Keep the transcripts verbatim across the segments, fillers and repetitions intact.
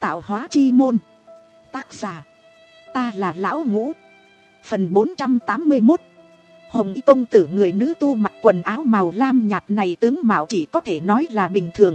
Tạo hóa chi môn. Tác giả: ta là Lão Ngũ. Phần bốn trăm tám mươi mốt. Hồng Y công tử. Người nữ tu mặc quần áo màu lam nhạt này tướng mạo chỉ có thể nói là bình thường.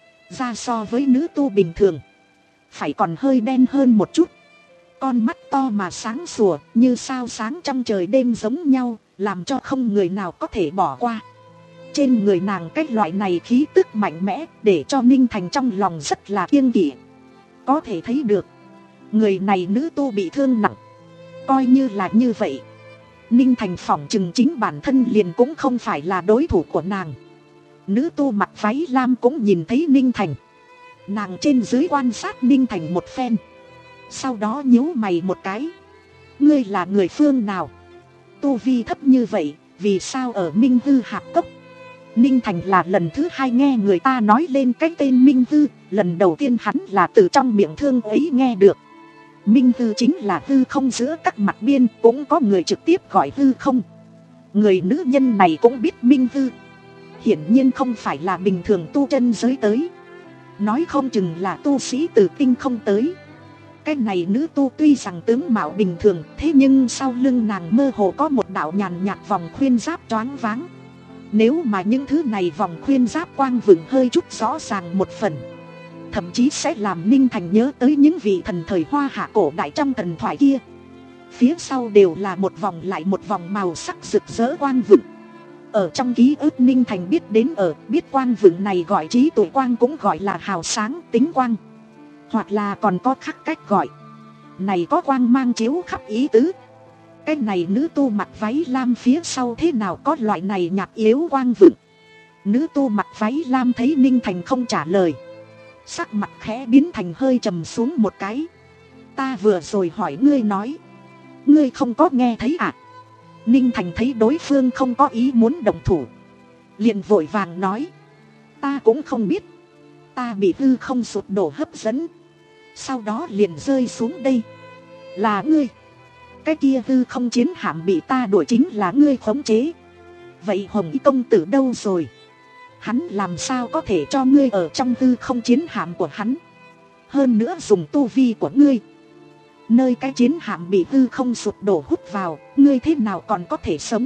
Ra so với nữ tu bình thường, phải còn hơi đen hơn một chút. Con mắt to mà sáng sủa như sao sáng trong trời đêm giống nhau, làm cho không người nào có thể bỏ qua. Trên người nàng cái loại này khí tức mạnh mẽ, để cho Ninh Thành trong lòng rất là kiêng kỵ. Có thể thấy được, người này nữ tu bị thương nặng. Coi như là như vậy, Ninh Thành phỏng chừng chính bản thân liền cũng không phải là đối thủ của nàng. Nữ tu mặc váy lam cũng nhìn thấy Ninh Thành. Nàng trên dưới quan sát Ninh Thành một phen, sau đó nhíu mày một cái. Ngươi là người phương nào? Tu vi thấp như vậy, vì sao ở Minh Hư Hạp Cốc? Ninh Thành là lần thứ hai nghe người ta nói lên cái tên Minh Hư. Lần đầu tiên hắn là từ trong miệng thương ấy nghe được. Minh Hư chính là hư không giữa các mặt biên, cũng có người trực tiếp gọi hư không. Người nữ nhân này cũng biết Minh Hư, hiển nhiên không phải là bình thường tu chân giới tới, nói không chừng là tu sĩ từ tinh không tới. Cái này nữ tu tuy rằng tướng mạo bình thường, thế nhưng sau lưng nàng mơ hồ có một đạo nhàn nhạt vòng khuyên giáp choáng váng. Nếu mà những thứ này vòng khuyên giáp quang vừng hơi chút rõ ràng một phần, thậm chí sẽ làm Ninh Thành nhớ tới những vị thần thời Hoa Hạ cổ đại trong thần thoại kia. Phía sau đều là một vòng lại một vòng màu sắc rực rỡ quang vừng. Ở trong ký ức Ninh Thành biết đến ở biết quang vừng này gọi trí tuệ quang, cũng gọi là hào sáng tính quang, hoặc là còn có khác cách gọi. Này có quang mang chiếu khắp ý tứ. Cái này nữ tu mặc váy lam phía sau thế nào có loại này nhạt yếu quang vừng? Nữ tu mặc váy lam thấy Ninh Thành không trả lời, sắc mặt khẽ biến thành hơi trầm xuống một cái. Ta vừa rồi hỏi ngươi nói, ngươi không có nghe thấy à? Ninh Thành thấy đối phương không có ý muốn động thủ, liền vội vàng nói, ta cũng không biết. Ta bị hư không sụp đổ hấp dẫn, sau đó liền rơi xuống đây. Là ngươi? Cái kia hư không chiến hạm bị ta đuổi chính là ngươi khống chế. Vậy Hồng Y công tử đâu rồi? Hắn làm sao có thể cho ngươi ở trong hư không chiến hạm của hắn? Hơn nữa dùng tu vi của ngươi, nơi cái chiến hạm bị hư không sụp đổ hút vào, ngươi thế nào còn có thể sống?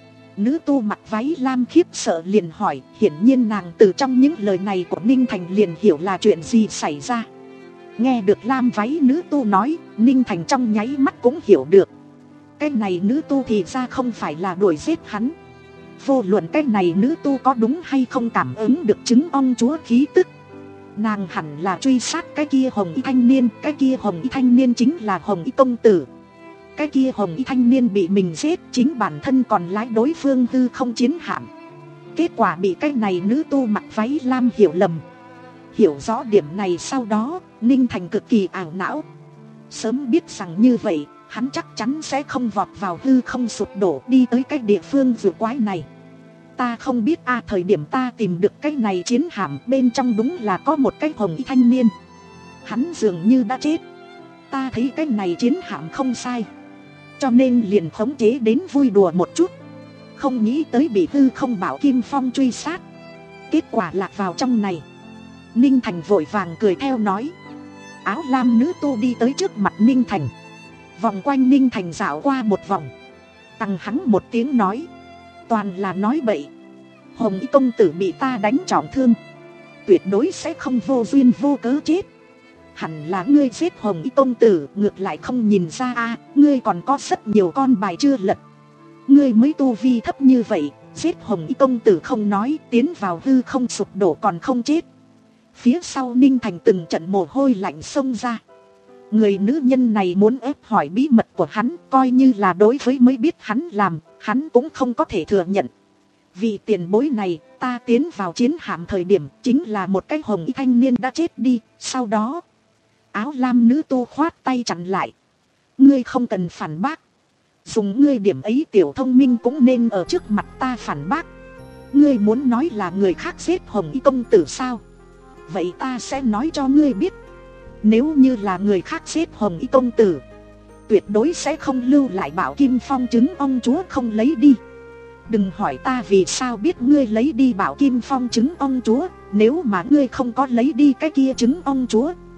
Nữ tu mặc váy lam khiếp sợ liền hỏi. Hiển nhiên nàng từ trong những lời này của Ninh Thành liền hiểu là chuyện gì xảy ra. Nghe được lam váy nữ tu nói, Ninh Thành trong nháy mắt cũng hiểu được. Cái này nữ tu thì ra không phải là đuổi giết hắn. Vô luận cái này nữ tu có đúng hay không cảm ứng được trứng ong chúa khí tức, nàng hẳn là truy sát cái kia Hồng Y thanh niên. Cái kia Hồng Y thanh niên chính là Hồng Y công tử. Cái kia Hồng Y thanh niên bị mình giết, chính bản thân còn lái đối phương hư không chiến hạm. Kết quả bị cái này nữ tu mặc váy lam hiểu lầm. Hiểu rõ điểm này sau đó, Ninh Thành cực kỳ ảo não. Sớm biết rằng như vậy, hắn chắc chắn sẽ không vọt vào hư không sụp đổ đi tới cái địa phương vừa quái này. Ta không biết à, thời điểm ta tìm được cái này chiến hạm bên trong đúng là có một cái Hồng Y thanh niên. Hắn dường như đã chết. Ta thấy cái này chiến hạm không sai, cho nên liền khống chế đến vui đùa một chút. Không nghĩ tới bị hư không bảo Kim Phong truy sát, kết quả lạc vào trong này. Ninh Thành vội vàng cười theo nói. Áo lam nữ tu đi tới trước mặt Ninh Thành, vòng quanh Ninh Thành dạo qua một vòng, tằng hắn một tiếng nói, toàn là nói bậy. Hồng Y công tử bị ta đánh trọng thương, tuyệt đối sẽ không vô duyên vô cớ chết. Hẳn là ngươi giết Hồng Y công tử, ngược lại không nhìn ra à, ngươi còn có rất nhiều con bài chưa lật. Ngươi mới tu vi thấp như vậy, giết Hồng Y công tử không nói, tiến vào hư không sụp đổ còn không chết. Phía sau Ninh Thành từng trận mồ hôi lạnh xông ra. Người nữ nhân này muốn ép hỏi bí mật của hắn, coi như là đối với mới biết hắn làm, hắn cũng không có thể thừa nhận. Vì tiền bối này, ta tiến vào chiến hạm thời điểm chính là một cái Hồng Y thanh niên đã chết đi. Sau đó, áo lam nữ tu khoát tay chặn lại. Ngươi không cần phản bác. Dùng ngươi điểm ấy tiểu thông minh cũng nên ở trước mặt ta phản bác. Ngươi muốn nói là người khác giết Hồng Y công tử sao? Vậy ta sẽ nói cho ngươi biết. Nếu như là người khác giết Hồng Y công tử, tuyệt đối sẽ không lưu lại bảo Kim Phong trứng ong chúa không lấy đi. Đừng hỏi ta vì sao biết ngươi lấy đi bảo Kim Phong trứng ong chúa, nếu mà ngươi không có lấy đi cái kia trứng ong chúa,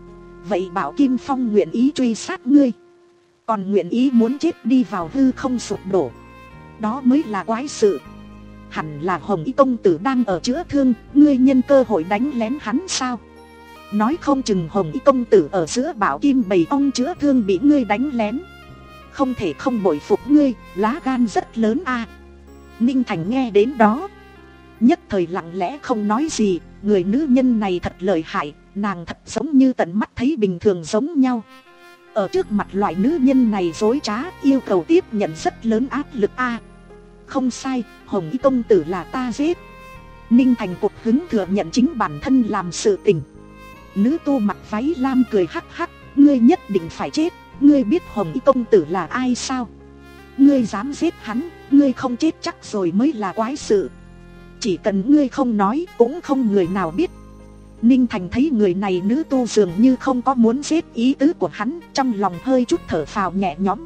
vậy Bảo Kim Phong nguyện ý truy sát ngươi, còn nguyện ý muốn chết đi vào hư không sụp đổ, đó mới là quái sự. Hẳn là Hồng Y công tử đang ở chữa thương, ngươi nhân cơ hội đánh lén hắn sao? Nói không chừng Hồng Y công tử ở giữa Bảo Kim bầy ong chữa thương bị ngươi đánh lén. Không thể không bội phục ngươi, lá gan rất lớn a. Ninh Thành nghe đến đó, nhất thời lặng lẽ không nói gì. Người nữ nhân này thật lợi hại, nàng thật giống như tận mắt thấy bình thường giống nhau. Ở trước mặt loại nữ nhân này dối trá, yêu cầu tiếp nhận rất lớn áp lực a. Không sai, Hồng Y công tử là ta giết. Ninh Thành cục hứng thừa nhận chính bản thân làm sự tình. Nữ tu mặc váy lam cười hắc hắc, ngươi nhất định phải chết. Ngươi biết Hồng Y công tử là ai sao? Ngươi dám giết hắn, ngươi không chết chắc rồi mới là quái sự. Chỉ cần ngươi không nói, cũng không người nào biết. Ninh Thành thấy người này nữ tu dường như không có muốn giết ý tứ của hắn, trong lòng hơi chút thở phào nhẹ nhõm.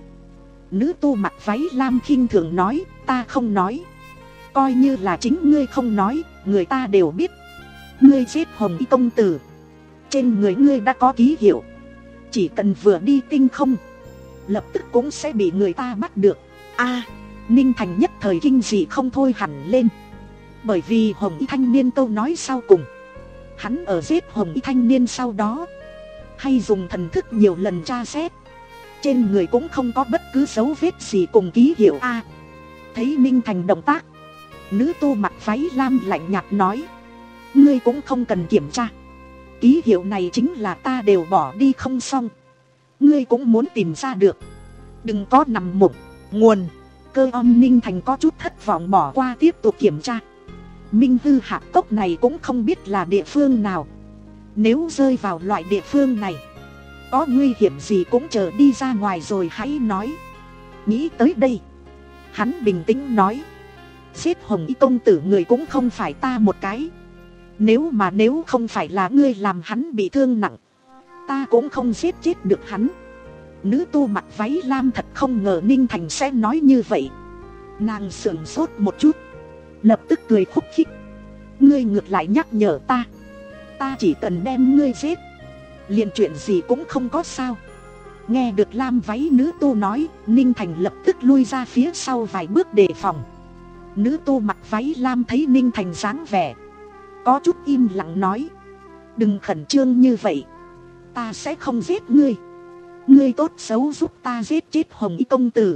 Nữ tu mặc váy lam khinh thường nói, ta không nói. Coi như là chính ngươi không nói, người ta đều biết. Ngươi giết Hồng Y công tử, trên người ngươi đã có ký hiệu. Chỉ cần vừa đi tinh không, lập tức cũng sẽ bị người ta bắt được. A, Ninh Thành nhất thời kinh dị không thôi hẳn lên. Bởi vì Hồng Y thanh niên câu nói sau cùng, hắn ở giết Hồng Y thanh niên sau đó hay dùng thần thức nhiều lần tra xét, trên người cũng không có bất cứ dấu vết gì cùng ký hiệu A. Thấy Ninh Thành động tác, nữ tu mặc váy lam lạnh nhạt nói, ngươi cũng không cần kiểm tra. Ký hiệu này chính là ta đều bỏ đi không xong, ngươi cũng muốn tìm ra được. Đừng có nằm mộng. Nguồn cơ om. Ninh Thành có chút thất vọng bỏ qua tiếp tục kiểm tra. Minh Hư Hạp Cốc này cũng không biết là địa phương nào. Nếu rơi vào loại địa phương này, có nguy hiểm gì cũng chờ đi ra ngoài rồi hãy nói. Nghĩ tới đây, hắn bình tĩnh nói, giết Hồng Y công tử người cũng không phải ta một cái. Nếu mà nếu không phải là ngươi làm hắn bị thương nặng, ta cũng không giết chết được hắn. Nữ tu mặc váy lam thật không ngờ Ninh Thành sẽ nói như vậy. Nàng sửng sốt một chút, lập tức cười khúc khích, ngươi ngược lại nhắc nhở ta. Ta chỉ cần đem ngươi giết, liền chuyện gì cũng không có sao. Nghe được lam váy nữ tu nói, Ninh Thành lập tức lui ra phía sau vài bước đề phòng. Nữ tu mặc váy lam thấy Ninh Thành dáng vẻ, có chút im lặng nói, đừng khẩn trương như vậy, ta sẽ không giết ngươi. Ngươi tốt xấu giúp ta giết chết Hồng Y công tử.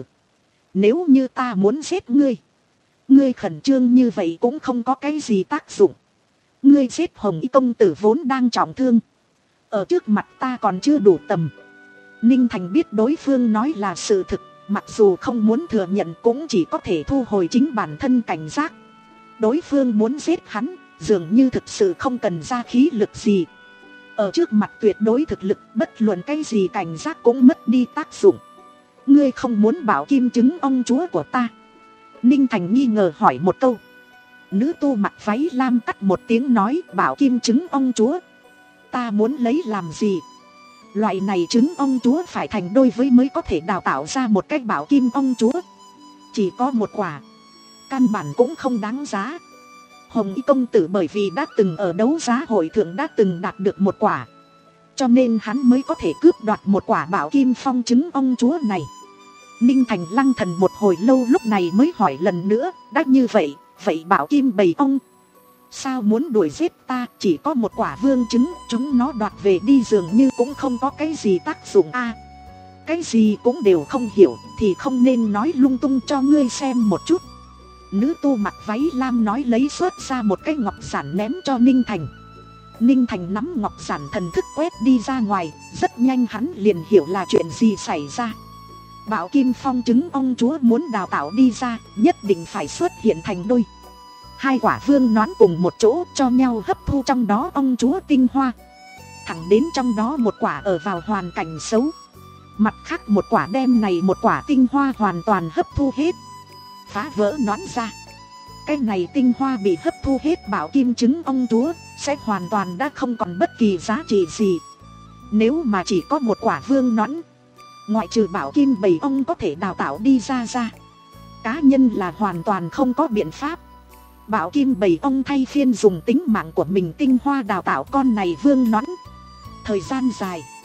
Nếu như ta muốn giết ngươi, ngươi khẩn trương như vậy cũng không có cái gì tác dụng. Ngươi giết Hồng Y công tử vốn đang trọng thương, ở trước mặt ta còn chưa đủ tầm. Ninh Thành biết đối phương nói là sự thực, mặc dù không muốn thừa nhận cũng chỉ có thể thu hồi chính bản thân cảnh giác. Đối phương muốn giết hắn, dường như thực sự không cần ra khí lực gì. Ở trước mặt tuyệt đối thực lực, bất luận cái gì cảnh giác cũng mất đi tác dụng. Ngươi không muốn bảo kim trứng ong chúa của ta? Ninh Thành nghi ngờ hỏi một câu. Nữ tu mặc váy lam cắt một tiếng nói, bảo kim trứng ong chúa? Ta muốn lấy làm gì? Loại này trứng ong chúa phải thành đôi với mới có thể đào tạo ra một cái bảo kim ong chúa. Chỉ có một quả, căn bản cũng không đáng giá. Hồng Y công tử bởi vì đã từng ở đấu giá hội thượng đã từng đạt được một quả, cho nên hắn mới có thể cướp đoạt một quả bảo kim phong trứng ong chúa này. Ninh Thành lăng thần một hồi lâu lúc này mới hỏi lần nữa, đã như vậy, vậy bảo kim bầy ong sao muốn đuổi giết ta? Chỉ có một quả vương trứng, chúng nó đoạt về đi dường như cũng không có cái gì tác dụng a. Cái gì cũng đều không hiểu thì không nên nói lung tung, cho ngươi xem một chút. Nữ tu mặc váy lam nói lấy xuất ra một cái ngọc giản ném cho Ninh Thành. Ninh Thành nắm ngọc giản thần thức quét đi ra ngoài, rất nhanh hắn liền hiểu là chuyện gì xảy ra. Bảo kim phong trứng ong chúa muốn đào tạo đi ra, nhất định phải xuất hiện thành đôi. Hai quả vương nón cùng một chỗ cho nhau hấp thu trong đó ong chúa tinh hoa. Thẳng đến trong đó một quả ở vào hoàn cảnh xấu, mặt khác một quả đem này một quả tinh hoa hoàn toàn hấp thu hết, phá vỡ nón ra. Cái này tinh hoa bị hấp thu hết, bảo kim trứng ong chúa sẽ hoàn toàn đã không còn bất kỳ giá trị gì. Nếu mà chỉ có một quả vương nón, ngoại trừ bảo kim bầy ong có thể đào tạo đi ra ra, cá nhân là hoàn toàn không có biện pháp. Bảo kim bầy ong thay phiên dùng tính mạng của mình tinh hoa đào tạo con này vương nón. Thời gian dài,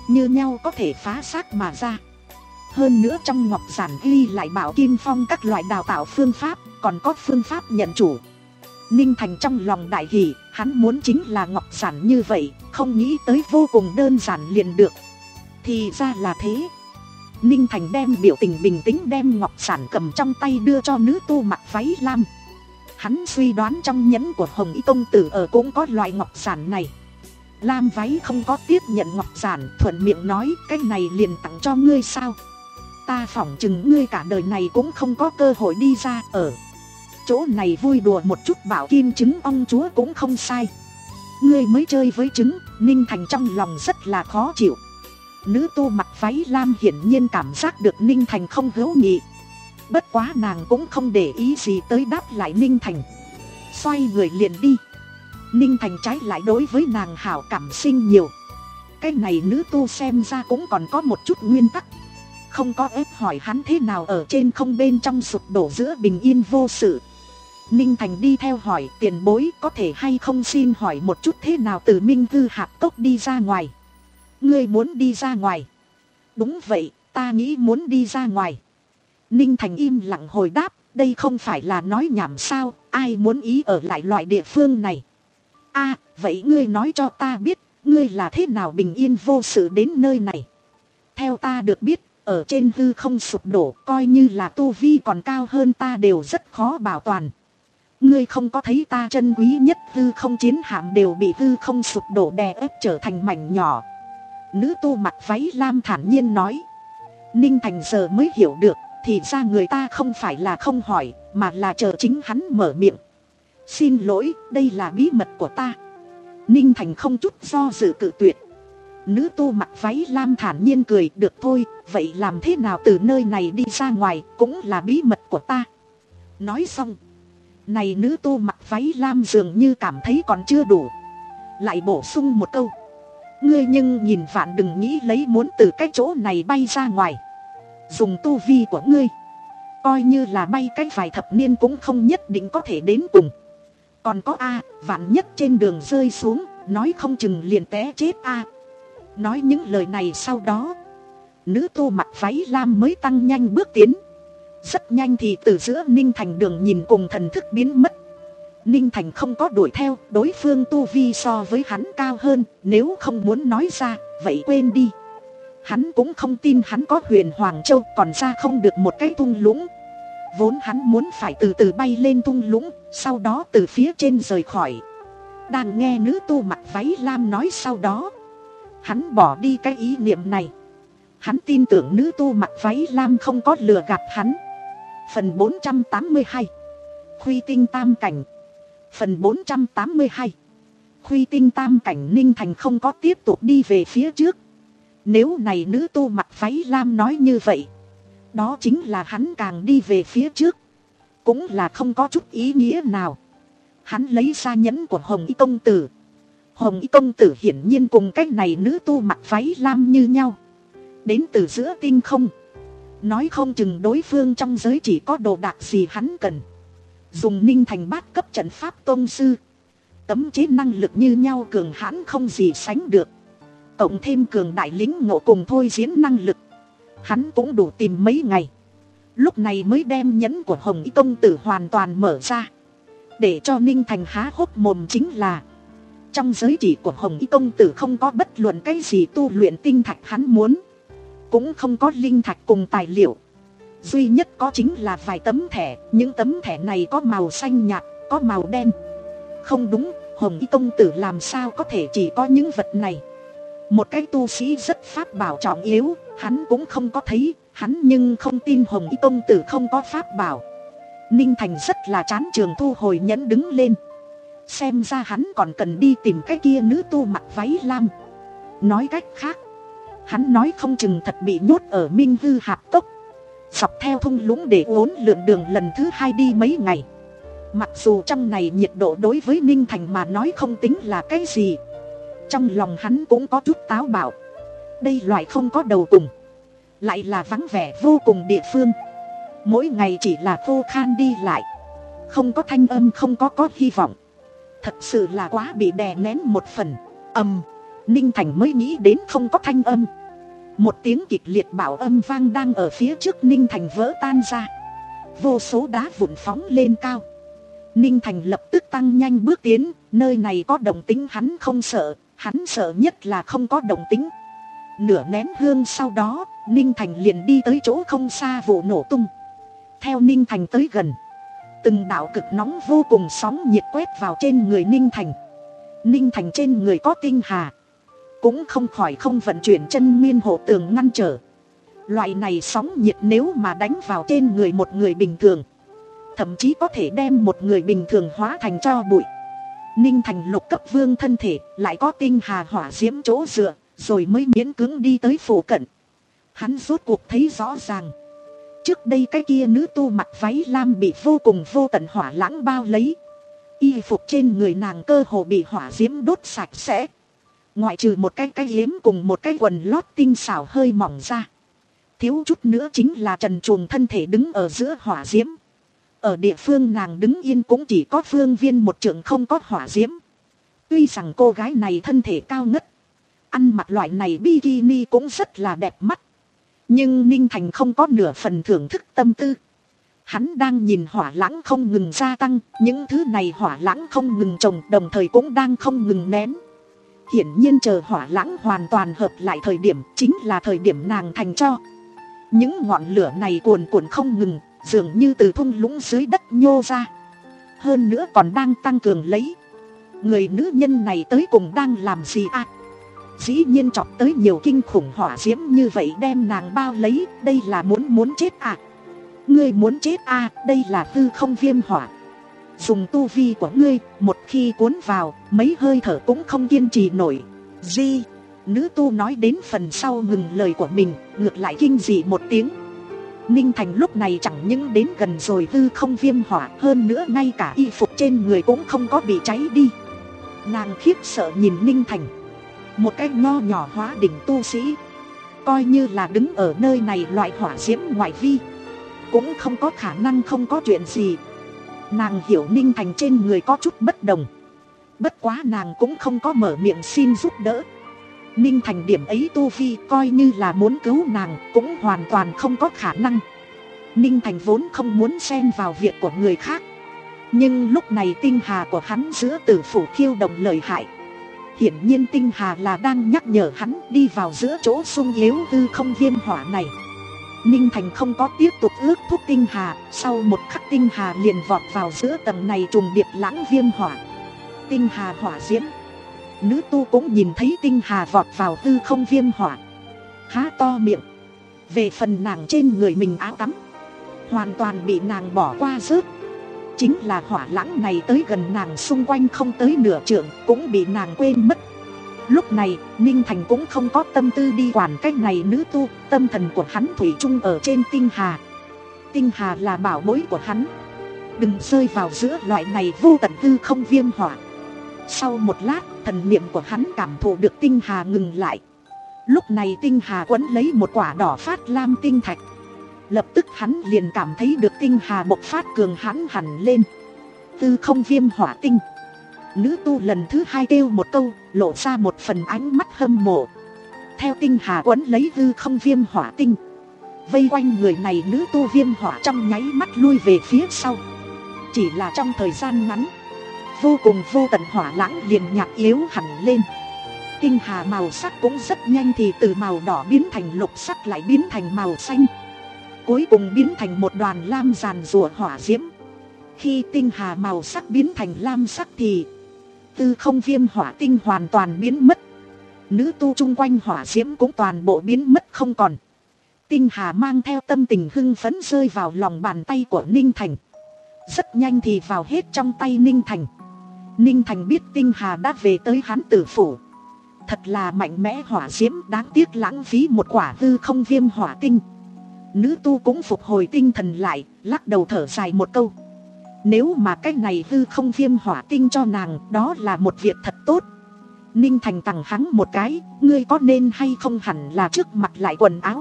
như nhau có thể phá xác mà ra. Hơn nữa trong ngọc giản ghi lại Bảo Kim Phong các loại đào tạo phương pháp, còn có phương pháp nhận chủ. Ninh Thành trong lòng đại hỷ, hắn muốn chính là ngọc giản như vậy, không nghĩ tới vô cùng đơn giản liền được. Thì ra là thế. Ninh Thành đem biểu tình bình tĩnh đem ngọc giản cầm trong tay đưa cho nữ tu mặc váy lam. Hắn suy đoán trong nhẫn của Hồng Y công tử ở cũng có loại ngọc giản này. Lam váy không có tiếp nhận ngọc giản, thuận miệng nói cái này liền tặng cho ngươi sao. Ta phỏng chừng ngươi cả đời này cũng không có cơ hội đi ra ở chỗ này vui đùa một chút bảo kim trứng ong chúa cũng không sai. Ngươi mới chơi với trứng. Ninh Thành trong lòng rất là khó chịu. Nữ tu mặc váy lam hiển nhiên cảm giác được Ninh Thành không hữu nghị. Bất quá nàng cũng không để ý gì tới đáp lại Ninh Thành, xoay người liền đi. Ninh Thành trái lại đối với nàng hảo cảm sinh nhiều. Cái này nữ tu xem ra cũng còn có một chút nguyên tắc, không có ép hỏi hắn thế nào ở trên không bên trong sụp đổ giữa bình yên vô sự. Ninh Thành đi theo hỏi tiền bối có thể hay không xin hỏi một chút thế nào từ Minh Hư Hạp Cốc đi ra ngoài. Ngươi muốn đi ra ngoài? Đúng vậy, ta nghĩ muốn đi ra ngoài. Ninh Thành im lặng hồi đáp, đây không phải là nói nhảm sao, ai muốn ý ở lại loại địa phương này. A, vậy ngươi nói cho ta biết, ngươi là thế nào bình yên vô sự đến nơi này. Theo ta được biết, ở trên hư không sụp đổ, coi như là tu vi còn cao hơn ta đều rất khó bảo toàn. Ngươi không có thấy ta chân quý nhất hư không chiến hạm đều bị hư không sụp đổ đè ép trở thành mảnh nhỏ. Nữ tu mặc váy lam thản nhiên nói. Ninh Thành giờ mới hiểu được, thì ra người ta không phải là không hỏi, mà là chờ chính hắn mở miệng. Xin lỗi, đây là bí mật của ta. Ninh Thành không chút do dự cự tuyệt. Nữ tu mặc váy lam thản nhiên cười, được thôi, vậy làm thế nào từ nơi này đi ra ngoài cũng là bí mật của ta. Nói xong, này nữ tu mặc váy lam dường như cảm thấy còn chưa đủ, lại bổ sung một câu. Ngươi nhưng nhìn vạn đừng nghĩ lấy muốn từ cái chỗ này bay ra ngoài. Dùng tu vi của ngươi, coi như là bay cái vài thập niên cũng không nhất định có thể đến cùng. Còn có A, vạn nhất trên đường rơi xuống, nói không chừng liền té chết A. Nói những lời này sau đó, nữ tu mặc váy lam mới tăng nhanh bước tiến. Rất nhanh thì từ giữa Ninh Thành đường nhìn cùng thần thức biến mất. Ninh Thành không có đuổi theo, đối phương tu vi so với hắn cao hơn, nếu không muốn nói ra, vậy quên đi. Hắn cũng không tin hắn có huyền Hoàng Châu còn ra không được một cái thung lũng. Vốn hắn muốn phải từ từ bay lên thung lũng, sau đó từ phía trên rời khỏi. Đang nghe nữ tu mặc váy lam nói sau đó, hắn bỏ đi cái ý niệm này. Hắn tin tưởng nữ tu mặc váy lam không có lừa gạt hắn. Phần bốn trăm tám mươi hai, Khuy tinh tam cảnh. Phần bốn trăm tám mươi hai, Khuy tinh tam cảnh. Ninh Thành không có tiếp tục đi về phía trước. Nếu này nữ tu mặc váy lam nói như vậy, đó chính là hắn càng đi về phía trước, cũng là không có chút ý nghĩa nào. Hắn lấy ra nhẫn của Hồng Y công tử. Hồng Y công tử hiển nhiên cùng cách này nữ tu mặc váy lam như nhau, đến từ giữa tinh không. Nói không chừng đối phương trong giới chỉ có đồ đạc gì hắn cần. Dùng Ninh Thành bát cấp trận pháp tôn sư, tấm chế năng lực như nhau cường hãn không gì sánh được, cộng thêm cường đại lính ngộ cùng thôi diễn năng lực, hắn cũng đủ tìm mấy ngày. Lúc này mới đem nhẫn của Hồng Y công tử hoàn toàn mở ra. Để cho Ninh Thành há hốc mồm chính là, trong giới chỉ của Hồng Y công tử không có bất luận cái gì tu luyện tinh thạch hắn muốn, cũng không có linh thạch cùng tài liệu. Duy nhất có chính là vài tấm thẻ. Những tấm thẻ này có màu xanh nhạt, có màu đen. Không đúng, Hồng Y công tử làm sao có thể chỉ có những vật này. Một cái tu sĩ rất pháp bảo trọng yếu, hắn cũng không có thấy. Hắn nhưng không tin Hồng Y công tử không có pháp bảo. Ninh Thành rất là chán trường thu hồi nhẫn đứng lên. Xem ra hắn còn cần đi tìm cái kia nữ tu mặc váy lam. Nói cách khác, hắn nói không chừng thật bị nhốt ở Minh Hư Hạp Cốc, dọc theo thung lũng để uốn lượn đường lần thứ hai đi mấy ngày. Mặc dù trong này nhiệt độ đối với Ninh Thành mà nói không tính là cái gì, trong lòng hắn cũng có chút táo bạo. Đây loại không có đầu cùng, lại là vắng vẻ vô cùng địa phương. Mỗi ngày chỉ là khô khan đi lại, không có thanh âm, không có có hy vọng. Thật sự là quá bị đè nén một phần. Ầm, Ninh Thành mới nghĩ đến không có thanh âm. Một tiếng kịch liệt bảo âm vang đang ở phía trước Ninh Thành vỡ tan ra. Vô số đá vụn phóng lên cao. Ninh Thành lập tức tăng nhanh bước tiến. Nơi này có động tĩnh hắn không sợ. Hắn sợ nhất là không có động tĩnh. Nửa nén hương sau đó, Ninh Thành liền đi tới chỗ không xa vụ nổ tung. Theo Ninh Thành tới gần, từng đạo cực nóng vô cùng sóng nhiệt quét vào trên người Ninh Thành. Ninh Thành trên người có tinh hà, cũng không khỏi không vận chuyển chân nguyên hộ tường ngăn trở. Loại này sóng nhiệt nếu mà đánh vào trên người một người bình thường, thậm chí có thể đem một người bình thường hóa thành tro bụi. Ninh Thành lục cấp vương thân thể, lại có tinh hà hỏa diễm chỗ dựa, rồi mới miễn cưỡng đi tới phủ cận. Hắn rốt cuộc thấy rõ ràng, trước đây cái kia nữ tu mặc váy lam bị vô cùng vô tận hỏa lãng bao lấy. Y phục trên người nàng cơ hồ bị hỏa diễm đốt sạch sẽ. Ngoại trừ một cái cái yếm cùng một cái quần lót tinh xảo hơi mỏng ra, thiếu chút nữa chính là trần truồng thân thể đứng ở giữa hỏa diễm. Ở địa phương nàng đứng yên cũng chỉ có phương viên một trượng không có hỏa diễm. Tuy rằng cô gái này thân thể cao ngất, ăn mặc loại này bikini cũng rất là đẹp mắt, nhưng Ninh Thành không có nửa phần thưởng thức tâm tư. Hắn đang nhìn hỏa lãng không ngừng gia tăng, những thứ này hỏa lãng không ngừng trồng, đồng thời cũng đang không ngừng nén. Hiển nhiên chờ hỏa lãng hoàn toàn hợp lại thời điểm, chính là thời điểm nàng thành tro. Những ngọn lửa này cuồn cuộn không ngừng, dường như từ thung lũng dưới đất nhô ra. Hơn nữa còn đang tăng cường lấy. Người nữ nhân này tới cùng đang làm gì à? Dĩ nhiên chọc tới nhiều kinh khủng hỏa diễm như vậy đem nàng bao lấy, đây là muốn muốn chết à? Ngươi muốn chết à, đây là hư không viêm hỏa. Dùng tu vi của ngươi, một khi cuốn vào, mấy hơi thở cũng không kiên trì nổi. Di, nữ tu nói đến phần sau ngừng lời của mình, ngược lại kinh dị một tiếng. Ninh Thành lúc này chẳng những đến gần rồi hư không viêm hỏa, hơn nữa ngay cả y phục trên người cũng không có bị cháy đi. Nàng khiếp sợ nhìn Ninh Thành, một cái nho nhỏ hóa đỉnh tu sĩ, coi như là đứng ở nơi này loại hỏa diễm ngoại vi, cũng không có khả năng không có chuyện gì. Nàng hiểu Ninh Thành trên người có chút bất đồng, bất quá nàng cũng không có mở miệng xin giúp đỡ. Ninh Thành điểm ấy tu vi, coi như là muốn cứu nàng cũng hoàn toàn không có khả năng. Ninh Thành vốn không muốn xen vào việc của người khác, nhưng lúc này tinh hà của hắn giữa tử phủ khiêu động lợi hại. Hiển nhiên tinh hà là đang nhắc nhở hắn đi vào giữa chỗ sung yếu hư không viêm hỏa này. Ninh Thành không có tiếp tục ước thúc tinh hà, sau một khắc tinh hà liền vọt vào giữa tầng này trùng điệp lãng viêm hỏa. Tinh hà hỏa diễm. Nữ tu cũng nhìn thấy tinh hà vọt vào hư không viêm hỏa, há to miệng. Về phần nàng trên người mình áo tắm, hoàn toàn bị nàng bỏ qua rớt. Chính là hỏa lãng này tới gần nàng xung quanh không tới nửa trượng, cũng bị nàng quên mất. Lúc này, Ninh Thành cũng không có tâm tư đi quản cái này nữ tu, tâm thần của hắn thủy chung ở trên tinh hà. Tinh hà là bảo bối của hắn, đừng rơi vào giữa loại này vô tận hư không viêm hỏa. Sau một lát, thần niệm của hắn cảm thụ được tinh hà ngừng lại. Lúc này tinh hà quấn lấy một quả đỏ phát lam tinh thạch. Lập tức hắn liền cảm thấy được tinh hà bộc phát cường hãn hẳn lên. Hư không viêm hỏa tinh. Nữ tu lần thứ hai kêu một câu, lộ ra một phần ánh mắt hâm mộ. Theo tinh hà quấn lấy hư không viêm hỏa tinh, vây quanh người này nữ tu viêm hỏa trong nháy mắt lui về phía sau. Chỉ là trong thời gian ngắn, vô cùng vô tận hỏa lãng liền nhạt yếu hẳn lên. Tinh hà màu sắc cũng rất nhanh thì từ màu đỏ biến thành lục sắc, lại biến thành màu xanh, cuối cùng biến thành một đoàn lam giàn rùa hỏa diễm. Khi tinh hà màu sắc biến thành lam sắc thì tư không viêm hỏa tinh hoàn toàn biến mất. Nữ tu chung quanh hỏa diễm cũng toàn bộ biến mất không còn. Tinh hà mang theo tâm tình hưng phấn rơi vào lòng bàn tay của Ninh Thành. Rất nhanh thì vào hết trong tay Ninh Thành. Ninh Thành biết tinh hà đã về tới hắn tử phủ. Thật là mạnh mẽ hỏa diễm, đáng tiếc lãng phí một quả hư không viêm hỏa tinh. Nữ tu cũng phục hồi tinh thần lại, lắc đầu thở dài một câu. Nếu mà cái này hư không viêm hỏa tinh cho nàng, đó là một việc thật tốt. Ninh Thành tặng hắn một cái, ngươi có nên hay không hẳn là trước mặt lại quần áo.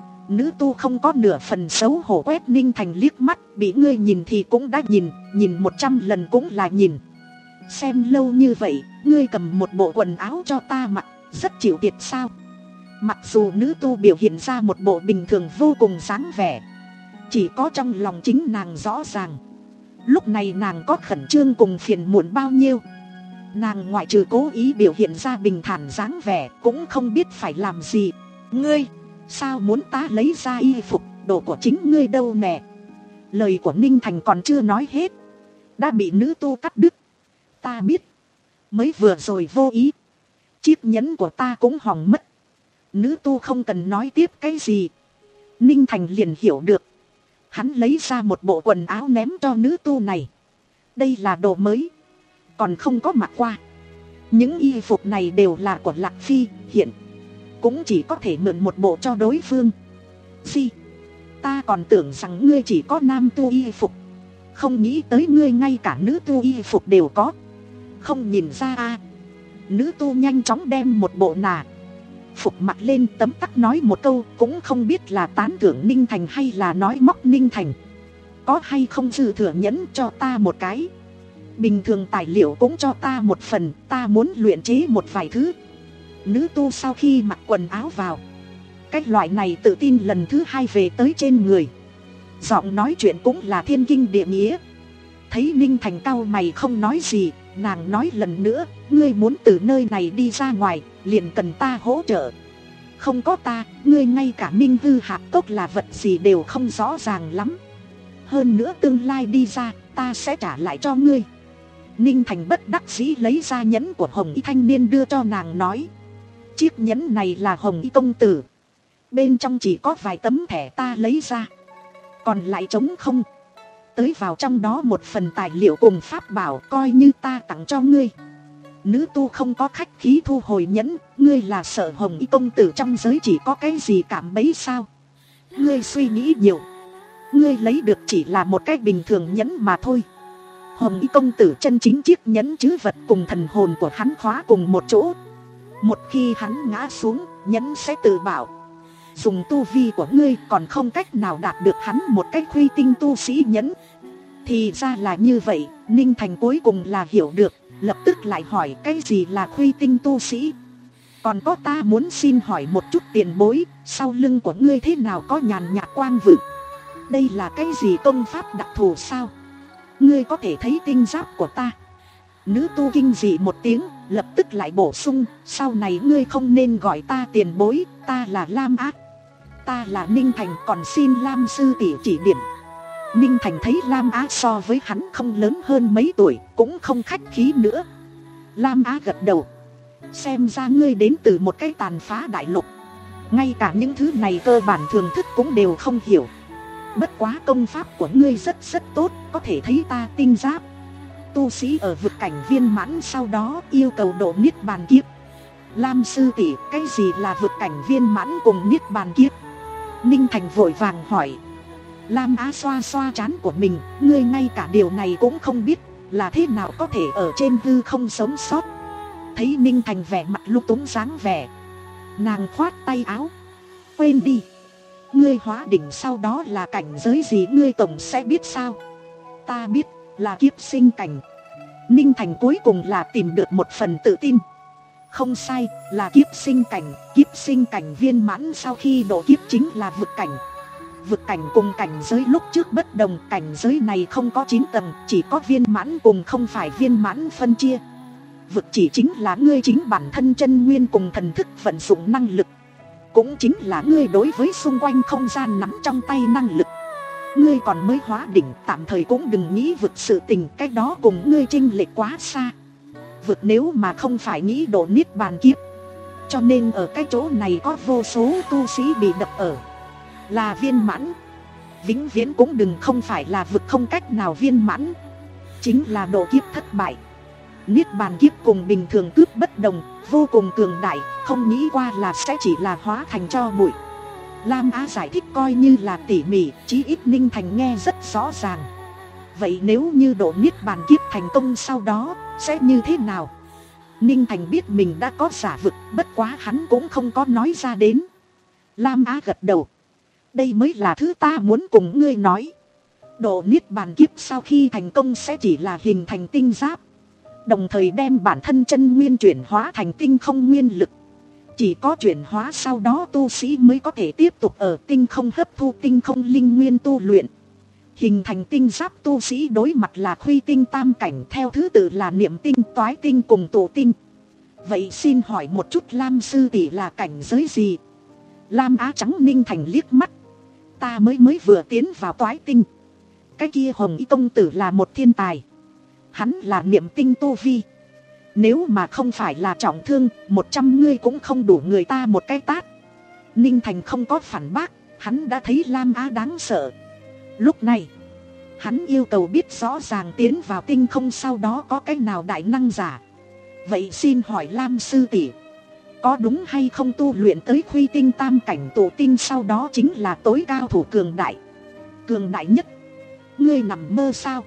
Nữ tu không có nửa phần xấu hổ quét Ninh Thành liếc mắt, bị ngươi nhìn thì cũng đã nhìn, nhìn một trăm lần cũng là nhìn. Xem lâu như vậy, ngươi cầm một bộ quần áo cho ta mặc, Rất chịu thiệt sao? Mặc dù nữ tu biểu hiện ra một bộ bình thường vô cùng dáng vẻ, chỉ có trong lòng chính nàng rõ ràng. Lúc này nàng có khẩn trương cùng phiền muộn bao nhiêu. Nàng ngoại trừ cố ý biểu hiện ra bình thản dáng vẻ, cũng không biết phải làm gì. Ngươi, sao muốn ta lấy ra y phục, đồ của chính ngươi đâu nè? Lời của Ninh Thành còn chưa nói hết, đã bị nữ tu cắt đứt. Ta biết, mới vừa rồi vô ý, chiếc nhẫn của ta cũng hỏng mất. Nữ tu không cần nói tiếp cái gì, Ninh Thành liền hiểu được. Hắn lấy ra một bộ quần áo ném cho nữ tu này. Đây là đồ mới, còn không có mặc qua. Những y phục này đều là của Lạc Phi, hiện cũng chỉ có thể mượn một bộ cho đối phương. Phi, ta còn tưởng rằng ngươi chỉ có nam tu y phục, không nghĩ tới ngươi ngay cả nữ tu y phục đều có. Không nhìn ra à? Nữ tu nhanh chóng đem một bộ nà phục mặc lên, tấm tắc nói một câu, cũng không biết là tán thưởng Ninh Thành hay là nói móc Ninh Thành. Có hay không dư thừa nhẫn cho ta một cái, bình thường tài liệu cũng cho ta một phần, ta muốn luyện chế một vài thứ. Nữ tu sau khi mặc quần áo vào, cái loại này tự tin lần thứ hai về tới trên người. Giọng nói chuyện cũng là thiên kinh địa nghĩa. Thấy Ninh Thành cau mày không nói gì, nàng nói lần nữa, ngươi muốn từ nơi này đi ra ngoài, liền cần ta hỗ trợ. Không có ta, ngươi ngay cả Minh Hư Hạp Cốc là vật gì đều không rõ ràng lắm. Hơn nữa tương lai đi ra, ta sẽ trả lại cho ngươi. Ninh Thành bất đắc dĩ lấy ra nhẫn của Hồng Y thanh niên đưa cho nàng, nói: chiếc nhẫn này là Hồng Y công tử, bên trong chỉ có vài tấm thẻ ta lấy ra, còn lại trống không. Tới vào trong đó một phần tài liệu cùng pháp bảo, coi như ta tặng cho ngươi. Nữ tu không có khách khí thu hồi nhẫn. Ngươi là sợ Hồng Y công tử trong giới chỉ có cái gì cảm bấy sao? Ngươi suy nghĩ nhiều, ngươi lấy được chỉ là một cái bình thường nhẫn mà thôi. Hồng Y công tử chân chính chiếc nhẫn chứ vật cùng thần hồn của hắn khóa cùng một chỗ. Một khi hắn ngã xuống, nhẫn sẽ tự bảo. Dùng tu vi của ngươi còn không cách nào đạt được hắn một cách khuy tinh tu sĩ nhẫn. Thì ra là như vậy. Ninh Thành cuối cùng là hiểu được, lập tức lại hỏi cái gì là khuy tinh tu sĩ. Còn có, ta muốn xin hỏi một chút tiền bối, sau lưng của ngươi thế nào có nhàn nhạt quang vực? Đây là cái gì, công pháp đặc thù sao? Ngươi có thể thấy tinh giáp của ta? Nữ tu kinh dị một tiếng, lập tức lại bổ sung, sau này ngươi không nên gọi ta tiền bối, ta là Lam Á. Ta là Ninh Thành, còn xin Lam sư tỷ chỉ điểm. Ninh Thành thấy Lam Á so với hắn không lớn hơn mấy tuổi, cũng không khách khí nữa. Lam Á gật đầu. Xem ra ngươi đến từ một cái tàn phá đại lục, ngay cả những thứ này cơ bản thường thức cũng đều không hiểu. Bất quá công pháp của ngươi rất rất tốt, có thể thấy ta tinh giáp. Tu sĩ ở vực cảnh viên mãn sau đó yêu cầu độ niết bàn kiếp. Lam sư tỷ, cái gì là vực cảnh viên mãn cùng niết bàn kiếp? Ninh Thành vội vàng hỏi. Lam Á xoa xoa trán của mình, ngươi ngay cả điều này cũng không biết, là thế nào có thể ở trên hư không sống sót? Thấy Ninh Thành vẻ mặt lung túng dáng vẻ, nàng khoát tay áo. Quên đi, ngươi hóa đỉnh sau đó là cảnh giới gì ngươi tổng sẽ biết sao? Ta biết, là kiếp sinh cảnh. Ninh Thành cuối cùng là tìm được một phần tự tin. Không sai, là kiếp sinh cảnh. Kiếp sinh cảnh viên mãn sau khi độ kiếp chính là vực cảnh. Vực cảnh cùng cảnh giới lúc trước bất đồng, cảnh giới này không có chín tầng, chỉ có viên mãn cùng không phải viên mãn phân chia. Vực chỉ chính là ngươi chính bản thân chân nguyên cùng thần thức vận dụng năng lực, cũng chính là ngươi đối với xung quanh không gian nắm trong tay năng lực. Ngươi còn mới hóa đỉnh, tạm thời cũng đừng nghĩ vực sự tình, cái đó cùng ngươi chênh lệch quá xa. Vực nếu mà không phải nghĩ độ niết bàn kiếp, cho nên ở cái chỗ này có vô số tu sĩ bị đập ở. Là viên mãn, vĩnh viễn cũng đừng không phải là vực không cách nào viên mãn, chính là độ kiếp thất bại. Niết bàn kiếp cùng bình thường cướp bất đồng, vô cùng cường đại, không nghĩ qua là sẽ chỉ là hóa thành tro bụi. Lam Á giải thích coi như là tỉ mỉ, chí ít Ninh Thành nghe rất rõ ràng. Vậy nếu như độ niết bàn kiếp thành công sau đó, sẽ như thế nào? Ninh Thành biết mình đã có giả vực, bất quá hắn cũng không có nói ra đến. Lam Á gật đầu. Đây mới là thứ ta muốn cùng ngươi nói. Độ niết bàn kiếp sau khi thành công sẽ chỉ là hình thành tinh giáp, đồng thời đem bản thân chân nguyên chuyển hóa thành tinh không nguyên lực. Chỉ có chuyển hóa sau đó tu sĩ mới có thể tiếp tục ở tinh không hấp thu tinh không linh nguyên tu luyện. Hình thành tinh giáp tu sĩ đối mặt là khuy tinh tam cảnh, theo thứ tự là niệm tinh, toái tinh cùng tụ tinh. Vậy xin hỏi một chút Lam sư tỷ là cảnh giới gì? Lam Á trắng Ninh Thành liếc mắt. Ta mới mới vừa tiến vào toái tinh. Cái kia Hồng Y công tử là một thiên tài. Hắn là niệm tinh tu vi. Nếu mà không phải là trọng thương, một trăm ngươi cũng không đủ người ta một cái tát. Ninh Thành không có phản bác, hắn đã thấy Lam Á đáng sợ. Lúc này, hắn yêu cầu biết rõ ràng tiến vào tinh không sau đó có cái nào đại năng giả. Vậy xin hỏi Lam sư tỷ, có đúng hay không tu luyện tới khuy tinh tam cảnh tụ tinh sau đó chính là tối cao thủ cường đại, cường đại nhất? Ngươi nằm mơ sao?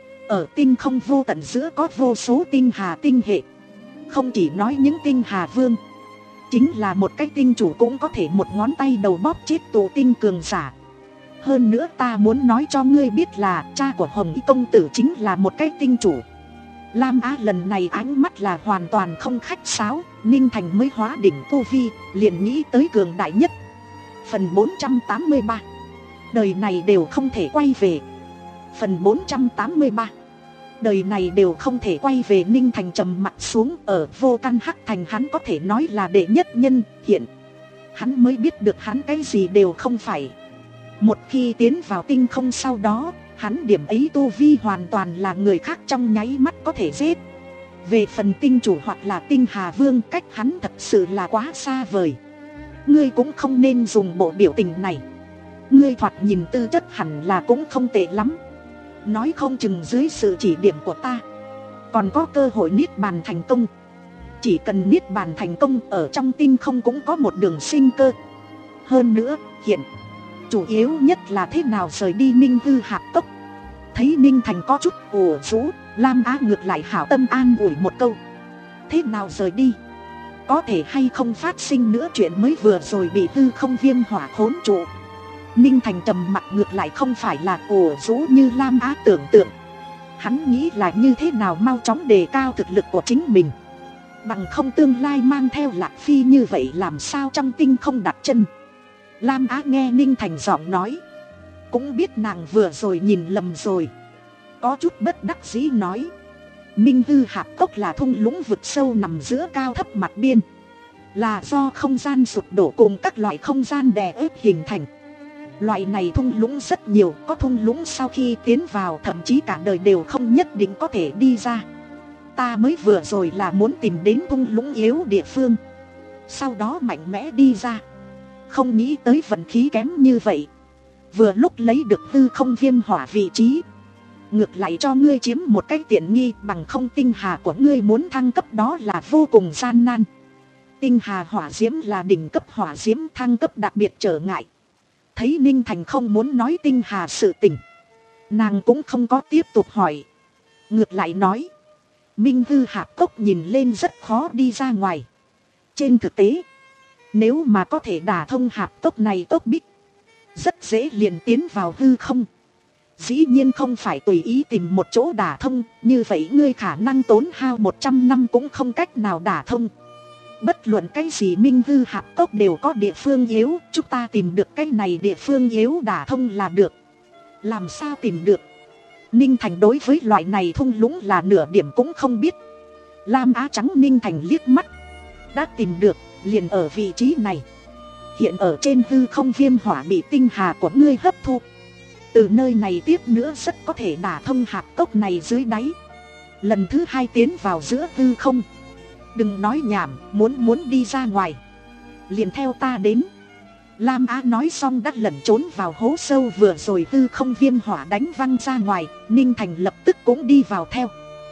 Ở tinh không vô tận giữa có vô số tinh hà tinh hệ. Không chỉ nói những tinh hà vương, chính là một cái tinh chủ cũng có thể một ngón tay đầu bóp chết tụ tinh cường giả. Hơn nữa ta muốn nói cho ngươi biết là cha của Hồng Y công tử chính là một cái tinh chủ. Lam Á lần này ánh mắt là hoàn toàn không khách sáo. Ninh Thành mới hóa đỉnh tu vi, liền nghĩ tới cường đại nhất. Phần bốn trăm tám mươi ba. Đời này đều không thể quay về. Phần bốn trăm tám mươi ba. Đời này đều không thể quay về. Ninh Thành trầm mặt xuống. Ở vô căn hắc thành hắn có thể nói là đệ nhất nhân. Hiện hắn mới biết được hắn cái gì đều không phải. Một khi tiến vào tinh không sau đó, hắn điểm ấy tu vi hoàn toàn là người khác trong nháy mắt có thể giết. Về phần tinh chủ hoặc là tinh hà vương, cách hắn thật sự là quá xa vời. Ngươi cũng không nên dùng bộ biểu tình này. Ngươi thoạt nhìn tư chất hẳn là cũng không tệ lắm. Nói không chừng dưới sự chỉ điểm của ta còn có cơ hội niết bàn thành công. Chỉ cần niết bàn thành công, ở trong tinh không cũng có một đường sinh cơ. Hơn nữa, hiện chủ yếu nhất là thế nào rời đi Minh Hư Hạp Cốc. Thấy Ninh Thành có chút ủ rũ, Lam Á ngược lại hảo tâm an ủi một câu. Thế nào rời đi? Có thể hay không phát sinh nữa chuyện mới vừa rồi bị hư không viêm hỏa khốn trụ? Ninh Thành trầm mặt ngược lại không phải là ủ rũ như Lam Á tưởng tượng. Hắn nghĩ là như thế nào mau chóng đề cao thực lực của chính mình. Bằng không tương lai mang theo Lạc Phi như vậy làm sao trong tinh không đặt chân. Lam Á nghe Ninh Thành giọng nói, cũng biết nàng vừa rồi nhìn lầm rồi. Có chút bất đắc dĩ nói, Minh Hư Hạp Cốc là thung lũng vực sâu nằm giữa cao thấp mặt biên, là do không gian sụp đổ cùng các loại không gian đè ép hình thành. Loại này thung lũng rất nhiều, có thung lũng sau khi tiến vào thậm chí cả đời đều không nhất định có thể đi ra. Ta mới vừa rồi là muốn tìm đến thung lũng yếu địa phương, sau đó mạnh mẽ đi ra. Không nghĩ tới vận khí kém như vậy, vừa lúc lấy được hư không viêm hỏa vị trí. Ngược lại cho ngươi chiếm một cái tiện nghi, bằng không tinh hà của ngươi muốn thăng cấp đó là vô cùng gian nan. Tinh hà hỏa diễm là đỉnh cấp hỏa diễm, thăng cấp đặc biệt trở ngại. Thấy Ninh Thành không muốn nói tinh hà sự tình, nàng cũng không có tiếp tục hỏi. Ngược lại nói, Minh Hư Hạp Cốc nhìn lên rất khó đi ra ngoài. Trên thực tế, nếu mà có thể đả thông hạp cốc này tốt bích, rất dễ liền tiến vào hư không. Dĩ nhiên không phải tùy ý tìm một chỗ đả thông, như vậy ngươi khả năng tốn hao một trăm năm cũng không cách nào đả thông. Bất luận cái gì Minh Hư Hạp Cốc đều có địa phương yếu, chúng ta tìm được cái này địa phương yếu đả thông là được. Làm sao tìm được? Ninh Thành đối với loại này thung lũng là nửa điểm cũng không biết. Lam Á trắng Ninh Thành liếc mắt. Đã tìm được, liền ở vị trí này. Hiện ở trên hư không viêm hỏa bị tinh hà của ngươi hấp thu. Từ nơi này tiếp nữa rất có thể đả thông hạp cốc này dưới đáy. Lần thứ hai tiến vào giữa hư không. Đừng nói nhảm, muốn muốn đi ra ngoài, liền theo ta đến. Lam Á nói xong đã lẩn trốn vào hố sâu vừa rồi hư không viêm hỏa đánh văng ra ngoài. Ninh Thành lập tức cũng đi vào theo.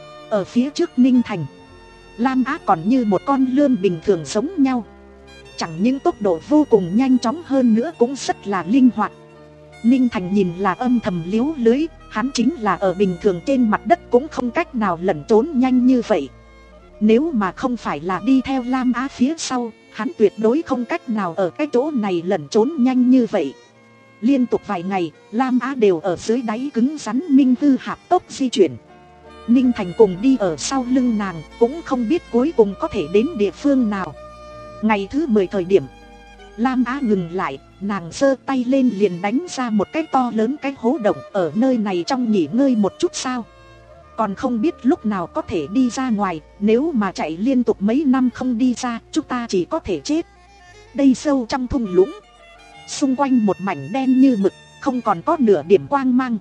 Ở phía trước Ninh Thành, Lam Á còn như một con lươn bình thường giống nhau. Chẳng những tốc độ vô cùng nhanh chóng hơn nữa cũng rất là linh hoạt. Ninh Thành nhìn là âm thầm liếu lưới, hắn chính là ở bình thường trên mặt đất cũng không cách nào lẩn trốn nhanh như vậy. Nếu mà không phải là đi theo Lam Á phía sau, hắn tuyệt đối không cách nào ở cái chỗ này lẩn trốn nhanh như vậy. Liên tục vài ngày, Lam Á đều ở dưới đáy cứng rắn Minh Hư Hạp Cốc di chuyển. Ninh Thành cùng đi ở sau lưng nàng, cũng không biết cuối cùng có thể đến địa phương nào. Ngày thứ mười thời điểm, Lam Á ngừng lại, nàng giơ tay lên liền đánh ra một cái to lớn cái hố động. Ở nơi này trong nghỉ ngơi một chút sao? Còn không biết lúc nào có thể đi ra ngoài. Nếu mà chạy liên tục mấy năm không đi ra, chúng ta chỉ có thể chết. Đây sâu trong thung lũng, xung quanh một mảnh đen như mực, không còn có nửa điểm quang mang.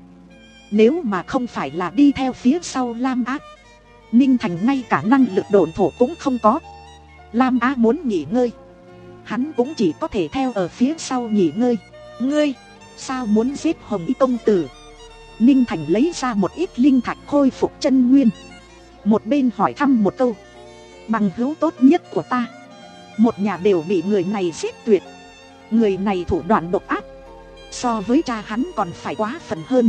Nếu mà không phải là đi theo phía sau Lam Á, Ninh Thành ngay cả năng lực độn thổ cũng không có. Lam Á muốn nghỉ ngơi, hắn cũng chỉ có thể theo ở phía sau nghỉ ngơi. Ngươi, sao muốn giết Hồng Y công tử? Ninh Thành lấy ra một ít linh thạch khôi phục chân nguyên, một bên hỏi thăm một câu. Bằng hữu tốt nhất của ta, một nhà đều bị người này giết tuyệt. Người này thủ đoạn độc ác, so với cha hắn còn phải quá phần hơn.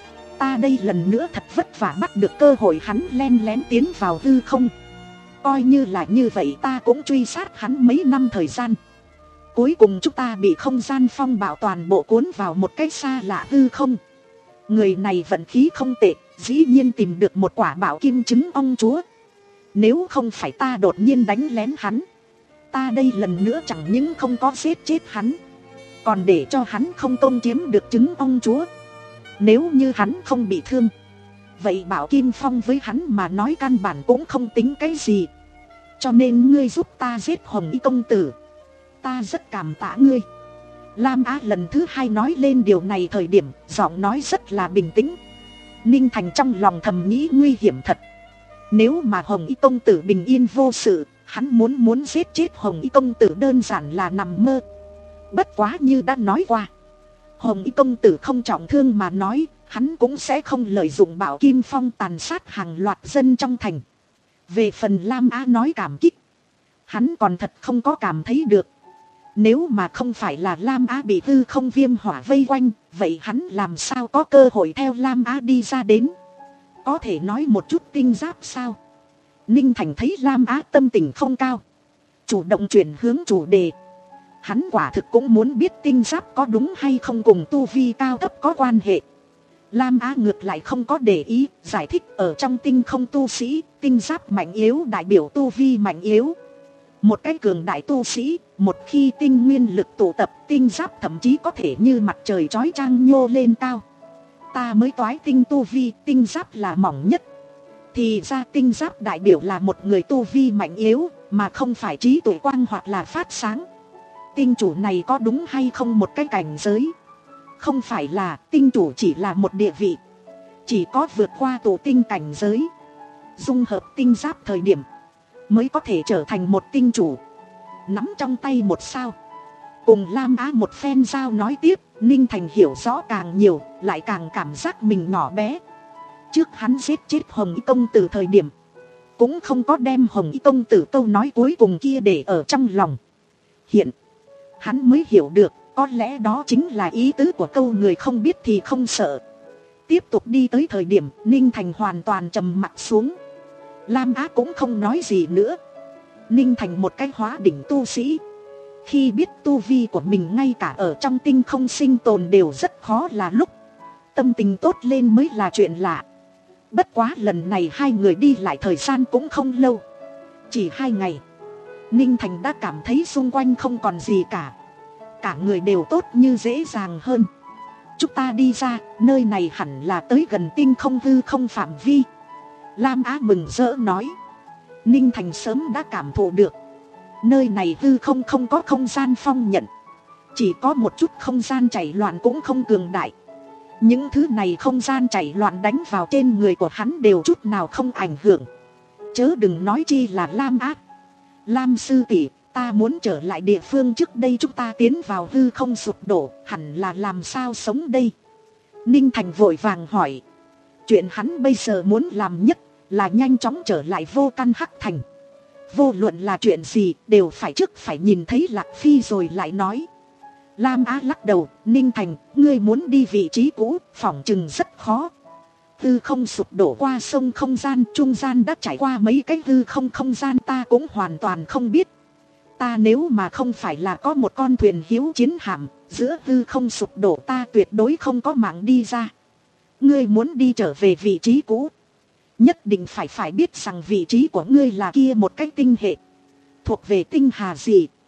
Ta đây lần nữa thật vất vả bắt được cơ hội, hắn len lén tiến vào hư không. Coi như là như vậy, ta cũng truy sát hắn mấy năm thời gian. Cuối cùng chúng ta bị không gian phong bạo toàn bộ cuốn vào một cái xa lạ hư không. Người này vận khí không tệ, dĩ nhiên tìm được một quả bảo kim trứng ong chúa. Nếu không phải ta đột nhiên đánh lén hắn, ta đây lần nữa chẳng những không có giết chết hắn, còn để cho hắn không công chiếm được trứng ong chúa. Nếu như hắn không bị thương, vậy bảo kim phong với hắn mà nói căn bản cũng không tính cái gì. Cho nên ngươi giúp ta giết Hồng Y công tử, ta rất cảm tạ ngươi. Lam Á lần thứ hai nói lên điều này thời điểm, giọng nói rất là bình tĩnh. Ninh Thành trong lòng thầm nghĩ nguy hiểm thật. Nếu mà Hồng Y công tử bình yên vô sự, hắn muốn muốn giết chết Hồng Y công tử đơn giản là nằm mơ. Bất quá như đã nói qua, Hồng Y công tử không trọng thương mà nói, hắn cũng sẽ không lợi dụng bảo kim phong tàn sát hàng loạt dân trong thành. Về phần Lam Á nói cảm kích, hắn còn thật không có cảm thấy được. Nếu mà không phải là Lam Á bị hư không viêm hỏa vây quanh, vậy hắn làm sao có cơ hội theo Lam Á đi ra đến? Có thể nói một chút tinh giáp sao? Ninh Thành thấy Lam Á tâm tình không cao, chủ động chuyển hướng chủ đề. Hắn quả thực cũng muốn biết tinh giáp có đúng hay không cùng tu vi cao thấp có quan hệ. Lam Á ngược lại không có để ý, giải thích ở trong tinh không tu sĩ, tinh giáp mạnh yếu đại biểu tu vi mạnh yếu. Một cái cường đại tu sĩ, một khi tinh nguyên lực tụ tập, tinh giáp thậm chí có thể như mặt trời chói chang nhô lên cao. Ta mới toái tinh tu vi, tinh giáp là mỏng nhất. Thì ra tinh giáp đại biểu là một người tu vi mạnh yếu, mà không phải trí tuệ quang hoặc là phát sáng. Tinh chủ này có đúng hay không một cái cảnh giới? Không phải là tinh chủ chỉ là một địa vị, chỉ có vượt qua tổ tinh cảnh giới, dung hợp tinh giáp thời điểm mới có thể trở thành một tinh chủ. Nắm trong tay một sao, cùng Lam Á một phen giao nói tiếp, Ninh Thành hiểu rõ càng nhiều, lại càng cảm giác mình nhỏ bé. Trước hắn giết chết Hồng Y công tử thời điểm, cũng không có đem Hồng Y công tử câu nói cuối cùng kia để ở trong lòng. Hiện hắn mới hiểu được, có lẽ đó chính là ý tứ của câu người không biết thì không sợ. Tiếp tục đi tới thời điểm, Ninh Thành hoàn toàn trầm mặc xuống. Lam Á cũng không nói gì nữa. Ninh Thành một cái hóa đỉnh tu sĩ, khi biết tu vi của mình ngay cả ở trong tinh không sinh tồn đều rất khó là lúc, tâm tình tốt lên mới là chuyện lạ. Bất quá lần này hai người đi lại thời gian cũng không lâu, chỉ hai ngày, Ninh Thành đã cảm thấy xung quanh không còn gì cả. Cả người đều tốt như dễ dàng hơn. Chúng ta đi ra, nơi này hẳn là tới gần tinh không hư không phạm vi. Lam Á mừng rỡ nói. Ninh Thành sớm đã cảm thụ được, nơi này hư không không có không gian phong nhận, chỉ có một chút không gian chảy loạn cũng không cường đại. Những thứ này không gian chảy loạn đánh vào trên người của hắn đều chút nào không ảnh hưởng, chớ đừng nói chi là Lam Á. Lam sư tỷ, ta muốn trở lại địa phương trước đây chúng ta tiến vào hư không sụp đổ, hẳn là làm sao sống đây? Ninh Thành vội vàng hỏi. Chuyện hắn bây giờ muốn làm nhất là nhanh chóng trở lại Vô Căn Hắc Thành. Vô luận là chuyện gì đều phải trước phải nhìn thấy Lạc Phi rồi lại nói. Lam Á lắc đầu. Ninh Thành, ngươi muốn đi vị trí cũ, phỏng chừng rất khó. Hư không sụp đổ qua sông không gian, trung gian đã trải qua mấy cái hư không không gian ta cũng hoàn toàn không biết. Ta nếu mà không phải là có một con thuyền hiếu chiến hạm, giữa hư không sụp đổ ta tuyệt đối không có mạng đi ra. Ngươi muốn đi trở về vị trí cũ, nhất định phải phải biết rằng vị trí của ngươi là kia một cái tinh hệ, thuộc về tinh hà gì.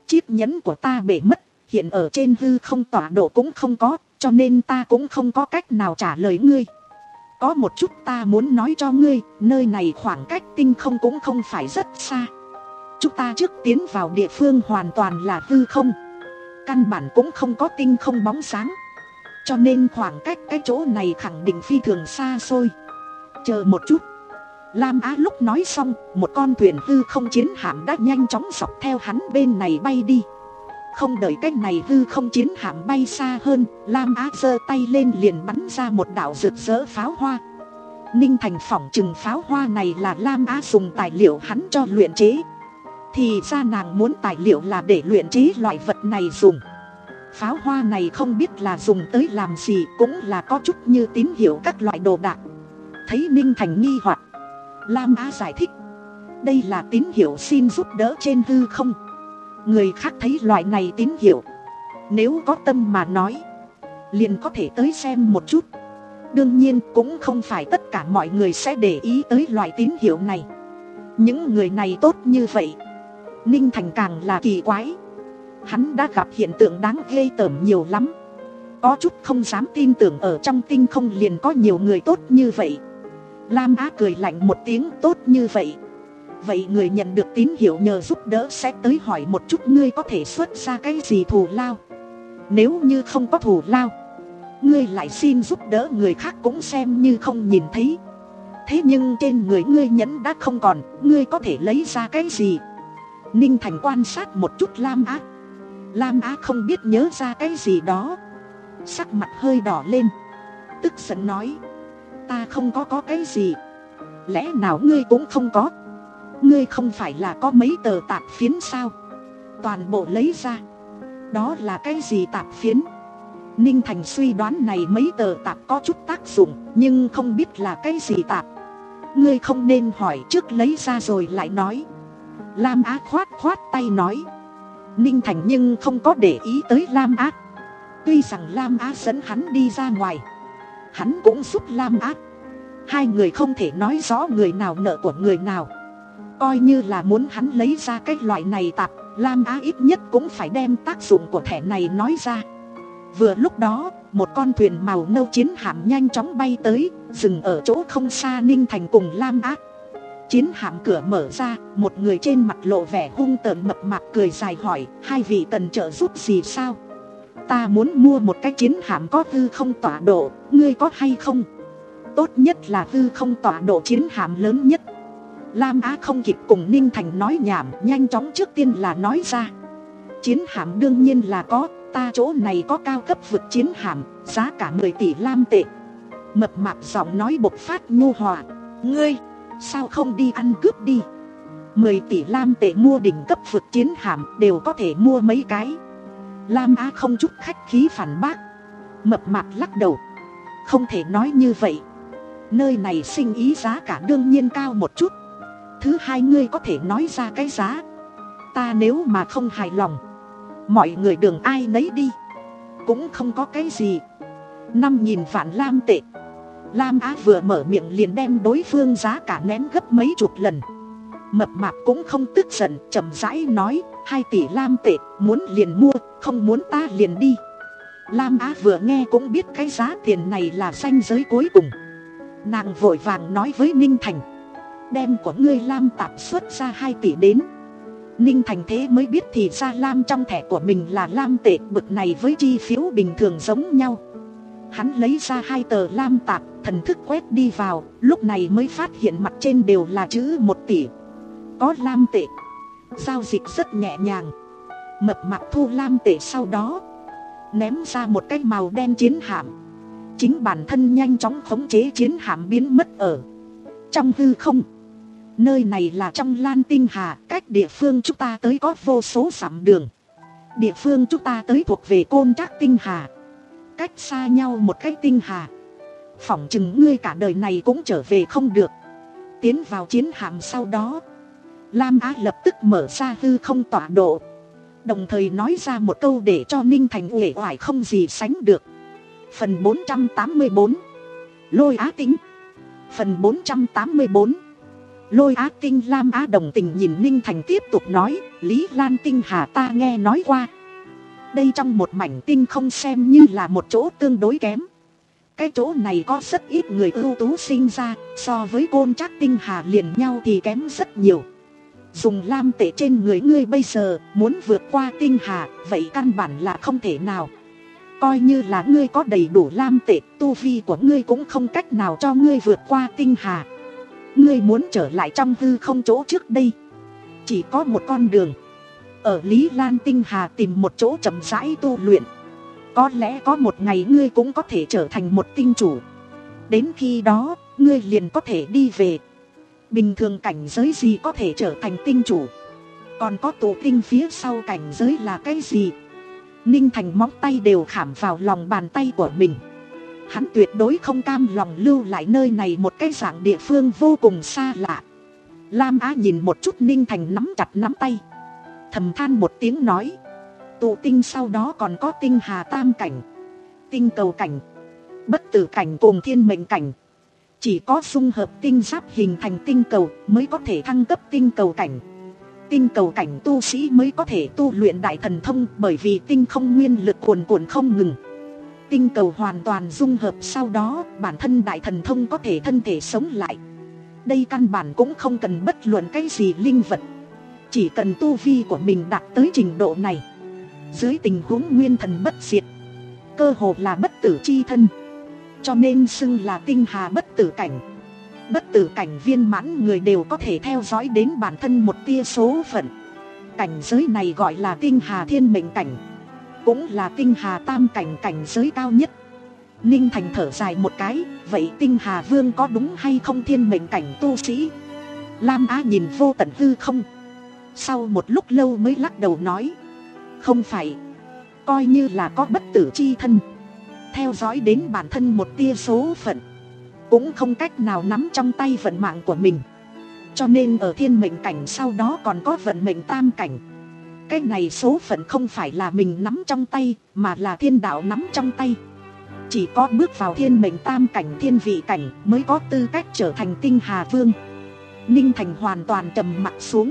Chiếc nhẫn của ta bể mất, hiện ở trên hư không tọa độ cũng không có, cho nên ta cũng không có cách nào trả lời ngươi. Có một chút ta muốn nói cho ngươi, nơi này khoảng cách tinh không cũng không phải rất xa. Chúng ta trước tiến vào địa phương hoàn toàn là hư không, căn bản cũng không có tinh không bóng sáng, cho nên khoảng cách cái chỗ này khẳng định phi thường xa xôi. Chờ một chút. Lam Á lúc nói xong, một con thuyền hư không chiến hạm đã nhanh chóng dọc theo hắn bên này bay đi. Không đợi cái này hư không chiến hạm bay xa hơn, Lam Á giơ tay lên liền bắn ra một đạo rực rỡ pháo hoa. Ninh Thành phỏng chừng pháo hoa này là Lam Á dùng tài liệu hắn cho luyện chế. Thì ra nàng muốn tài liệu là để luyện chế loại vật này dùng. Pháo hoa này không biết là dùng tới làm gì, cũng là có chút như tín hiệu các loại đồ đạc. Thấy Ninh Thành nghi hoặc, Lam Á giải thích, đây là tín hiệu xin giúp đỡ trên hư không. Người khác thấy loại này tín hiệu, nếu có tâm mà nói, liền có thể tới xem một chút. Đương nhiên cũng không phải tất cả mọi người sẽ để ý tới loại tín hiệu này. Những người này tốt như vậy, Ninh Thành càng là kỳ quái. Hắn đã gặp hiện tượng đáng ghê tởm nhiều lắm, có chút không dám tin tưởng ở trong tinh không liền có nhiều người tốt như vậy. Lam Á cười lạnh một tiếng, tốt như vậy. Vậy người nhận được tín hiệu nhờ giúp đỡ sẽ tới hỏi một chút ngươi có thể xuất ra cái gì thù lao. Nếu như không có thù lao, ngươi lại xin giúp đỡ người khác cũng xem như không nhìn thấy. Thế nhưng trên người ngươi nhẫn đã không còn, ngươi có thể lấy ra cái gì? Ninh Thành quan sát một chút Lam Á. Lam Á không biết nhớ ra cái gì đó, sắc mặt hơi đỏ lên, tức giận nói, ta không có có cái gì. Lẽ nào ngươi cũng không có? Ngươi không phải là có mấy tờ tạp phiến sao? Toàn bộ lấy ra. Đó là cái gì tạp phiến? Ninh Thành suy đoán này mấy tờ tạp có chút tác dụng, nhưng không biết là cái gì tạp. Ngươi không nên hỏi, trước lấy ra rồi lại nói. Lam Á khoát khoát tay nói. Ninh Thành nhưng không có để ý tới Lam Á. Tuy rằng Lam Á dẫn hắn đi ra ngoài, hắn cũng giúp Lam Á. Hai người không thể nói rõ người nào nợ của người nào. Coi như là muốn hắn lấy ra cái loại này tạp, Lam Á ít nhất cũng phải đem tác dụng của thẻ này nói ra. Vừa lúc đó, một con thuyền màu nâu chiến hạm nhanh chóng bay tới, dừng ở chỗ không xa Ninh Thành cùng Lam Á. Chiến hạm cửa mở ra, một người trên mặt lộ vẻ hung tợn mập mạp cười dài hỏi, hai vị cần trợ giúp gì sao? Ta muốn mua một cái chiến hạm có hư không tọa độ, ngươi có hay không? Tốt nhất là hư không tọa độ chiến hạm lớn nhất. Lam Á không kịp cùng Ninh Thành nói nhảm, nhanh chóng trước tiên là nói ra. Chiến hạm đương nhiên là có, ta chỗ này có cao cấp vực chiến hạm, giá cả mười tỷ lam tệ. Mập mạp giọng nói bộc phát nhu hòa, ngươi, sao không đi ăn cướp đi? Mười tỷ lam tệ mua đỉnh cấp vực chiến hạm đều có thể mua mấy cái. Lam Á không chút khách khí phản bác. Mập mạp lắc đầu, không thể nói như vậy. Nơi này sinh ý giá cả đương nhiên cao một chút. Thứ hai, ngươi có thể nói ra cái giá. Ta nếu mà không hài lòng, mọi người đường ai nấy đi, cũng không có cái gì. Năm nghìn vạn lam tệ. Lam Á vừa mở miệng liền đem đối phương giá cả nén gấp mấy chục lần. Mập mạp cũng không tức giận, chậm rãi nói, hai tỷ lam tệ, muốn liền mua, không muốn ta liền đi. Lam Á vừa nghe cũng biết cái giá tiền này là ranh giới cuối cùng. Nàng vội vàng nói với Ninh Thành, đem của ngươi lam tạp xuất ra hai tỷ đến. Ninh Thành thế mới biết thì ra lam trong thẻ của mình là lam tệ, bực này với chi phiếu bình thường giống nhau. Hắn lấy ra hai tờ lam tạp, thần thức quét đi vào, lúc này mới phát hiện mặt trên đều là chữ một tỷ. Có lam tệ, giao dịch rất nhẹ nhàng. Mập mạp thu lam tệ sau đó ném ra một cái màu đen chiến hạm. Chính bản thân nhanh chóng khống chế chiến hạm biến mất ở trong hư không. Nơi này là trong Lan Tinh Hà, cách địa phương chúng ta tới có vô số dặm đường. Địa phương chúng ta tới thuộc về Côn Trác Tinh Hà, cách xa nhau một cái tinh hà. Phỏng chừng ngươi cả đời này cũng trở về không được. Tiến vào chiến hạm sau đó, Lam Á lập tức mở ra hư không tọa độ, đồng thời nói ra một câu để cho Ninh Thành uể oải không gì sánh được. Phần bốn trăm tám mươi bốn, Lôi Á Tĩnh. Phần bốn trăm tám mươi bốn, Lôi Á Tinh Lam Á đồng tình nhìn Ninh Thành tiếp tục nói, Lý Lan Tinh Hà ta nghe nói qua. Đây trong một mảnh tinh không xem như là một chỗ tương đối kém. Cái chỗ này có rất ít người ưu tú sinh ra, so với Côn Trác Tinh Hà liền nhau thì kém rất nhiều. Dùng lam tệ trên người ngươi bây giờ, muốn vượt qua Tinh Hà, vậy căn bản là không thể nào. Coi như là ngươi có đầy đủ lam tệ, tu vi của ngươi cũng không cách nào cho ngươi vượt qua Tinh Hà. Ngươi muốn trở lại trong hư không chỗ trước đây, chỉ có một con đường. Ở Lý Lan Tinh Hà tìm một chỗ chậm rãi tu luyện. Có lẽ có một ngày ngươi cũng có thể trở thành một tinh chủ. Đến khi đó, ngươi liền có thể đi về. Bình thường cảnh giới gì có thể trở thành tinh chủ? Còn có tụ tinh phía sau cảnh giới là cái gì? Ninh Thành móng tay đều khảm vào lòng bàn tay của mình. Hắn tuyệt đối không cam lòng lưu lại nơi này một cái dạng địa phương vô cùng xa lạ. Lam Á nhìn một chút Ninh Thành nắm chặt nắm tay, thầm than một tiếng nói, tụ tinh sau đó còn có Tinh Hà tam cảnh, tinh cầu cảnh, bất tử cảnh cùng thiên mệnh cảnh. Chỉ có dung hợp tinh giáp hình thành tinh cầu mới có thể thăng cấp tinh cầu cảnh. Tinh cầu cảnh tu sĩ mới có thể tu luyện đại thần thông, bởi vì tinh không nguyên lực cuồn cuộn không ngừng. Tinh cầu hoàn toàn dung hợp sau đó, bản thân đại thần thông có thể thân thể sống lại. Đây căn bản cũng không cần bất luận cái gì linh vật. Chỉ cần tu vi của mình đạt tới trình độ này, dưới tình huống nguyên thần bất diệt, cơ hồ là bất tử chi thân, cho nên xưng là Tinh Hà bất tử cảnh. Bất tử cảnh viên mãn người đều có thể theo dõi đến bản thân một tia số phận. Cảnh giới này gọi là Tinh Hà thiên mệnh cảnh, cũng là Tinh Hà tam cảnh cảnh giới cao nhất. Ninh Thành thở dài một cái, vậy Tinh Hà Vương có đúng hay không thiên mệnh cảnh tu sĩ? Lam Á nhìn vô tận hư không, sau một lúc lâu mới lắc đầu nói, không phải. Coi như là có bất tử chi thân, theo dõi đến bản thân một tia số phận, cũng không cách nào nắm trong tay vận mạng của mình. Cho nên ở thiên mệnh cảnh sau đó còn có vận mệnh tam cảnh. Cái này số phận không phải là mình nắm trong tay, mà là thiên đạo nắm trong tay. Chỉ có bước vào thiên mệnh tam cảnh thiên vị cảnh mới có tư cách trở thành Tinh Hà Vương. Ninh Thành hoàn toàn trầm mặt xuống.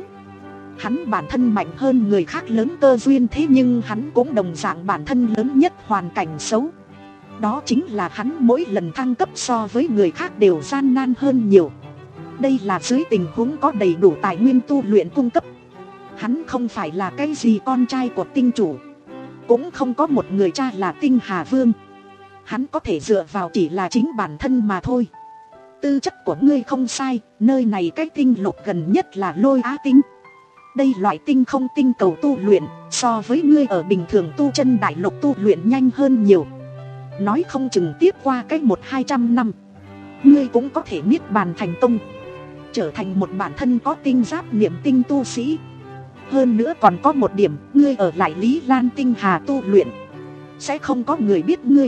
Hắn bản thân mạnh hơn người khác lớn cơ duyên, thế nhưng hắn cũng đồng dạng bản thân lớn nhất hoàn cảnh xấu. Đó chính là hắn mỗi lần thăng cấp so với người khác đều gian nan hơn nhiều. Đây là dưới tình huống có đầy đủ tài nguyên tu luyện cung cấp. Hắn không phải là cái gì con trai của tinh chủ, cũng không có một người cha là Tinh Hà Vương. Hắn có thể dựa vào chỉ là chính bản thân mà thôi. Tư chất của ngươi không sai, nơi này cái tinh lục gần nhất là Lôi Á Tinh. Đây loại tinh không tinh cầu tu luyện, so với ngươi ở bình thường tu chân đại lục tu luyện nhanh hơn nhiều. Nói không chừng tiếp qua cách một hai trăm năm, ngươi cũng có thể niết bàn thành công, trở thành một bản thân có tinh giáp niệm tinh tu sĩ. Hơn nữa còn có một điểm, ngươi ở lại Lý Lan Tinh Hà tu luyện, sẽ không có người biết ngươi.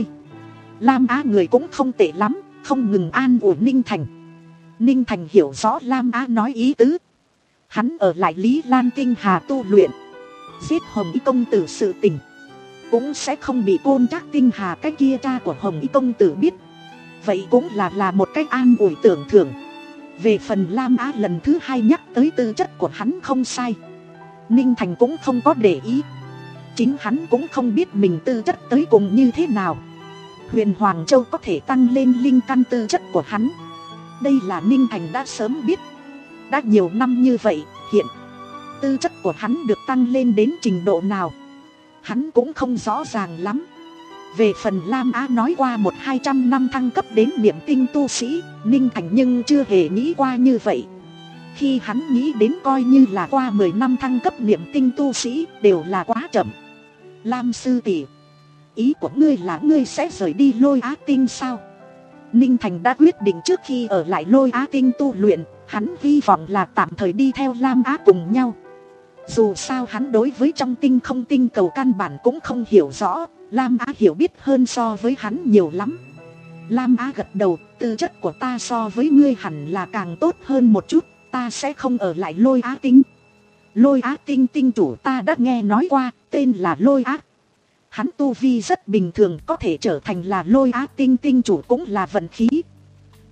Lam Á người cũng không tệ lắm, không ngừng an ủi Ninh Thành. Ninh Thành hiểu rõ Lam Á nói ý tứ. Hắn ở lại Lý Lan Tinh Hà tu luyện, giết Hồng Y công tử sự tình cũng sẽ không bị Côn Trác Tinh Hà cái kia cha của Hồng Y công tử biết. Vậy cũng là là một cách an ủi tưởng thưởng. Về phần Lam Á lần thứ hai nhắc tới tư chất của hắn không sai, Ninh Thành cũng không có để ý. Chính hắn cũng không biết mình tư chất tới cùng như thế nào. Huyền Hoàng Châu có thể tăng lên linh căn tư chất của hắn, đây là Ninh Thành đã sớm biết. Đã nhiều năm như vậy, hiện tư chất của hắn được tăng lên đến trình độ nào, hắn cũng không rõ ràng lắm. Về phần Lam Á nói qua một hai trăm năm thăng cấp đến niệm tinh tu sĩ, Ninh Thành nhưng chưa hề nghĩ qua như vậy. Khi hắn nghĩ đến coi như là qua mười năm thăng cấp niệm tinh tu sĩ đều là quá chậm. Lam sư tỷ, ý của ngươi là ngươi sẽ rời đi Lôi Á Tinh sao? Ninh Thành đã quyết định trước khi ở lại Lôi Á Tinh tu luyện, hắn hy vọng là tạm thời đi theo Lam Á cùng nhau. Dù sao hắn đối với trong tinh không tinh cầu căn bản cũng không hiểu rõ, Lam Á hiểu biết hơn so với hắn nhiều lắm. Lam Á gật đầu, tư chất của ta so với ngươi hẳn là càng tốt hơn một chút, ta sẽ không ở lại Lôi Á Tinh. Lôi Á Tinh tinh chủ ta đã nghe nói qua, tên là Lôi Á. Hắn tu vi rất bình thường, có thể trở thành là Lôi Á Tinh tinh chủ cũng là vận khí.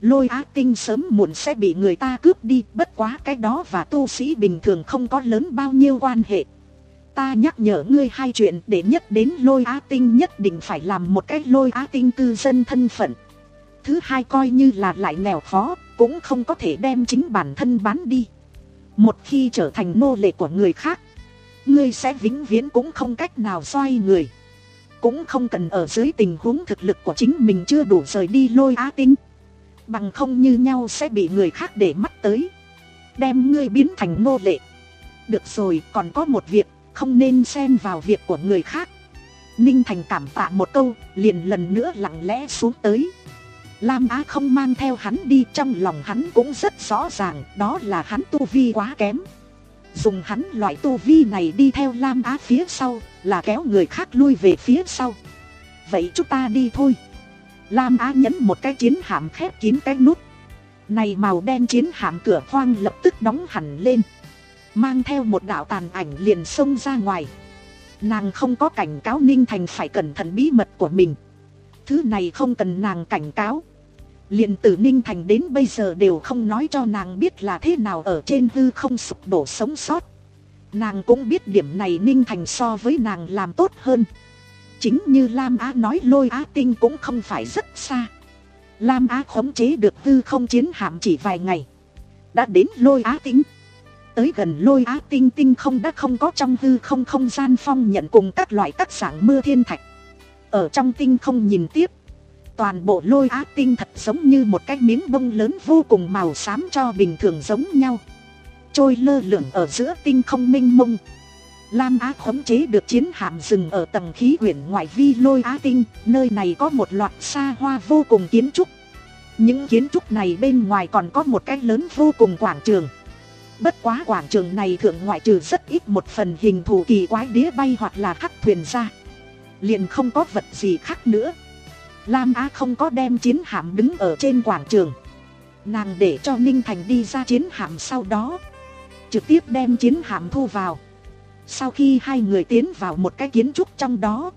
Lôi Á Tinh sớm muộn sẽ bị người ta cướp đi, bất quá cái đó và tu sĩ bình thường không có lớn bao nhiêu quan hệ. Ta nhắc nhở ngươi hai chuyện, để nhất đến Lôi Á Tinh nhất định phải làm một cái Lôi Á Tinh cư dân thân phận. Thứ hai, coi như là lại nghèo khó, cũng không có thể đem chính bản thân bán đi. Một khi trở thành nô lệ của người khác, ngươi sẽ vĩnh viễn cũng không cách nào xoay người. Cũng không cần ở dưới tình huống thực lực của chính mình chưa đủ rời đi Lôi Á Tinh. Bằng không như nhau sẽ bị người khác để mắt tới, đem ngươi biến thành nô lệ. Được rồi, còn có một việc, không nên xen vào việc của người khác. Ninh Thành cảm tạ một câu, liền lần nữa lặng lẽ xuống tới. Lam Á không mang theo hắn đi, trong lòng hắn cũng rất rõ ràng, đó là hắn tu vi quá kém. Dùng hắn loại tu vi này đi theo Lam Á phía sau, là kéo người khác lui về phía sau. Vậy chúng ta đi thôi. Lam Á nhấn một cái chiến hạm khép kín cái nút. Này màu đen chiến hạm cửa khoang lập tức đóng hẳn lên, mang theo một đạo tàn ảnh liền xông ra ngoài. Nàng không có cảnh cáo Ninh Thành phải cẩn thận bí mật của mình. Thứ này không cần nàng cảnh cáo. Liền từ Ninh Thành đến bây giờ đều không nói cho nàng biết là thế nào ở trên hư không sụp đổ sống sót. Nàng cũng biết điểm này Ninh Thành so với nàng làm tốt hơn. Chính như Lam Á nói, Lôi Á Tinh cũng không phải rất xa. Lam Á khống chế được hư không chiến hạm chỉ vài ngày, đã đến Lôi Á Tinh. Tới gần Lôi Á Tinh, tinh không đã không có trong hư không không gian phong nhận cùng các loại các dạng mưa thiên thạch. Ở trong tinh không nhìn tiếp, toàn bộ Lôi Á Tinh thật giống như một cái miếng bông lớn vô cùng màu xám cho bình thường giống nhau, trôi lơ lửng ở giữa tinh không mênh mông. Lam Á khống chế được chiến hạm dừng ở tầng khí quyển ngoại vi Lôi Á Tinh, nơi này có một loạt xa hoa vô cùng kiến trúc. Những kiến trúc này bên ngoài còn có một cái lớn vô cùng quảng trường. Bất quá quảng trường này thượng ngoại trừ rất ít một phần hình thù kỳ quái đĩa bay hoặc là hắc thuyền ra, liền không có vật gì khác nữa. Lam Á không có đem chiến hạm đứng ở trên quảng trường. Nàng để cho Ninh Thành đi ra chiến hạm, sau đó trực tiếp đem chiến hạm thu vào. Sau khi hai người tiến vào một cái kiến trúc trong đó,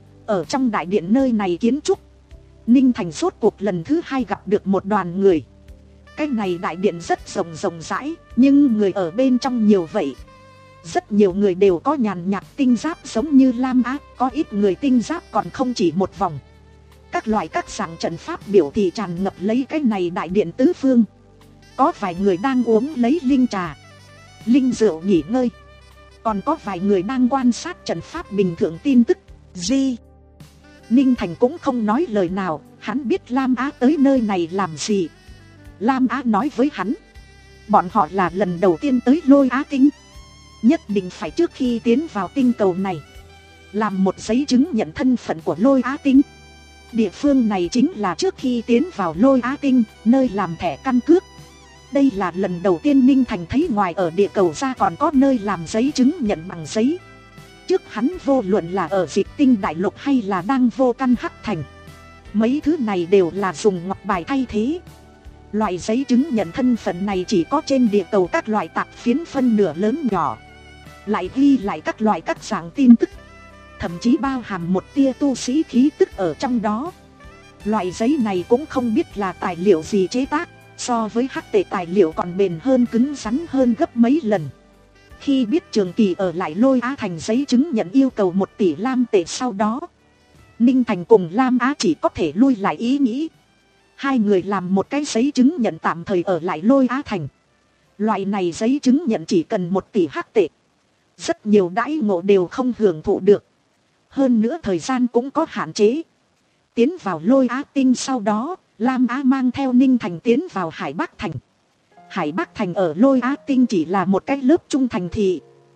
ở trong đại điện nơi này kiến trúc, Ninh Thành rốt cuộc lần thứ hai gặp được một đoàn người. Cái này đại điện rất rộng rộng rãi, nhưng người ở bên trong nhiều vậy. Rất nhiều người đều có nhàn nhạt tinh giáp giống như Lam Á, có ít người tinh giáp còn không chỉ một vòng. Các loại các dạng trận pháp biểu thị tràn ngập lấy cái này đại điện tứ phương. Có vài người đang uống lấy linh trà, linh rượu nghỉ ngơi. Còn có vài người đang quan sát trận pháp bình thường tin tức. Gì? Ninh Thành cũng không nói lời nào, hắn biết Lam Á tới nơi này làm gì. Lam Á nói với hắn, bọn họ là lần đầu tiên tới Lôi Á Tinh, nhất định phải trước khi tiến vào tinh cầu này làm một giấy chứng nhận thân phận của Lôi Á Tinh. Địa phương này chính là trước khi tiến vào Lôi Á Tinh, nơi làm thẻ căn cước. Đây là lần đầu tiên Ninh Thành thấy ngoài ở địa cầu ra còn có nơi làm giấy chứng nhận bằng giấy. Trước hắn vô luận là ở Dịch Tinh Đại Lục hay là đang vô căn hắc thành, mấy thứ này đều là dùng ngọc bài thay thế. Loại giấy chứng nhận thân phận này chỉ có trên địa cầu các loại tạp phiến phân nửa lớn nhỏ, lại ghi lại các loại các dạng tin tức, thậm chí bao hàm một tia tu sĩ khí tức ở trong đó. Loại giấy này cũng không biết là tài liệu gì chế tác, so với hắc tệ tài liệu còn bền hơn, cứng rắn hơn gấp mấy lần. Khi biết Trường Kỳ ở lại Lôi Á Thành giấy chứng nhận yêu cầu một tỷ lam tệ sau đó, Ninh Thành cùng Lam Á chỉ có thể lui lại ý nghĩ. Hai người làm một cái giấy chứng nhận tạm thời ở lại Lôi Á Thành. Loại này giấy chứng nhận chỉ cần một tỷ hắc tệ, rất nhiều đãi ngộ đều không hưởng thụ được. Hơn nữa thời gian cũng có hạn chế. Tiến vào Lôi Á Tinh sau đó, Lam Á mang theo Ninh Thành tiến vào Hải Bắc Thành. Hải Bắc Thành ở Lôi Á Tinh chỉ là một cái lớp trung thành thị.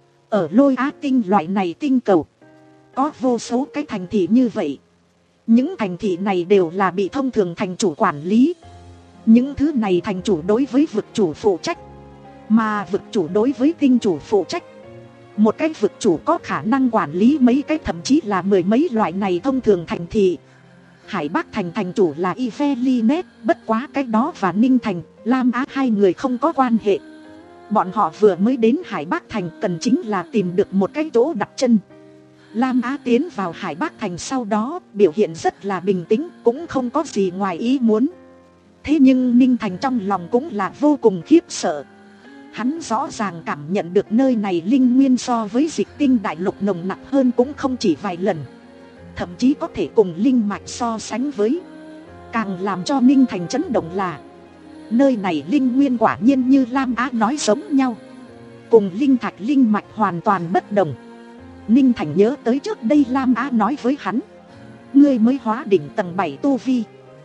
Ở Lôi Á Tinh loại này tinh cầu, có vô số cái thành thị như vậy. Những thành thị này đều là bị thông thường thành chủ quản lý. Những thứ này thành chủ đối với vực chủ phụ trách, mà vực chủ đối với tinh chủ phụ trách. Một cái vực chủ có khả năng quản lý mấy cái, thậm chí là mười mấy loại này thông thường thành thị. Hải Bắc Thành thành chủ là Yvelinet, bất quá cái đó và Ninh Thành, Lam Á hai người không có quan hệ. Bọn họ vừa mới đến Hải Bắc Thành, cần chính là tìm được một cái chỗ đặt chân. Lam Á tiến vào Hải Bắc Thành sau đó, biểu hiện rất là bình tĩnh, cũng không có gì ngoài ý muốn. Thế nhưng Ninh Thành trong lòng cũng là vô cùng khiếp sợ. Hắn rõ ràng cảm nhận được nơi này linh nguyên so với dịch tinh đại lục nồng nặc hơn cũng không chỉ vài lần. Thậm chí có thể cùng linh mạch so sánh với. Càng làm cho Ninh Thành chấn động là nơi này linh nguyên quả nhiên như Lam Á nói giống nhau, cùng linh thạch linh mạch hoàn toàn bất đồng. Ninh Thành nhớ tới trước đây Lam Á nói với hắn, ngươi mới hóa đỉnh tầng bảy tu vi,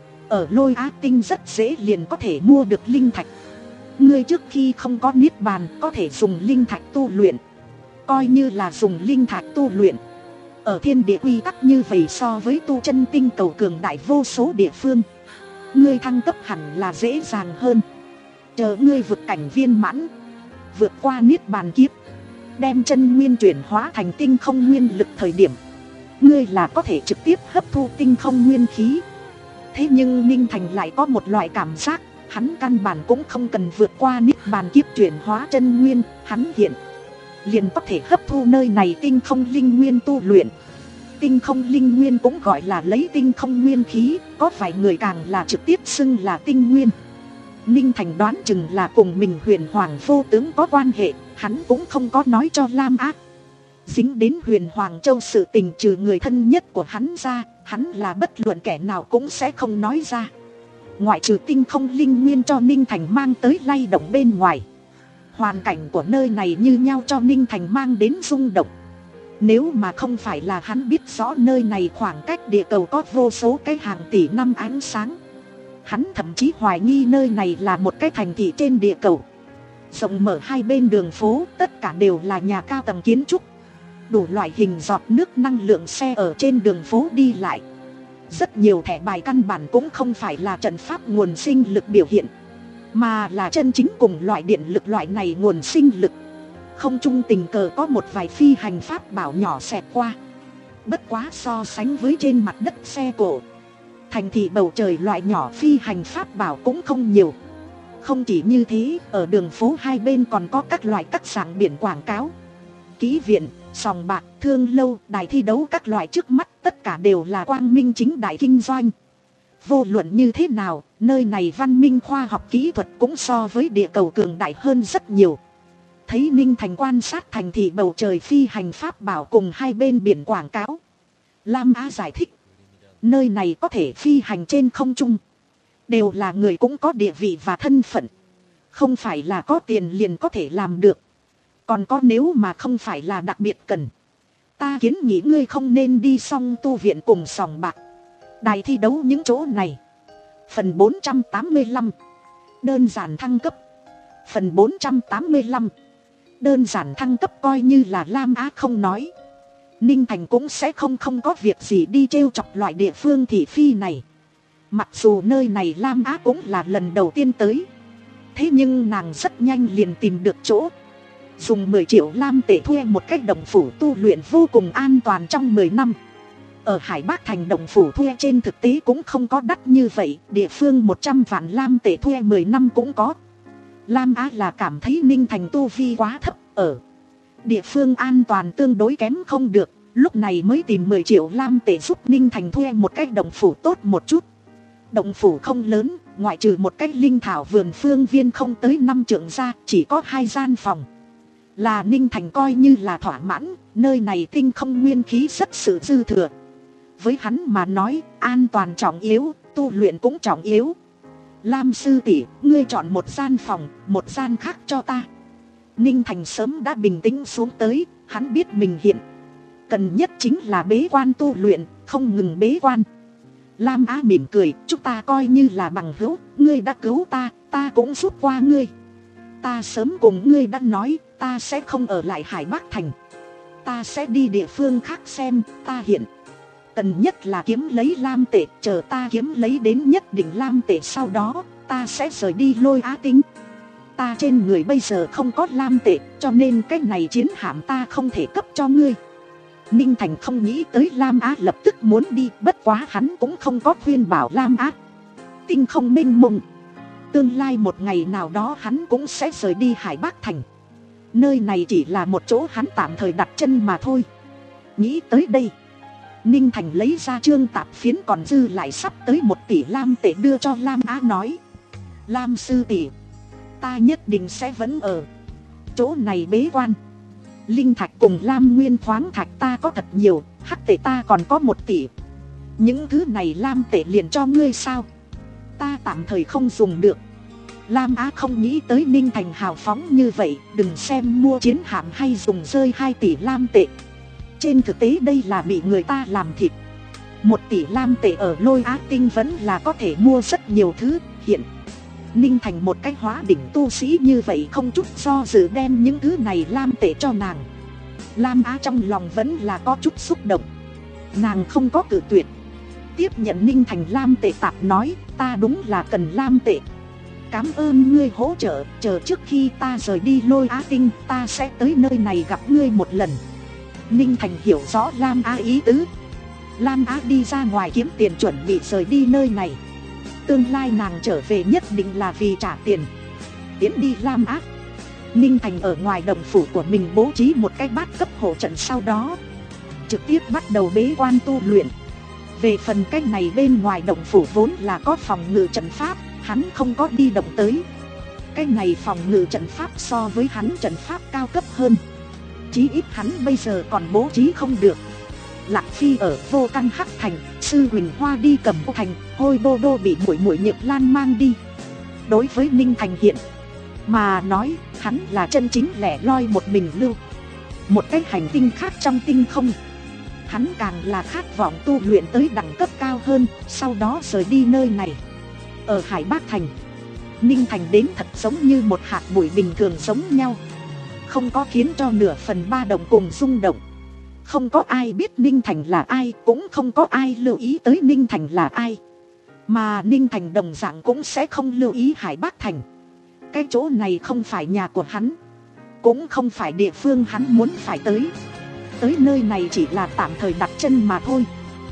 ở Lôi Á Tinh rất dễ liền có thể mua được linh thạch. Ngươi trước khi không có niết bàn có thể dùng linh thạch tu luyện. Coi như là dùng linh thạch tu luyện, ở thiên địa quy tắc như vậy so với tu chân tinh cầu cường đại vô số địa phương, ngươi thăng cấp hẳn là dễ dàng hơn. Chờ ngươi vượt cảnh viên mãn, vượt qua niết bàn kiếp, đem chân nguyên chuyển hóa thành tinh không nguyên lực thời điểm, ngươi là có thể trực tiếp hấp thu tinh không nguyên khí. Thế nhưng Ninh Thành lại có một loại cảm giác, hắn căn bản cũng không cần vượt qua niết bàn kiếp chuyển hóa chân nguyên, hắn hiện liền có thể hấp thu nơi này tinh không linh nguyên tu luyện. Tinh không linh nguyên cũng gọi là lấy tinh không nguyên khí, có vài người càng là trực tiếp xưng là tinh nguyên. Ninh Thành đoán chừng là cùng mình Huyền Hoàng vô tướng có quan hệ, hắn cũng không có nói cho Lam Á. Dính đến Huyền Hoàng Châu sự tình, trừ người thân nhất của hắn ra, hắn là bất luận kẻ nào cũng sẽ không nói ra. Ngoại trừ tinh không linh nguyên cho Ninh Thành mang tới lay động bên ngoài, hoàn cảnh của nơi này như nhau cho Ninh Thành mang đến rung động. Nếu mà không phải là hắn biết rõ nơi này khoảng cách địa cầu có vô số cái hàng tỷ năm ánh sáng, hắn thậm chí hoài nghi nơi này là một cái thành thị trên địa cầu. Rộng mở hai bên đường phố tất cả đều là nhà cao tầng kiến trúc, đủ loại hình giọt nước năng lượng xe ở trên đường phố đi lại. Rất nhiều thẻ bài căn bản cũng không phải là trận pháp nguồn sinh lực biểu hiện, mà là chân chính cùng loại điện lực loại này nguồn sinh lực. Không trung tình cờ có một vài phi hành pháp bảo nhỏ xẹt qua, bất quá so sánh với trên mặt đất xe cộ, thành thị bầu trời loại nhỏ phi hành pháp bảo cũng không nhiều. Không chỉ như thế, ở đường phố hai bên còn có các loại các dạng biển quảng cáo, kỹ viện, sòng bạc, thương lâu, đài thi đấu các loại, trước mắt tất cả đều là quang minh chính đại kinh doanh. Vô luận như thế nào, nơi này văn minh khoa học kỹ thuật cũng so với địa cầu cường đại hơn rất nhiều. Thấy Ninh Thành quan sát thành thị bầu trời phi hành pháp bảo cùng hai bên biển quảng cáo, Lam Á giải thích, nơi này có thể phi hành trên không trung, đều là người cũng có địa vị và thân phận, không phải là có tiền liền có thể làm được. Còn có nếu mà không phải là đặc biệt cần, ta kiến nghị ngươi không nên đi song tu viện cùng sòng bạc, đài thi đấu những chỗ này. Phần bốn trăm tám mươi lăm, đơn giản thăng cấp. Phần bốn trăm tám mươi lăm, đơn giản thăng cấp. Coi như là Lam Á không nói, Ninh Thành cũng sẽ không không có việc gì đi trêu chọc loại địa phương thị phi này. Mặc dù nơi này Lam Á cũng là lần đầu tiên tới, thế nhưng nàng rất nhanh liền tìm được chỗ. Dùng mười triệu lam tệ thuê một cách đồng phủ tu luyện vô cùng an toàn trong mười năm. Ở Hải Bắc thành đồng phủ thuê trên thực tế cũng không có đắt như vậy, địa phương một trăm vạn lam tệ thuê mười năm cũng có. Lam Á là cảm thấy Ninh Thành tu vi quá thấp, ở địa phương an toàn tương đối kém không được, lúc này mới tìm mười triệu lam tệ giúp Ninh Thành thuê một cách đồng phủ tốt một chút. Động phủ không lớn, ngoại trừ một cái linh thảo vườn phương viên không tới năm trượng ra, chỉ có hai gian phòng. Là Ninh Thành coi như là thỏa mãn, nơi này tinh không nguyên khí rất sự dư thừa. Với hắn mà nói, an toàn trọng yếu, tu luyện cũng trọng yếu. Lam sư tỷ, ngươi chọn một gian phòng, một gian khác cho ta. Ninh Thành sớm đã bình tĩnh xuống tới, hắn biết mình hiện cần nhất chính là bế quan tu luyện, không ngừng bế quan. Lam Á mỉm cười, chúng ta coi như là bằng hữu, ngươi đã cứu ta, ta cũng giúp qua ngươi. Ta sớm cùng ngươi đã nói, ta sẽ không ở lại Hải Bắc thành, ta sẽ đi địa phương khác xem. Ta hiện cần nhất là kiếm lấy lam tệ, chờ ta kiếm lấy đến nhất định lam tệ, sau đó ta sẽ rời đi Lôi Á Tinh. Ta trên người bây giờ không có lam tệ, cho nên cái này chiến hạm ta không thể cấp cho ngươi. Ninh Thành không nghĩ tới Lam Á lập tức muốn đi, bất quá hắn cũng không có khuyên bảo Lam Á. Tinh không mênh mông, tương lai một ngày nào đó hắn cũng sẽ rời đi Hải Bắc thành. Nơi này chỉ là một chỗ hắn tạm thời đặt chân mà thôi. Nghĩ tới đây, Ninh Thành lấy ra trương tạp phiến còn dư lại sắp tới một tỷ lam tệ đưa cho Lam Á, nói, Lam sư tỷ, ta nhất định sẽ vẫn ở chỗ này bế quan. Linh thạch cùng lam nguyên khoáng thạch ta có thật nhiều, hắc tệ ta còn có một tỷ. Những thứ này lam tệ liền cho ngươi sao? Ta tạm thời không dùng được. Lam Á không nghĩ tới Ninh Thành hào phóng như vậy, đừng xem mua chiến hạm hay dùng rơi hai tỷ lam tệ. Trên thực tế đây là bị người ta làm thịt. Một tỷ lam tệ ở Lôi Á Tinh vẫn là có thể mua rất nhiều thứ. Hiện Ninh Thành một cách hóa đỉnh tu sĩ như vậy không chút do dự đem những thứ này lam tệ cho nàng. Lam Á trong lòng vẫn là có chút xúc động. Nàng không có cự tuyệt, tiếp nhận Ninh Thành lam tệ tạp nói, ta đúng là cần lam tệ. Cảm ơn ngươi hỗ trợ, chờ trước khi ta rời đi Lôi Á Tinh ta sẽ tới nơi này gặp ngươi một lần. Ninh Thành hiểu rõ Lam Á ý tứ. Lam Á đi ra ngoài kiếm tiền chuẩn bị rời đi nơi này. Tương lai nàng trở về nhất định là vì trả tiền. Tiến đi Lam Á. Ninh Thành ở ngoài đồng phủ của mình bố trí một cái bát cấp hộ trận, sau đó trực tiếp bắt đầu bế quan tu luyện. Về phần cái này bên ngoài động phủ vốn là có phòng ngự trận pháp, hắn không có đi động tới. Cái này phòng ngự trận pháp so với hắn trận pháp cao cấp hơn, chí ít hắn bây giờ còn bố trí không được. Lạc Phi ở Vô Căn Hắc Thành, Sư Huỳnh Hoa đi Cầm Ô Thành, Hôi Đô Đô bị muội muội Nhược Lan mang đi. Đối với Ninh Thành hiện mà nói, hắn là chân chính lẻ loi một mình lưu một cái hành tinh khác trong tinh không. Hắn càng là khát vọng tu luyện tới đẳng cấp cao hơn, sau đó rời đi nơi này. Ở Hải Bác Thành, Ninh Thành đến thật giống như một hạt bụi bình thường giống nhau, không có khiến cho nửa phần ba động cùng rung động. Không có ai biết Ninh Thành là ai, cũng không có ai lưu ý tới Ninh Thành là ai. Mà Ninh Thành đồng dạng cũng sẽ không lưu ý Hải Bác Thành. Cái chỗ này không phải nhà của hắn, cũng không phải địa phương hắn muốn phải tới. Tới nơi này chỉ là tạm thời đặt chân mà thôi.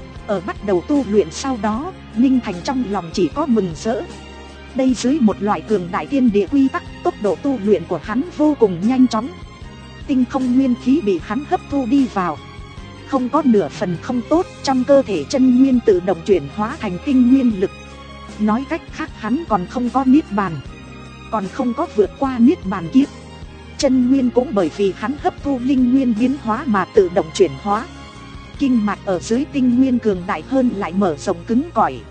Ở bắt đầu tu luyện sau đó, Ninh Thành trong lòng chỉ có mừng rỡ. Đây dưới một loại cường đại thiên địa quy tắc, tốc độ tu luyện của hắn vô cùng nhanh chóng. Tinh không nguyên khí bị hắn hấp thu đi vào, không có nửa phần không tốt. Trong cơ thể chân nguyên tự động chuyển hóa thành tinh nguyên lực. Nói cách khác, hắn còn không có niết bàn, còn không có vượt qua niết bàn kiếp. Chân nguyên cũng bởi vì hắn hấp thu linh nguyên biến hóa mà tự động chuyển hóa. Kinh mạch ở dưới tinh nguyên cường đại hơn lại mở rộng cứng cỏi.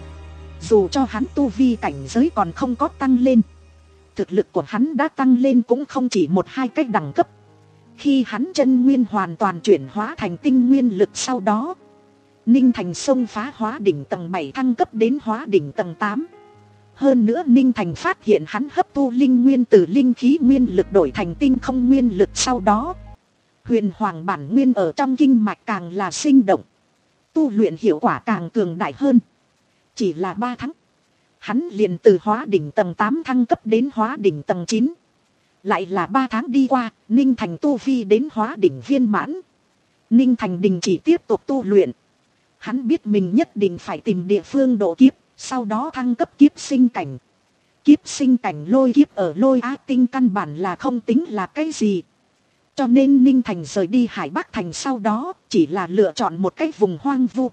Dù cho hắn tu vi cảnh giới còn không có tăng lên, thực lực của hắn đã tăng lên cũng không chỉ một hai cách đẳng cấp. Khi hắn chân nguyên hoàn toàn chuyển hóa thành tinh nguyên lực sau đó, Ninh Thành xông phá hóa đỉnh tầng bảy thăng cấp đến hóa đỉnh tầng tám. Hơn nữa Ninh Thành phát hiện hắn hấp thu linh nguyên từ linh khí nguyên lực đổi thành tinh không nguyên lực sau đó, huyền hoàng bản nguyên ở trong kinh mạch càng là sinh động, tu luyện hiệu quả càng cường đại hơn. Chỉ là ba tháng, hắn liền từ hóa đỉnh tầng tám thăng cấp đến hóa đỉnh tầng chín. Lại là ba tháng đi qua, Ninh Thành tu vi đến hóa đỉnh viên mãn. Ninh Thành đình chỉ tiếp tục tu luyện. Hắn biết mình nhất định phải tìm địa phương độ kiếp, sau đó thăng cấp kiếp sinh cảnh. Kiếp sinh cảnh lôi kiếp ở Lôi Á Tinh căn bản là không tính là cái gì. Cho nên Ninh Thành rời đi Hải Bắc Thành sau đó chỉ là lựa chọn một cái vùng hoang vu.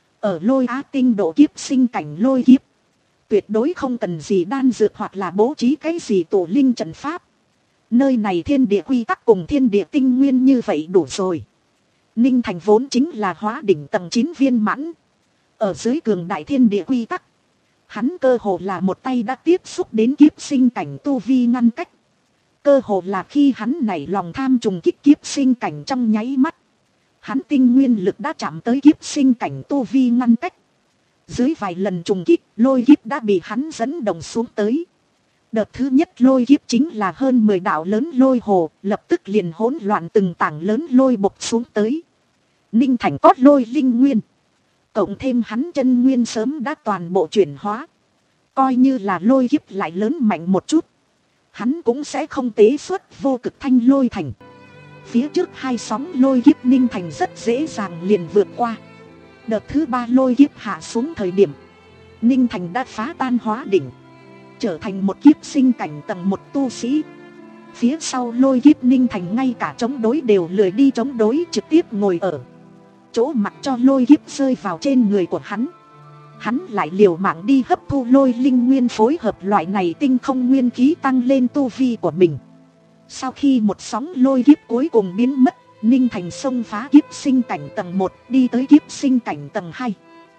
Ở Lôi Á Tinh độ kiếp sinh cảnh lôi kiếp, tuyệt đối không cần gì đan dược hoặc là bố trí cái gì tổ linh trận pháp. Nơi này thiên địa quy tắc cùng thiên địa tinh nguyên như vậy đủ rồi. Ninh Thành vốn chính là hóa đỉnh tầng chín viên mãn. Ở dưới cường đại thiên địa quy tắc, hắn cơ hồ là một tay đã tiếp xúc đến kiếp sinh cảnh tu vi ngăn cách. Cơ hồ là khi hắn nảy lòng tham trùng kích kiếp sinh cảnh trong nháy mắt, hắn tinh nguyên lực đã chạm tới kiếp sinh cảnh tu vi ngăn cách. Dưới vài lần trùng kích, lôi kiếp đã bị hắn dẫn động xuống tới. Đợt thứ nhất lôi kiếp chính là hơn mười đạo lớn lôi hồ, lập tức liền hỗn loạn từng tảng lớn lôi bộc xuống tới. Ninh Thành có lôi linh nguyên, cộng thêm hắn chân nguyên sớm đã toàn bộ chuyển hóa. Coi như là lôi kiếp lại lớn mạnh một chút, hắn cũng sẽ không tế xuất vô cực thanh lôi thành. Phía trước hai sóng lôi kiếp Ninh Thành rất dễ dàng liền vượt qua. Đợt thứ ba lôi kiếp hạ xuống thời điểm, Ninh Thành đã phá tan hóa đỉnh, trở thành một kiếp sinh cảnh tầng một tu sĩ. Phía sau lôi kiếp Ninh Thành ngay cả chống đối đều lười đi chống đối, trực tiếp ngồi ở chỗ mặc cho lôi kiếp rơi vào trên người của hắn. hắn lại liều mạng đi hấp thu lôi linh nguyên phối hợp loại này tinh không nguyên khí tăng lên tu vi của mình. Sau khi một sóng lôi kiếp cuối cùng biến mất, Ninh Thành xông phá kiếp sinh cảnh tầng một đi tới kiếp sinh cảnh tầng hai.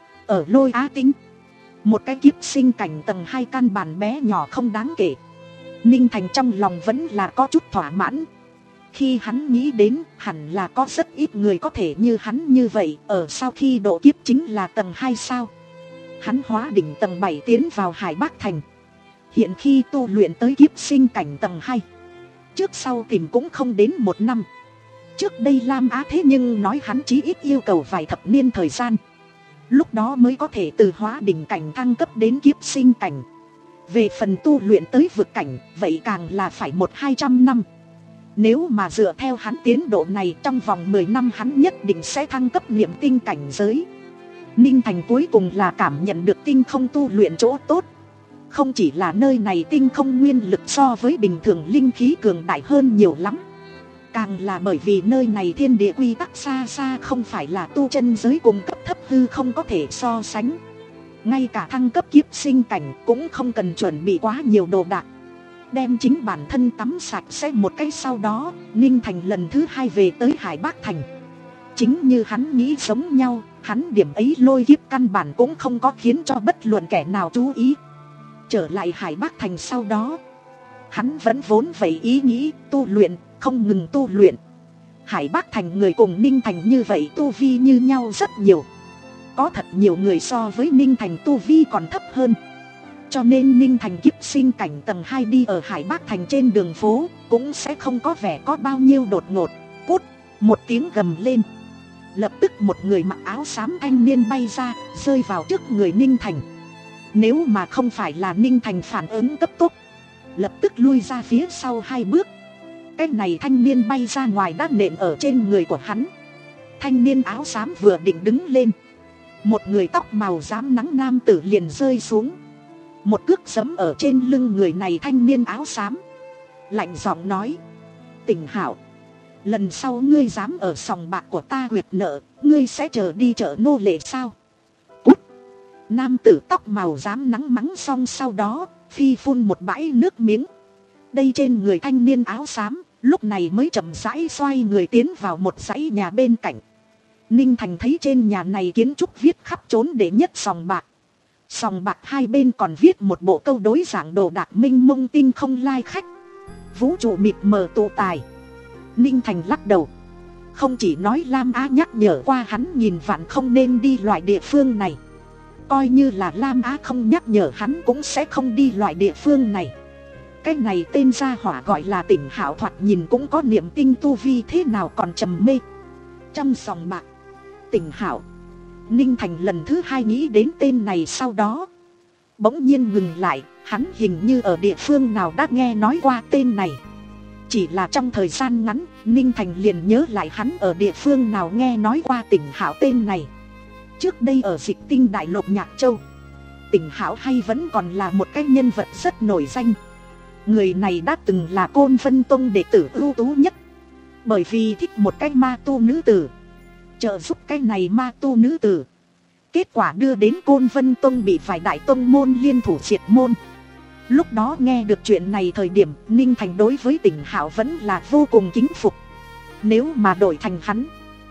Ở Lôi Á Tinh, một cái kiếp sinh cảnh tầng hai căn bản bé nhỏ không đáng kể. Ninh Thành trong lòng vẫn là có chút thỏa mãn. Khi hắn nghĩ đến hẳn là có rất ít người có thể như hắn như vậy. Ở sau khi độ kiếp chính là tầng hai sao. Hắn hóa đỉnh tầng bảy tiến vào Hải Bắc Thành. Hiện khi tu luyện tới kiếp sinh cảnh tầng hai, trước sau tìm cũng không đến một năm. Trước đây Lam Á thế nhưng nói hắn chí ít yêu cầu vài thập niên thời gian, lúc đó mới có thể từ hóa đỉnh cảnh thăng cấp đến kiếp sinh cảnh. Về phần tu luyện tới vực cảnh, vậy càng là phải một hai trăm năm. Nếu mà dựa theo hắn tiến độ này, trong vòng mười năm hắn nhất định sẽ thăng cấp niệm tinh cảnh giới. Ninh Thành cuối cùng là cảm nhận được tinh không tu luyện chỗ tốt. Không chỉ là nơi này tinh không nguyên lực so với bình thường linh khí cường đại hơn nhiều lắm, càng là bởi vì nơi này thiên địa quy tắc xa xa không phải là tu chân giới cùng cấp thấp hư không có thể so sánh. Ngay cả thăng cấp kiếp sinh cảnh cũng không cần chuẩn bị quá nhiều đồ đạc, đem chính bản thân tắm sạch sẽ một cái. Sau đó Ninh Thành lần thứ hai về tới Hải Bắc Thành. Chính như hắn nghĩ giống nhau, hắn điểm ấy lôi kiếp căn bản cũng không có khiến cho bất luận kẻ nào chú ý. Trở lại Hải Bắc Thành sau đó, hắn vẫn vốn vậy ý nghĩ tu luyện, không ngừng tu luyện. Hải Bắc Thành người cùng Ninh Thành như vậy tu vi như nhau rất nhiều. Có thật nhiều người so với Ninh Thành tu vi còn thấp hơn. Cho nên Ninh Thành kiếp sinh cảnh tầng hai đi ở Hải Bắc Thành trên đường phố cũng sẽ không có vẻ có bao nhiêu đột ngột. Cút, một tiếng gầm lên. Lập tức một người mặc áo xám thanh niên bay ra, rơi vào trước người Ninh Thành. Nếu mà không phải là Ninh Thành phản ứng cấp tốc, lập tức lui ra phía sau hai bước, cái này thanh niên bay ra ngoài đã nện ở trên người của hắn. Thanh niên áo xám vừa định đứng lên, một người tóc màu rám nắng nam tử liền rơi xuống, một cước giẫm ở trên lưng người này thanh niên áo xám, lạnh giọng nói: Tỉnh Hạo, lần sau ngươi dám ở sòng bạc của ta huyệt nợ, ngươi sẽ chờ đi chợ nô lệ sao? Cút! Nam tử tóc màu rám nắng mắng xong sau đó phi phun một bãi nước miếng. Đây trên người thanh niên áo xám lúc này mới chậm rãi xoay người tiến vào một dãy nhà bên cạnh. Ninh Thành thấy trên nhà này kiến trúc viết khắp trốn đệ nhất sòng bạc. Sòng bạc hai bên còn viết một bộ câu đối dạng đồ đạc minh mông tinh không lai khách, vũ trụ mịt mờ tụ tài. Ninh Thành lắc đầu. Không chỉ nói Lam Á nhắc nhở qua hắn nghìn vạn không nên đi loại địa phương này, coi như là Lam Á không nhắc nhở hắn cũng sẽ không đi loại địa phương này. Cái này tên gia hỏa gọi là Tỉnh Hạo thoạt nhìn cũng có niệm tinh tu vi, thế nào còn trầm mê trong sòng bạc. Tỉnh Hạo. Ninh Thành lần thứ hai nghĩ đến tên này, sau đó bỗng nhiên ngừng lại. Hắn hình như ở địa phương nào đã nghe nói qua tên này. Chỉ là trong thời gian ngắn, Ninh Thành liền nhớ lại hắn ở địa phương nào nghe nói qua Tỉnh Hạo tên này. Trước đây ở Dịch Tinh Đại Lục Nhạc Châu, Tỉnh Hạo hay vẫn còn là một cái nhân vật rất nổi danh. Người này đã từng là Côn Vân Tông đệ tử ưu tú nhất, bởi vì thích một cái ma tu nữ tử, trợ giúp cái này ma tu nữ tử. Kết quả đưa đến Côn Vân Tông bị vài đại tông môn liên thủ diệt môn. Lúc đó nghe được chuyện này thời điểm, Ninh Thành đối với Tỉnh Hạo vẫn là vô cùng kính phục. Nếu mà đổi thành hắn,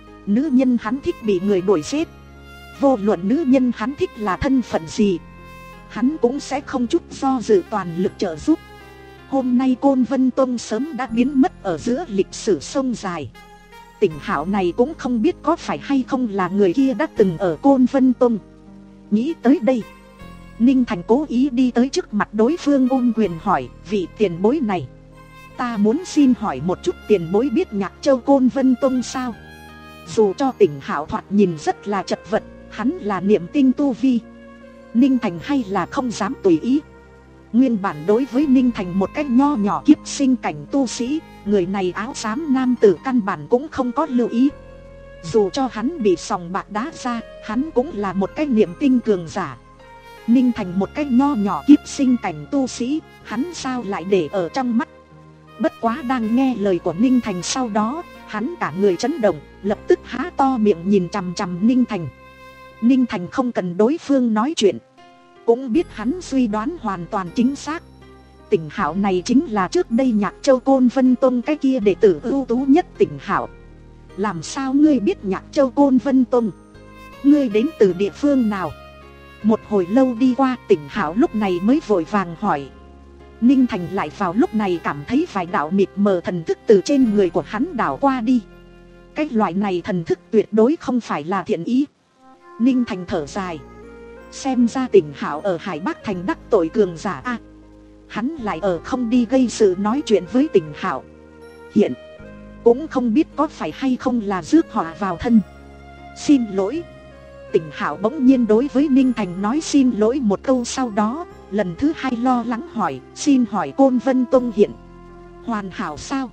nữ nhân hắn thích bị người đuổi giết, vô luận nữ nhân hắn thích là thân phận gì, hắn cũng sẽ không chút do dự toàn lực trợ giúp. Hôm nay Côn Vân Tông sớm đã biến mất ở giữa lịch sử sông dài. Tỉnh Hạo này cũng không biết có phải hay không là người kia đã từng ở Côn Vân Tông. Nghĩ tới đây, Ninh Thành cố ý đi tới trước mặt đối phương ôm quyền hỏi: vị tiền bối này, ta muốn xin hỏi một chút, tiền bối biết Nhạc Châu Côn Vân Tông sao? Dù cho Tỉnh Hạo thoạt nhìn rất là chật vật, hắn là niệm tinh tu vi, Ninh Thành hay là không dám tùy ý. Nguyên bản đối với Ninh Thành một cách nho nhỏ kiếp sinh cảnh tu sĩ, người này áo xám nam tử căn bản cũng không có lưu ý. Dù cho hắn bị sòng bạc đá ra, hắn cũng là một cái niệm tinh cường giả. Ninh Thành một cái nho nhỏ kiếp sinh cảnh tu sĩ, hắn sao lại để ở trong mắt. Bất quá đang nghe lời của Ninh Thành sau đó, hắn cả người chấn động, lập tức há to miệng nhìn chằm chằm Ninh Thành. Ninh Thành không cần đối phương nói chuyện, cũng biết hắn suy đoán hoàn toàn chính xác. Tỉnh Hạo này chính là trước đây Nhạc Châu Côn Vân Tông cái kia đệ tử ưu tú nhất Tỉnh Hạo. Làm sao ngươi biết Nhạc Châu Côn Vân Tông? Ngươi đến từ địa phương nào? Một hồi lâu đi qua, Tỉnh Hạo lúc này mới vội vàng hỏi. Ninh Thành lại vào lúc này cảm thấy vài đạo mịt mờ thần thức từ trên người của hắn đảo qua đi. Cái loại này thần thức tuyệt đối không phải là thiện ý. Ninh Thành thở dài. Xem ra Tỉnh Hạo ở Hải Bắc Thành đắc tội cường giả a. Hắn lại ở không đi gây sự nói chuyện với Tỉnh Hạo. Hiện cũng không biết có phải hay không là rước họa vào thân. Xin lỗi. Tỉnh Hạo bỗng nhiên đối với Ninh Thành nói xin lỗi một câu, sau đó lần thứ hai lo lắng hỏi, xin hỏi Côn Vân Tông hiện hoàn hảo sao?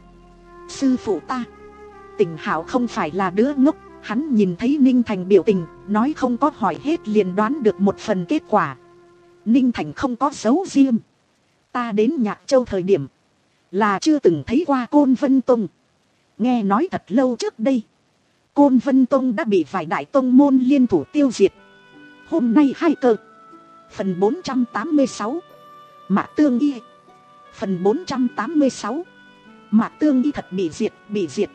Sư phụ ta. Tỉnh Hạo không phải là đứa ngốc, hắn nhìn thấy Ninh Thành biểu tình, nói không có hỏi hết liền đoán được một phần kết quả. Ninh Thành không có giấu riêng. Ta đến Nhạc Châu thời điểm là chưa từng thấy qua Côn Vân Tông. Nghe nói thật lâu trước đây Côn Vân Tông đã bị vài đại tông môn liên thủ tiêu diệt. Hôm nay hai cơ. Phần bốn trăm tám mươi sáu. Mạc Tương Y. Phần bốn trăm tám mươi sáu. Mạc Tương Y thật bị diệt, bị diệt.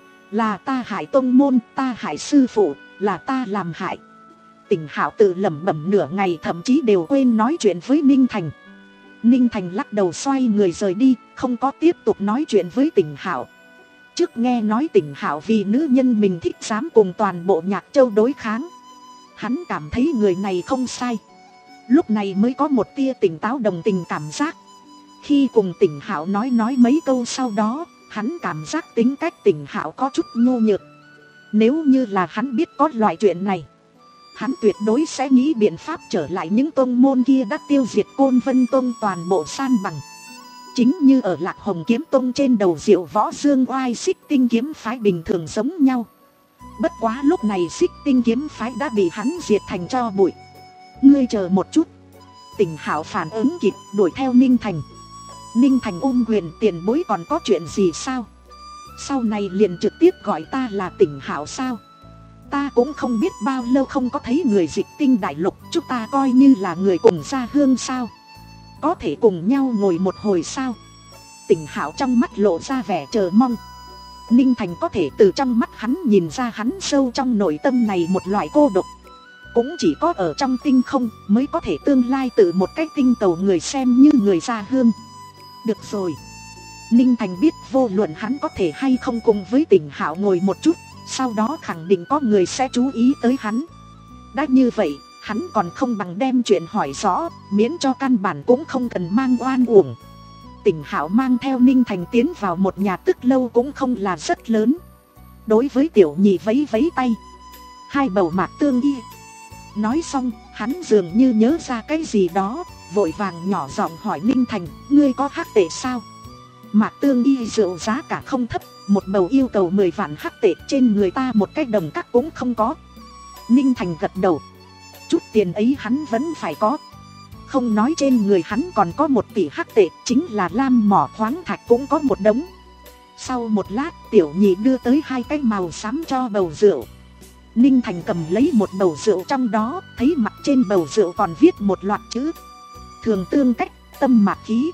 Là ta hại tông môn, ta hại sư phụ, là ta làm hại. Tỉnh Hạo tự lẩm bẩm nửa ngày, thậm chí đều quên nói chuyện với Ninh Thành. Ninh Thành lắc đầu xoay người rời đi, không có tiếp tục nói chuyện với Tỉnh Hạo. Trước nghe nói Tỉnh Hạo vì nữ nhân mình thích dám cùng toàn bộ Nhạc Châu đối kháng, hắn cảm thấy người này không sai. Lúc này mới có một tia tỉnh táo đồng tình cảm giác. Khi cùng Tỉnh Hạo nói nói mấy câu sau đó, hắn cảm giác tính cách Tỉnh Hạo có chút nhu nhược. Nếu như là hắn biết có loại chuyện này, hắn tuyệt đối sẽ nghĩ biện pháp trở lại những tông môn kia đã tiêu diệt Côn Vân Tông toàn bộ san bằng. Chính như ở Lạc Hồng Kiếm Tông trên đầu Diệu Võ Dương oai Xích Tinh kiếm phái bình thường giống nhau. Bất quá lúc này Xích Tinh kiếm phái đã bị hắn diệt thành tro bụi. Ngươi chờ một chút. Tỉnh Hạo phản ứng kịp, đuổi theo Ninh Thành. Ninh Thành ôm quyền, tiền bối còn có chuyện gì sao? Sau này liền trực tiếp gọi ta là Tỉnh Hạo sao? Ta cũng không biết bao lâu không có thấy người Dịch Tinh đại lục, chúng ta coi như là người cùng gia hương sao? Có thể cùng nhau ngồi một hồi sao? Tỉnh Hạo trong mắt lộ ra vẻ chờ mong. Ninh Thành có thể từ trong mắt hắn nhìn ra hắn sâu trong nội tâm này một loại cô độc. Cũng chỉ có ở trong tinh không mới có thể tương lai tự một cách tinh cầu người xem như người gia hương. Được rồi. Ninh Thành biết vô luận hắn có thể hay không cùng với Tỉnh Hạo ngồi một chút, sau đó khẳng định có người sẽ chú ý tới hắn. Đã như vậy, hắn còn không bằng đem chuyện hỏi rõ, miễn cho căn bản cũng không cần mang oan uổng. Tỉnh Hạo mang theo Ninh Thành tiến vào một nhà tức lâu cũng không là rất lớn. Đối với tiểu nhị vấy vấy tay. Hai bầu Mạc Tương Y. Nói xong, hắn dường như nhớ ra cái gì đó, vội vàng nhỏ giọng hỏi Ninh Thành, ngươi có hắc tệ sao? Mạc Tương Y rượu giá cả không thấp, một bầu yêu cầu mười vạn hắc tệ, trên người ta một cái đồng cắt cũng không có. Ninh Thành gật đầu. Chút tiền ấy hắn vẫn phải có. Không nói trên người hắn còn có một tỷ hắc tệ, chính là lam mỏ khoáng thạch cũng có một đống. Sau một lát, tiểu nhị đưa tới hai cái màu xám cho bầu rượu. Ninh Thành cầm lấy một bầu rượu trong đó, thấy mặt trên bầu rượu còn viết một loạt chữ. Thường tương cách, tâm mạc khí.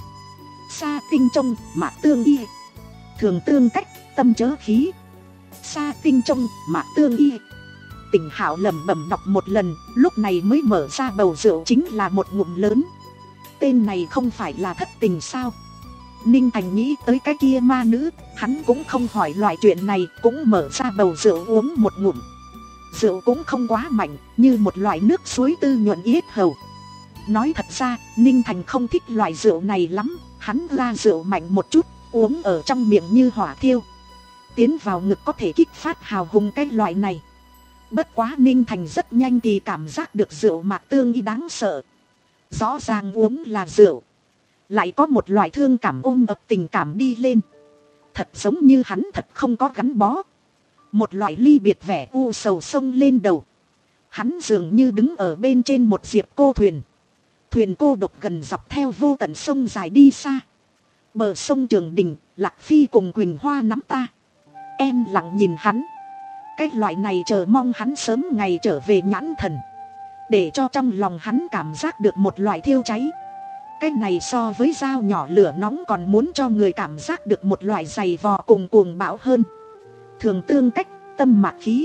Sa tinh trông, Mạc Tương Y. Thường tương cách, tâm chớ khí. Sa tinh trông, Mạc Tương Y. Tỉnh Hạo lẩm bẩm đọc một lần, lúc này mới mở ra bầu rượu, chính là một ngụm lớn. Tên này không phải là thất tình sao? Ninh Thành nghĩ tới cái kia ma nữ, hắn cũng không hỏi loại chuyện này, cũng mở ra bầu rượu uống một ngụm. Rượu cũng không quá mạnh, như một loại nước suối tư nhuận yết hầu. Nói thật ra, Ninh Thành không thích loại rượu này lắm, hắn ra rượu mạnh một chút, uống ở trong miệng như hỏa thiêu. Tiến vào ngực có thể kích phát hào hùng cái loại này. Bất quá Ninh Thành rất nhanh thì cảm giác được rượu Mạc Tương Y đáng sợ. Rõ ràng uống là rượu, lại có một loại thương cảm ôm ập tình cảm đi lên. Thật giống như hắn thật không có gắn bó. Một loại ly biệt vẻ u sầu sông lên đầu. Hắn dường như đứng ở bên trên một diệp cô thuyền. Thuyền cô độc gần dọc theo vô tận sông dài đi xa. Bờ sông Trường Đình, Lạc Phi cùng Quỳnh Hoa nắm ta. Em lặng nhìn hắn. Cái loại này chờ mong hắn sớm ngày trở về nhãn thần. để cho trong lòng hắn cảm giác được một loại thiêu cháy. Cái này so với dao nhỏ lửa nóng còn muốn cho người cảm giác được một loại giày vò cùng cuồng bão hơn. Thường tương cách, tâm mạc khí.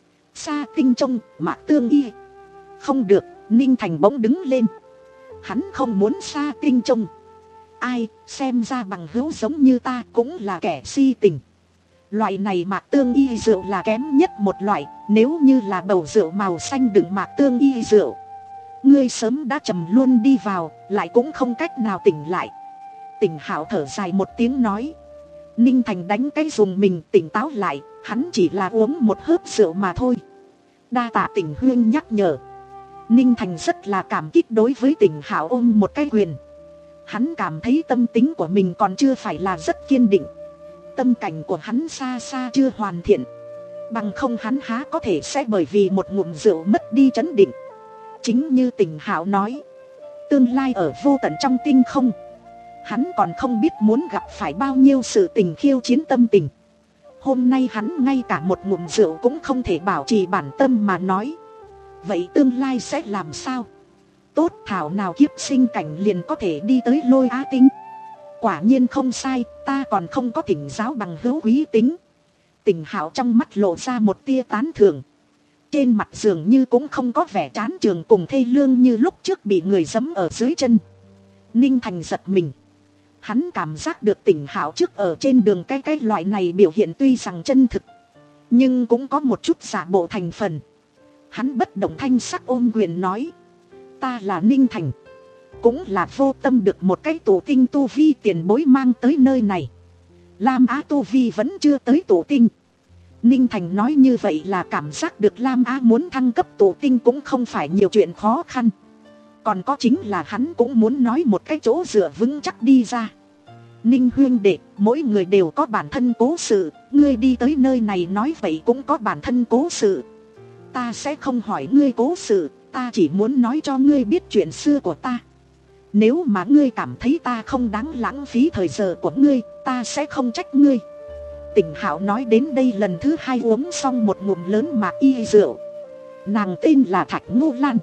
Sa tinh trông, mạc tương y. Không được, Ninh Thành bỗng đứng lên. Hắn không muốn sa tinh trông. Ai, xem ra bằng hữu giống như ta cũng là kẻ si tình. Loại này mạc tương y rượu là kém nhất một loại. Nếu như là bầu rượu màu xanh đựng mạc tương y rượu, ngươi sớm đã trầm luôn đi vào, lại cũng không cách nào tỉnh lại. Tỉnh Hạo thở dài một tiếng nói. Ninh Thành đánh cái dùng mình tỉnh táo lại. Hắn chỉ là uống một hớp rượu mà thôi. Đa tạ Tỉnh Huyên nhắc nhở. Ninh Thành rất là cảm kích đối với Tỉnh Hạo ôm một cái quyền. Hắn cảm thấy tâm tính của mình còn chưa phải là rất kiên định. Tâm cảnh của hắn xa xa chưa hoàn thiện. Bằng không hắn há có thể sẽ bởi vì một ngụm rượu mất đi trấn định. Chính như Tỉnh Hạo nói, tương lai ở vô tận trong tinh không, hắn còn không biết muốn gặp phải bao nhiêu sự tình khiêu chiến tâm tình. Hôm nay hắn ngay cả một ngụm rượu cũng không thể bảo trì bản tâm mà nói. Vậy tương lai sẽ làm sao? Tốt thảo nào kiếp sinh cảnh liền có thể đi tới Lôi Á Tinh. Quả nhiên không sai, ta còn không có thỉnh giáo bằng hữu quý tính. Tỉnh Hạo trong mắt lộ ra một tia tán thưởng. Trên mặt dường như cũng không có vẻ chán trường cùng thê lương như lúc trước bị người giẫm ở dưới chân. Ninh Thành giật mình. Hắn cảm giác được Tỉnh Hạo trước ở trên đường cái cái loại này biểu hiện tuy rằng chân thực, nhưng cũng có một chút giả bộ thành phần. Hắn bất động thanh sắc ôm quyền nói. Ta là Ninh Thành. Cũng là vô tâm được một cái tổ tinh tu vi tiền bối mang tới nơi này. Lam Á tu vi vẫn chưa tới tổ tinh. Ninh Thành nói như vậy là cảm giác được Lam Á muốn thăng cấp tổ tinh cũng không phải nhiều chuyện khó khăn. Còn có chính là hắn cũng muốn nói một cái chỗ dựa vững chắc đi ra. Ninh huyên đệ, mỗi người đều có bản thân cố sự. Ngươi đi tới nơi này nói vậy cũng có bản thân cố sự. Ta sẽ không hỏi ngươi cố sự. Ta chỉ muốn nói cho ngươi biết chuyện xưa của ta. Nếu mà ngươi cảm thấy ta không đáng lãng phí thời giờ của ngươi, ta sẽ không trách ngươi. Tỉnh Hạo nói đến đây lần thứ hai uống xong một ngụm lớn mạc y rượu. Nàng tên là Thạch Ngô Lan,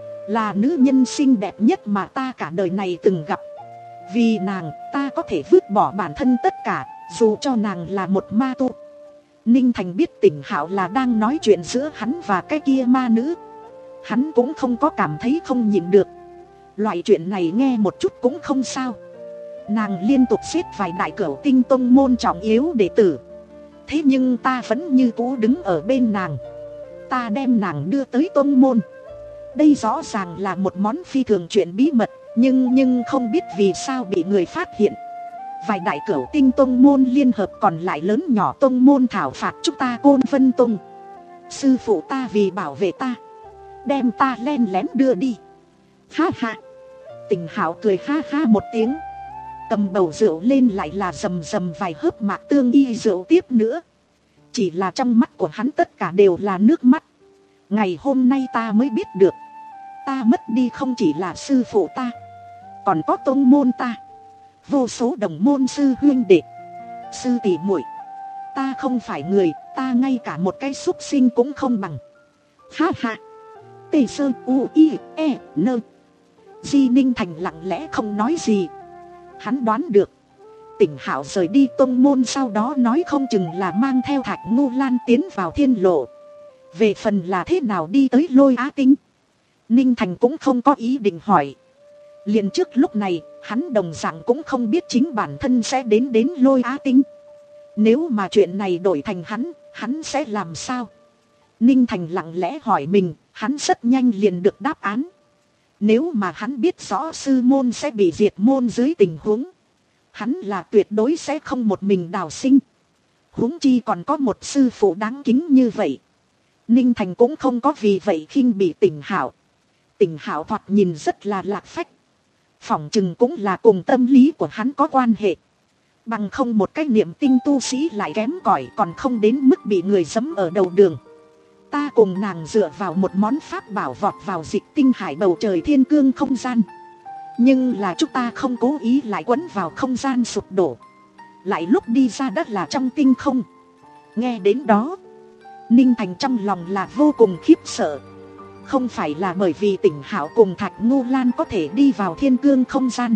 là nữ nhân xinh đẹp nhất mà ta cả đời này từng gặp. Vì nàng, ta có thể vứt bỏ bản thân tất cả, dù cho nàng là một ma tu. Ninh Thành biết Tỉnh Hạo là đang nói chuyện giữa hắn và cái kia ma nữ. Hắn cũng không có cảm thấy không nhịn được. Loại chuyện này nghe một chút cũng không sao. Nàng liên tục xếp vài đại cửu tinh tông môn trọng yếu đệ tử. Thế nhưng ta vẫn như cũ đứng ở bên nàng. Ta đem nàng đưa tới tông môn. Đây rõ ràng là một món phi thường chuyện bí mật. Nhưng nhưng không biết vì sao bị người phát hiện. Vài đại cửu tinh tông môn liên hợp còn lại lớn nhỏ tông môn thảo phạt chúng ta Côn Vân Tông. Sư phụ ta vì bảo vệ ta, đem ta len lén đưa đi. Ha ha. Tỉnh Hạo cười ha ha một tiếng, cầm bầu rượu lên lại là rầm rầm vài hớp mạc tương y rượu tiếp nữa. Chỉ là trong mắt của hắn tất cả đều là nước mắt. Ngày hôm nay ta mới biết được, ta mất đi không chỉ là sư phụ ta, còn có tông môn ta, vô số đồng môn sư huynh đệ, sư tỷ muội. Ta không phải người, ta ngay cả một cái súc sinh cũng không bằng. Ha ha. Tê Sơn U I E Nơ. Di Ninh Thành lặng lẽ không nói gì. Hắn đoán được Tỉnh Hạo rời đi tông môn sau đó nói không chừng là mang theo Thạch Ngô Lan tiến vào thiên lộ. Về phần là thế nào đi tới Lôi Á Tinh, Ninh Thành cũng không có ý định hỏi. Liền trước lúc này hắn đồng dạng cũng không biết chính bản thân sẽ đến đến Lôi Á Tinh. Nếu mà chuyện này đổi thành hắn, hắn sẽ làm sao? Ninh Thành lặng lẽ hỏi mình. Hắn rất nhanh liền được đáp án. Nếu mà hắn biết rõ sư môn sẽ bị diệt môn dưới tình huống, hắn là tuyệt đối sẽ không một mình đào sinh. Huống chi còn có một sư phụ đáng kính như vậy. Ninh Thành cũng không có vì vậy khinh bị Tỉnh Hạo. Tỉnh Hạo thoạt nhìn rất là lạc phách. Phỏng chừng cũng là cùng tâm lý của hắn có quan hệ. Bằng không một cái niệm tinh tu sĩ lại kém cỏi, còn không đến mức bị người giẫm ở đầu đường. Ta cùng nàng dựa vào một món pháp bảo vọt vào dịch tinh hải bầu trời thiên cương không gian. Nhưng là chúng ta không cố ý lại quấn vào không gian sụp đổ. Lại lúc đi ra đất là trong tinh không. Nghe đến đó, Ninh Thành trong lòng là vô cùng khiếp sợ. không phải là bởi vì Tỉnh Hạo cùng Thạch Ngô Lan có thể đi vào thiên cương không gian,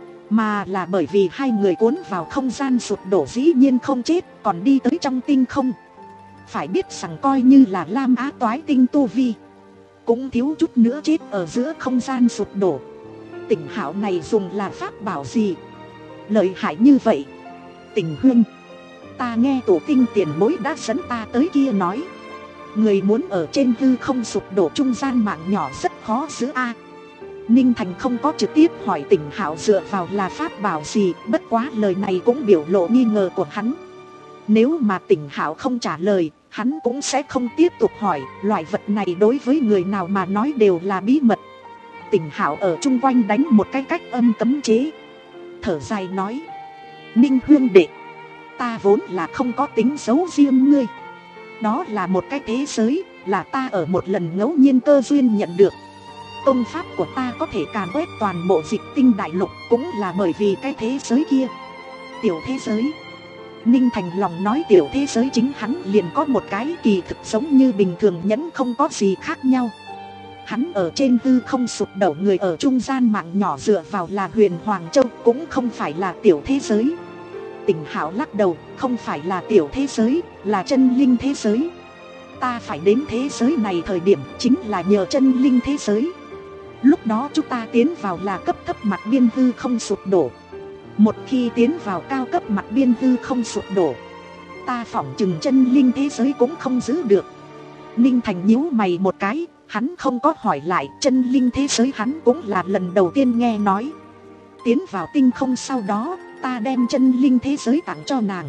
mà là bởi vì hai người cuốn vào không gian sụp đổ dĩ nhiên không chết, còn đi tới trong tinh không. Phải biết rằng coi như là Lam Á Toái Tinh tu vi, cũng thiếu chút nữa chết ở giữa không gian sụp đổ. Tỉnh Hạo này dùng là pháp bảo gì lợi hại như vậy? Tình huynh, ta nghe tổ tinh tiền bối đã dẫn ta tới kia nói, người muốn ở trên hư không sụp đổ trung gian mạng nhỏ rất khó giữ a. Ninh Thành không có trực tiếp hỏi Tỉnh Hạo dựa vào là pháp bảo gì, bất quá lời này cũng biểu lộ nghi ngờ của hắn. Nếu mà Tỉnh Hạo không trả lời, hắn cũng sẽ không tiếp tục hỏi, loại vật này đối với người nào mà nói đều là bí mật. Tỉnh Hạo ở chung quanh đánh một cái cách âm cấm chế, thở dài nói, Ninh huynh đệ, ta vốn là không có tính xấu riêng ngươi. Đó là một cái thế giới, là ta ở một lần ngẫu nhiên cơ duyên nhận được. Công pháp của ta có thể càn quét toàn bộ dịch tinh đại lục, cũng là bởi vì cái thế giới kia. Tiểu thế giới. Ninh Thành lòng nói tiểu thế giới chính hắn liền có một cái, kỳ thực giống như bình thường nhẫn không có gì khác nhau. Hắn ở trên hư không sụp đổ, người ở trung gian mạng nhỏ dựa vào là Huyền Hoàng Châu, cũng không phải là tiểu thế giới. Tỉnh Hạo lắc đầu, không phải là tiểu thế giới, là chân linh thế giới. Ta phải đến thế giới này thời điểm chính là nhờ chân linh thế giới. Lúc đó chúng ta tiến vào là cấp thấp mặt biên hư không sụp đổ. Một khi tiến vào cao cấp mặt biên hư không sụp đổ, ta phỏng chừng chân linh thế giới cũng không giữ được. Ninh Thành nhíu mày một cái, hắn không có hỏi lại chân linh thế giới, hắn cũng là lần đầu tiên nghe nói. Tiến vào tinh không sau đó, ta đem chân linh thế giới tặng cho nàng.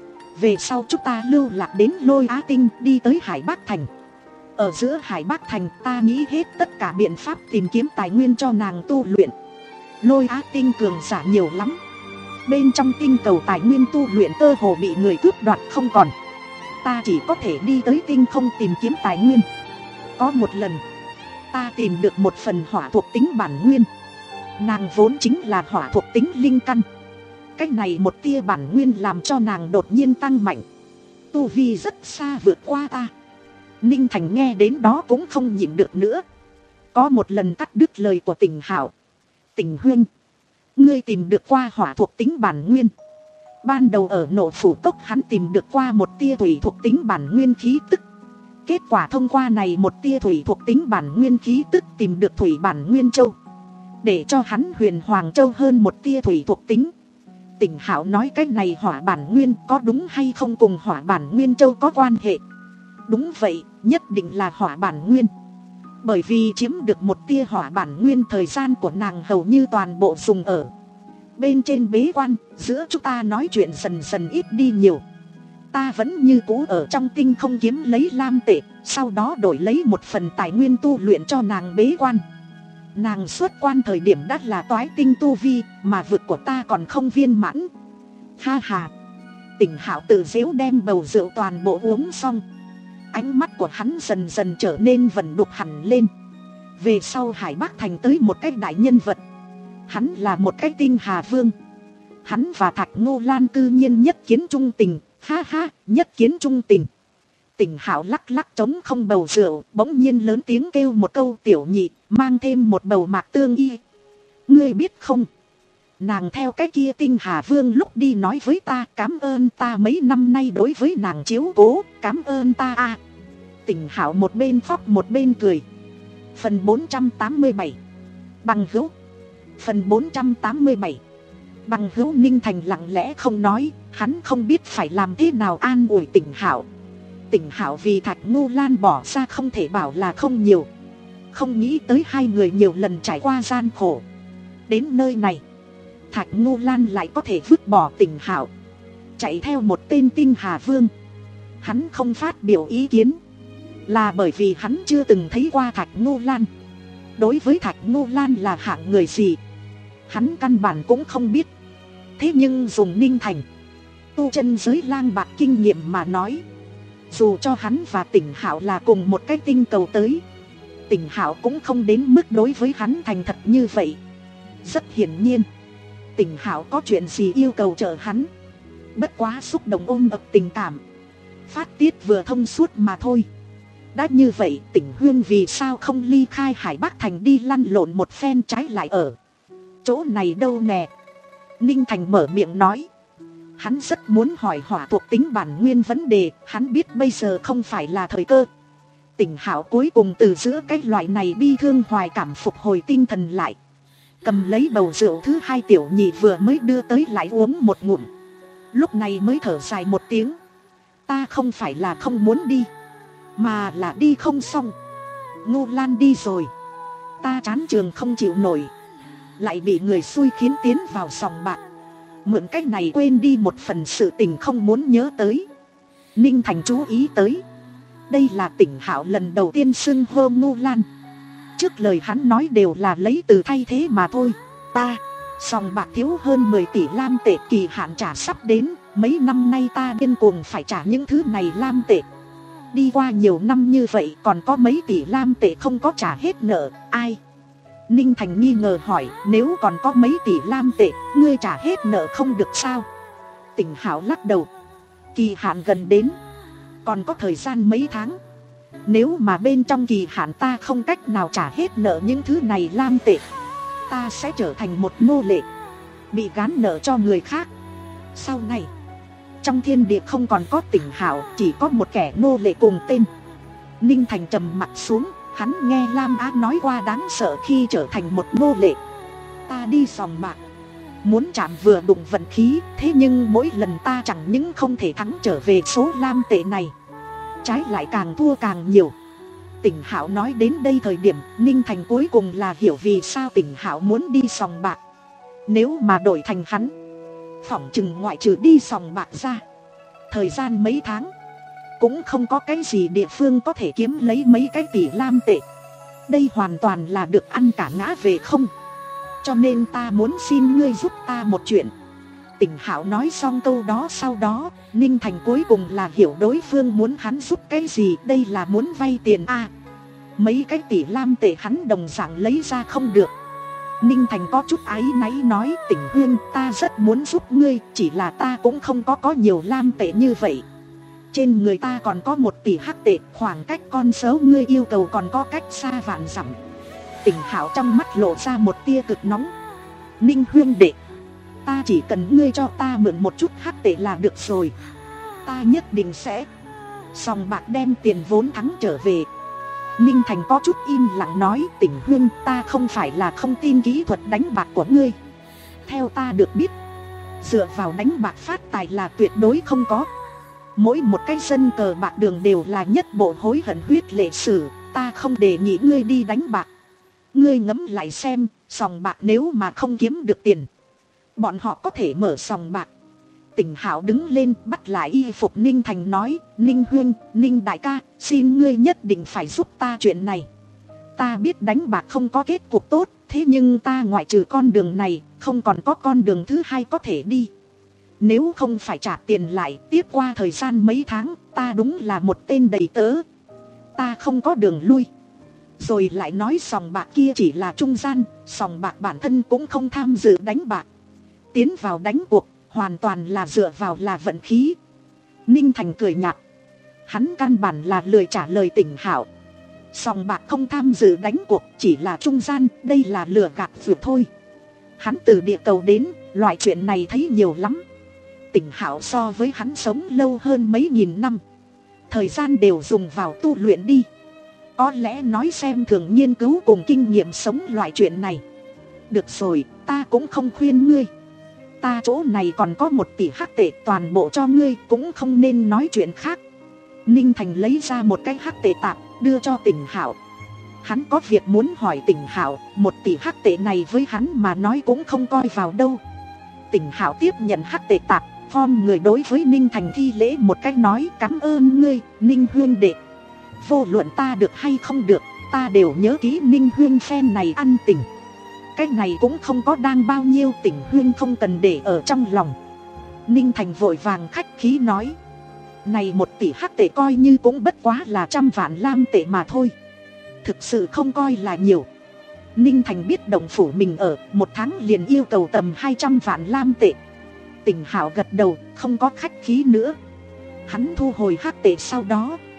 Về sau chúng ta lưu lạc đến Lôi Á Tinh, đi tới Hải Bắc Thành. Ở giữa Hải Bắc Thành ta nghĩ hết tất cả biện pháp tìm kiếm tài nguyên cho nàng tu luyện. Lôi Á Tinh cường giả nhiều lắm, bên trong tinh cầu tài nguyên tu luyện cơ hồ bị người cướp đoạt không còn. Ta chỉ có thể đi tới tinh không tìm kiếm tài nguyên. Có một lần, ta tìm được một phần hỏa thuộc tính bản nguyên. Nàng vốn chính là hỏa thuộc tính linh căn. Cách này một tia bản nguyên làm cho nàng đột nhiên tăng mạnh, tu vi rất xa vượt qua ta. Ninh Thành nghe đến đó cũng không nhịn được nữa, có một lần cắt đứt lời của Tỉnh Hạo. Tỉnh huynh, ngươi tìm được qua hỏa thuộc tính bản nguyên. Ban đầu ở Nộ Phủ Cốc hắn tìm được qua một tia thủy thuộc tính bản nguyên khí tức. Kết quả thông qua này một tia thủy thuộc tính bản nguyên khí tức tìm được thủy bản nguyên châu, để cho hắn Huyền Hoàng Châu hơn một tia thủy thuộc tính. Tỉnh Hạo nói cái này hỏa bản nguyên có đúng hay không cùng hỏa bản nguyên châu có quan hệ? Đúng vậy, nhất định là hỏa bản nguyên. Bởi vì chiếm được một tia hỏa bản nguyên, thời gian của nàng hầu như toàn bộ dùng ở bên trên bế quan. Giữa chúng ta nói chuyện dần dần ít đi nhiều. Ta vẫn như cũ ở trong tinh không kiếm lấy lam tệ, sau đó đổi lấy một phần tài nguyên tu luyện cho nàng bế quan. Nàng xuất quan thời điểm đã là toái tinh tu vi, mà vực của ta còn không viên mãn. Ha ha. Tỉnh Hạo tự giễu đem bầu rượu toàn bộ uống xong. Ánh mắt của hắn dần dần trở nên vẩn đục hẳn lên. Về sau Hải Bắc Thành tới một cái đại nhân vật. Hắn là một cái tinh hà vương. Hắn và Thạch Ngô Lan cư nhiên nhất kiến trung tình. Ha ha, nhất kiến trung tình. Tỉnh Hạo lắc lắc trống không bầu rượu, bỗng nhiên lớn tiếng kêu một câu, tiểu nhị, mang thêm một bầu mạc tương y. Ngươi biết không, nàng theo cái kia tinh hà vương lúc đi nói với ta, cảm ơn ta mấy năm nay đối với nàng chiếu cố, cảm ơn ta à. Tỉnh Hạo một bên khóc một bên cười. Phần bốn trăm tám mươi bảy, bằng hữu. Phần bốn trăm tám mươi bảy, bằng hữu. Ninh Thành lặng lẽ không nói, hắn không biết phải làm thế nào an ủi Tỉnh Hạo. Tỉnh Hạo vì Thạch Ngô Lan bỏ ra không thể bảo là không nhiều. Không nghĩ tới hai người nhiều lần trải qua gian khổ, đến nơi này Thạch Ngô Lan lại có thể vứt bỏ Tỉnh Hạo, chạy theo một tên tinh hà vương. Hắn không phát biểu ý kiến, là bởi vì hắn chưa từng thấy qua Thạch Ngô Lan. Đối với Thạch Ngô Lan là hạng người gì, hắn căn bản cũng không biết. Thế nhưng dùng Ninh Thành tu chân giới lang bạc kinh nghiệm mà nói, dù cho hắn và Tỉnh Hạo là cùng một cái tinh cầu tới, Tỉnh Hạo cũng không đến mức đối với hắn thành thật như vậy. Rất hiển nhiên, Tỉnh Hạo có chuyện gì yêu cầu trợ hắn, bất quá xúc động ôm ập tình cảm, phát tiết vừa thông suốt mà thôi. Đã như vậy Tỉnh Huyên vì sao không ly khai Hải Bắc Thành đi lăn lộn một phen trái lại ở chỗ này đâu nè. Ninh Thành mở miệng nói. Hắn rất muốn hỏi hỏa thuộc tính bản nguyên vấn đề, hắn biết bây giờ không phải là thời cơ. Tỉnh Hạo cuối cùng từ giữa cái loại này bi thương hoài cảm phục hồi tinh thần lại. Cầm lấy bầu rượu thứ hai tiểu nhị vừa mới đưa tới lại uống một ngụm. Lúc này mới thở dài một tiếng. Ta không phải là không muốn đi, mà là đi không xong. Ngô Lan đi rồi, ta chán trường không chịu nổi, lại bị người xui khiến tiến vào sòng bạc. Mượn cách này quên đi một phần sự tình không muốn nhớ tới. Ninh Thành chú ý tới, đây là Tỉnh Hạo lần đầu tiên xưng hô Ngô Lan. Trước lời hắn nói đều là lấy từ thay thế mà thôi. Ta, sòng bạc thiếu hơn mười tỷ lam tệ, kỳ hạn trả sắp đến. Mấy năm nay ta điên cuồng phải trả những thứ này lam tệ. Đi qua nhiều năm như vậy còn có mấy tỷ lam tệ không có trả hết nợ. Ai? Ninh Thành nghi ngờ hỏi. Nếu còn có mấy tỷ lam tệ, ngươi trả hết nợ không được sao? Tỉnh Hạo lắc đầu. Kỳ hạn gần đến, còn có thời gian mấy tháng. Nếu mà bên trong kỳ hạn ta không cách nào trả hết nợ những thứ này lam tệ, ta sẽ trở thành một nô lệ, bị gán nợ cho người khác. Sau này trong thiên địa không còn có Tỉnh Hạo, chỉ có một kẻ nô lệ cùng tên. Ninh Thành trầm mặt xuống. Hắn nghe Lam Á nói qua đáng sợ khi trở thành một nô lệ. Ta đi sòng bạc muốn chạm vừa đụng vận khí, thế nhưng mỗi lần ta chẳng những không thể thắng trở về số lam tệ này, trái lại càng thua càng nhiều. Tỉnh Hạo nói đến đây thời điểm, Ninh Thành cuối cùng là hiểu vì sao Tỉnh Hạo muốn đi sòng bạc. Nếu mà đổi thành hắn, phỏng chừng ngoại trừ đi sòng bạc ra, thời gian mấy tháng cũng không có cái gì địa phương có thể kiếm lấy mấy cái tỷ lam tệ. Đây hoàn toàn là được ăn cả ngã về không. Cho nên ta muốn xin ngươi giúp ta một chuyện. Tỉnh Hạo nói xong câu đó, sau đó Ninh Thành cuối cùng là hiểu đối phương muốn hắn giúp cái gì. Đây là muốn vay tiền à. Mấy cái tỷ lam tệ hắn đồng dạng lấy ra không được. Ninh Thành có chút áy náy nói. Tỉnh Huyên, ta rất muốn giúp ngươi, chỉ là ta cũng không có có nhiều lam tệ như vậy. Trên người ta còn có một tỷ hắc tệ, khoảng cách con số ngươi yêu cầu còn có cách xa vạn dặm. Tỉnh Hạo trong mắt lộ ra một tia cực nóng. Ninh Huyên đệ, ta chỉ cần ngươi cho ta mượn một chút hắc tệ là được rồi. Ta nhất định sẽ sòng bạc đem tiền vốn thắng trở về. Ninh Thành có chút im lặng nói. Tỉnh Huyên, ta không phải là không tin kỹ thuật đánh bạc của ngươi. Theo ta được biết, dựa vào đánh bạc phát tài là tuyệt đối không có. Mỗi một cái sân cờ bạc đường đều là nhất bộ hối hận huyết lệ sử. Ta không đề nghị ngươi đi đánh bạc. Ngươi ngẫm lại xem, sòng bạc nếu mà không kiếm được tiền, bọn họ có thể mở sòng bạc. Tỉnh Hạo đứng lên bắt lại y phục Ninh Thành nói. Ninh Huyên, Ninh đại ca, xin ngươi nhất định phải giúp ta chuyện này. Ta biết đánh bạc không có kết cục tốt, thế nhưng ta ngoại trừ con đường này, không còn có con đường thứ hai có thể đi. Nếu không phải trả tiền lại, tiếp qua thời gian mấy tháng, ta đúng là một tên đầy tớ. Ta không có đường lui. Rồi lại nói sòng bạc kia chỉ là trung gian, sòng bạc bản thân cũng không tham dự đánh bạc. Tiến vào đánh cuộc, hoàn toàn là dựa vào là vận khí. Ninh Thành cười nhạt. Hắn căn bản là lười trả lời Tỉnh Hạo. Sòng bạc không tham dự đánh cuộc, chỉ là trung gian, đây là lừa gạt vừa thôi. Hắn từ địa cầu đến, loại chuyện này thấy nhiều lắm. Tỉnh Hạo so với hắn sống lâu hơn mấy nghìn năm, thời gian đều dùng vào tu luyện đi. Có lẽ nói xem thường nghiên cứu cùng kinh nghiệm sống loại chuyện này. Được rồi, ta cũng không khuyên ngươi. Ta chỗ này còn có một tỷ hắc tệ, toàn bộ cho ngươi, cũng không nên nói chuyện khác. Ninh Thành lấy ra một cái hắc tệ tạp, đưa cho Tỉnh Hạo. Hắn có việc muốn hỏi Tỉnh Hạo, một tỷ hắc tệ này với hắn mà nói cũng không coi vào đâu. Tỉnh Hạo tiếp nhận hắc tệ tạp, form người đối với Ninh Thành thi lễ một cách nói. Cảm ơn ngươi, Ninh Huyên đệ. Vô luận ta được hay không được, ta đều nhớ kỹ Ninh Huyên phen này ăn tình. Cái này cũng không có đang bao nhiêu, Tỉnh Huyên không cần để ở trong lòng. Ninh Thành vội vàng khách khí nói. Này một tỷ hắc tệ coi như cũng bất quá là trăm vạn lam tệ mà thôi, thực sự không coi là nhiều. Ninh Thành biết động phủ mình ở, một tháng liền yêu cầu tầm hai trăm vạn lam tệ. Tỉnh Hạo gật đầu, không có khách khí nữa. Hắn thu hồi hắc tệ sau đó,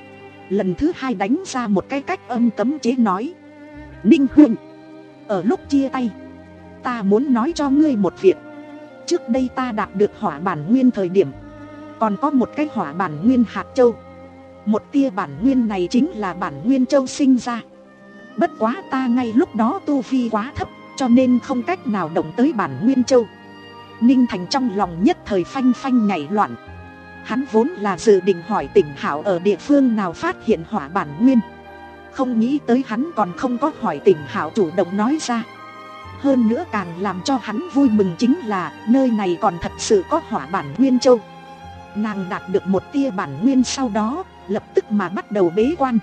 lần thứ hai đánh ra một cái cách âm cấm chế nói: Ninh Huynh, ở lúc chia tay, ta muốn nói cho ngươi một việc. Trước đây ta đạt được hỏa bản nguyên thời điểm, còn có một cái hỏa bản nguyên hạt châu. Một tia bản nguyên này chính là bản nguyên châu sinh ra. Bất quá ta ngay lúc đó tu vi quá thấp, cho nên không cách nào động tới bản nguyên châu. Ninh Thành trong lòng nhất thời phanh phanh nhảy loạn. Hắn vốn là dự định hỏi Tỉnh Hạo ở địa phương nào phát hiện hỏa bản nguyên, không nghĩ tới hắn còn không có hỏi Tỉnh Hạo chủ động nói ra. Hơn nữa càng làm cho hắn vui mừng chính là nơi này còn thật sự có hỏa bản nguyên châu. Nàng đạt được một tia bản nguyên sau đó lập tức mà bắt đầu bế quan.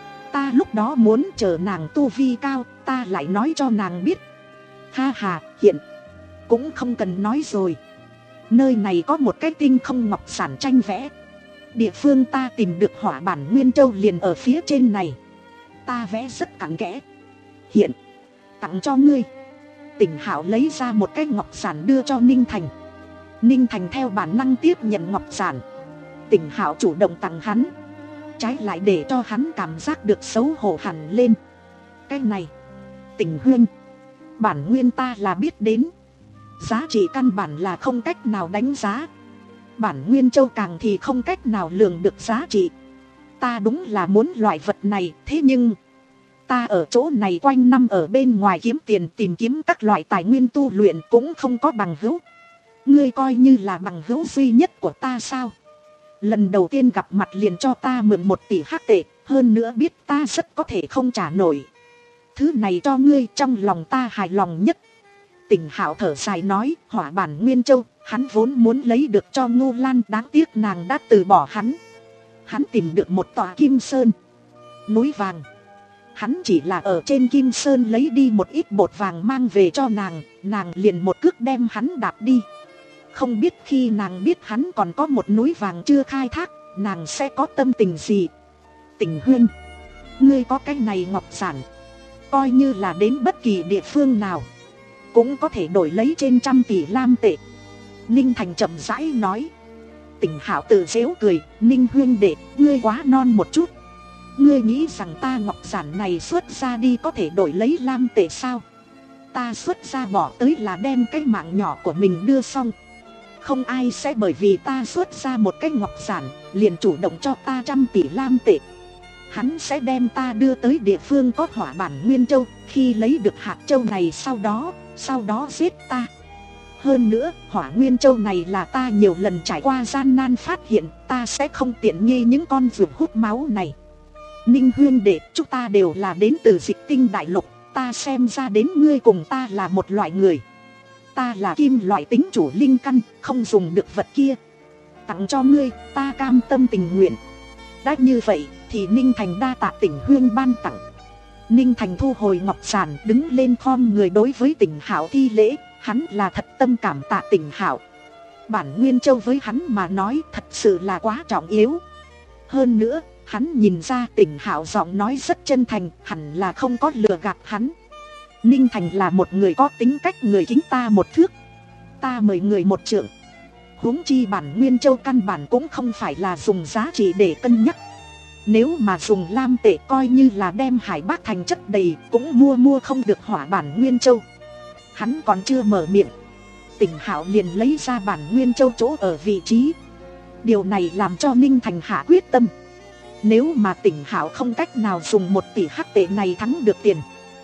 Ta lúc đó muốn chờ nàng tu vi cao, ta lại nói cho nàng biết. Ha ha, hiện cũng không cần nói rồi. Nơi này có một cái tinh không ngọc sản tranh vẽ. Địa phương ta tìm được hỏa bản nguyên châu liền ở phía trên này. Ta vẽ rất cặn kẽ. Hiện tặng cho ngươi. Tỉnh Hạo lấy ra một cái ngọc sản đưa cho Ninh Thành. Ninh Thành theo bản năng tiếp nhận ngọc sản. Tỉnh Hạo chủ động tặng hắn, trái lại để cho hắn cảm giác được xấu hổ hẳn lên. Cái này, Tỉnh Huynh, bản nguyên ta là biết đến, giá trị căn bản là không cách nào đánh giá. Bản nguyên châu càng thì không cách nào lường được giá trị. Ta đúng là muốn loại vật này, thế nhưng ta ở chỗ này quanh năm ở bên ngoài kiếm tiền, tìm kiếm các loại tài nguyên tu luyện cũng không có bằng hữu. Ngươi coi như là bằng hữu duy nhất của ta sao? Lần đầu tiên gặp mặt liền cho ta mượn một tỷ hắc tệ, hơn nữa biết ta rất có thể không trả nổi. Thứ này cho ngươi, trong lòng ta hài lòng nhất. Tỉnh Hạo thở dài nói: hỏa bản nguyên châu, hắn vốn muốn lấy được cho Ngô Lan, đáng tiếc nàng đã từ bỏ hắn. Hắn tìm được một tòa Kim Sơn, núi vàng. Hắn chỉ là ở trên Kim Sơn lấy đi một ít bột vàng mang về cho nàng, nàng liền một cước đem hắn đạp đi. Không biết khi nàng biết hắn còn có một núi vàng chưa khai thác, nàng sẽ có tâm tình gì. Tỉnh Huynh, ngươi có cái này ngọc sản, coi như là đến bất kỳ địa phương nào cũng có thể đổi lấy trên trăm tỷ lam tệ. Ninh Thành chậm rãi nói. Tỉnh Hạo tự giễu cười: Ninh Huynh đệ, ngươi quá non một chút. Ngươi nghĩ rằng ta ngọc sản này xuất ra đi có thể đổi lấy lam tệ sao? Ta xuất ra bỏ tới là đem cái mạng nhỏ của mình đưa xong. Không ai sẽ bởi vì ta xuất ra một cái ngọc sản liền chủ động cho ta trăm tỷ lam tệ. Hắn sẽ đem ta đưa tới địa phương có hỏa bản nguyên châu, khi lấy được hạt châu này sau đó, sau đó giết ta. Hơn nữa, hỏa nguyên châu này là ta nhiều lần trải qua gian nan phát hiện, ta sẽ không tiện nghi những con ruột hút máu này. Ninh Huyên đệ, chúng ta đều là đến từ Dịch Tinh Đại Lục, ta xem ra đến ngươi cùng ta là một loại người. Ta là kim loại tính chủ linh căn, không dùng được vật kia. Tặng cho ngươi, ta cam tâm tình nguyện. Đã như vậy, thì Ninh Thành đa tạ Tỉnh Huyên ban tặng. Ninh Thành thu hồi ngọc sản, đứng lên khom người đối với Tỉnh Hạo thi lễ. Hắn là thật tâm cảm tạ Tỉnh Hạo. Bản nguyên châu với hắn mà nói thật sự là quá trọng yếu. Hơn nữa, hắn nhìn ra Tỉnh Hạo giọng nói rất chân thành, hẳn là không có lừa gạt hắn. Ninh Thành là một người có tính cách người kính ta một thước, ta mời người một trượng. Huống chi bản nguyên châu căn bản cũng không phải là dùng giá trị để cân nhắc. Nếu mà dùng lam tệ coi như là đem Hải Bác Thành chất đầy cũng mua mua không được hỏa bản nguyên châu. Hắn còn chưa mở miệng, Tỉnh Hạo liền lấy ra bản nguyên châu chỗ ở vị trí. Điều này làm cho Ninh Thành hạ quyết tâm. Nếu mà Tỉnh Hạo không cách nào dùng một tỷ hắc tệ này thắng được tiền,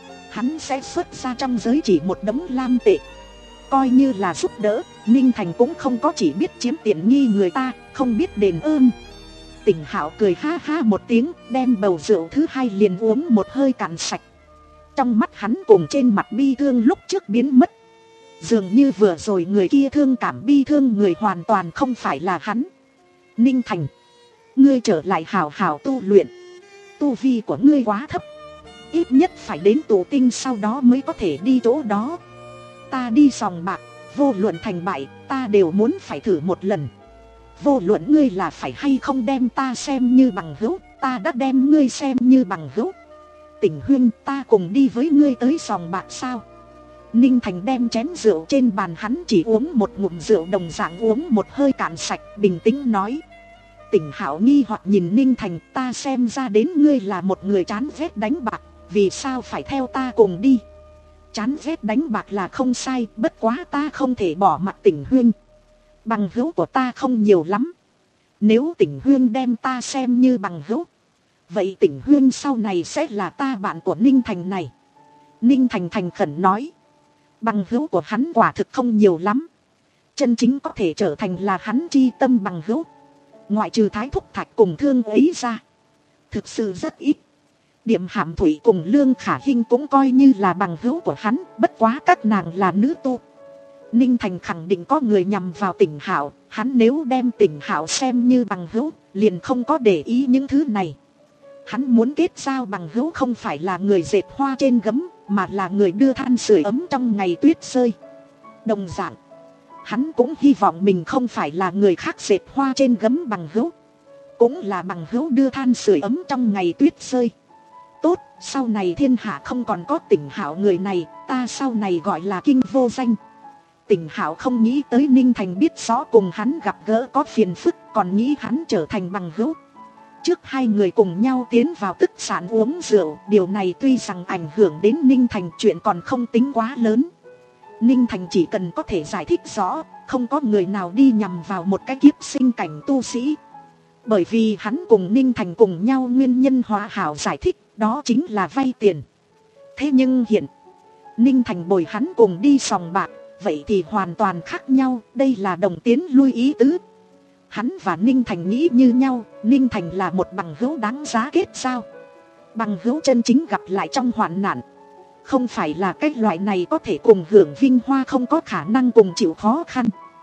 hắn sẽ xuất ra trong giới chỉ một đống lam tệ. Coi như là giúp đỡ, Ninh Thành cũng không có chỉ biết chiếm tiện nghi người ta, không biết đền ơn. Tỉnh Hạo cười ha ha một tiếng, đem bầu rượu thứ hai liền uống một hơi cạn sạch. Trong mắt hắn cùng trên mặt bi thương lúc trước biến mất. Dường như vừa rồi người kia thương cảm bi thương người hoàn toàn không phải là hắn. Ninh Thành, ngươi trở lại hào hào tu luyện. Tu vi của ngươi quá thấp, ít nhất phải đến tụ tinh sau đó mới có thể đi chỗ đó. Ta đi sòng bạc, vô luận thành bại, ta đều muốn phải thử một lần. Vô luận ngươi là phải hay không đem ta xem như bằng hữu, ta đã đem ngươi xem như bằng hữu. Tỉnh Huyên, ta cùng đi với ngươi tới sòng bạc sao? Ninh Thành đem chén rượu trên bàn hắn chỉ uống một ngụm rượu đồng dạng uống một hơi cạn sạch, bình tĩnh nói. Tỉnh Hạo nghi hoặc nhìn Ninh Thành, ta xem ra đến ngươi là một người chán ghét đánh bạc, vì sao phải theo ta cùng đi? Chán ghét đánh bạc là không sai, bất quá ta không thể bỏ mặt Tỉnh Huyên. Bằng hữu của ta không nhiều lắm. Nếu Tỉnh Huyên đem ta xem như bằng hữu, vậy Tỉnh Huyên sau này sẽ là ta bạn của Ninh Thành này. Ninh Thành thành khẩn nói. Bằng hữu của hắn quả thực không nhiều lắm. Chân chính có thể trở thành là hắn chi tâm bằng hữu, ngoại trừ Thái Thúc Thạch cùng Thương ấy ra, thực sự rất ít. Điềm Hàm Thủy cùng Lương Khả Hinh cũng coi như là bằng hữu của hắn, bất quá các nàng là nữ tu. Ninh Thành khẳng định có người nhằm vào Tỉnh Hạo, hắn nếu đem Tỉnh Hạo xem như bằng hữu, liền không có để ý những thứ này. Hắn muốn kết giao bằng hữu không phải là người dệt hoa trên gấm, mà là người đưa than sưởi ấm trong ngày tuyết rơi. Đồng dạng, hắn cũng hy vọng mình không phải là người khác dệt hoa trên gấm bằng hữu, cũng là bằng hữu đưa than sưởi ấm trong ngày tuyết rơi. Tốt, sau này thiên hạ không còn có Tỉnh Hạo người này, ta sau này gọi là Kinh Vô Danh. Tỉnh Hạo không nghĩ tới Ninh Thành biết rõ cùng hắn gặp gỡ có phiền phức, còn nghĩ hắn trở thành bằng hữu. Trước hai người cùng nhau tiến vào tức sản uống rượu, điều này tuy rằng ảnh hưởng đến Ninh Thành, chuyện còn không tính quá lớn. Ninh Thành chỉ cần có thể giải thích rõ, không có người nào đi nhằm vào một cái kiếp sinh cảnh tu sĩ. Bởi vì hắn cùng Ninh Thành cùng nhau nguyên nhân hòa hảo giải thích, đó chính là vay tiền. Thế nhưng hiện, Ninh Thành bồi hắn cùng đi sòng bạc, vậy thì hoàn toàn khác nhau, đây là đồng tiến lui ý tứ. Hắn và Ninh Thành nghĩ như nhau, Ninh Thành là một bằng hữu đáng giá kết giao. Bằng hữu chân chính gặp lại trong hoạn nạn, không phải là cái loại này có thể cùng hưởng vinh hoa không có khả năng cùng chịu khó khăn.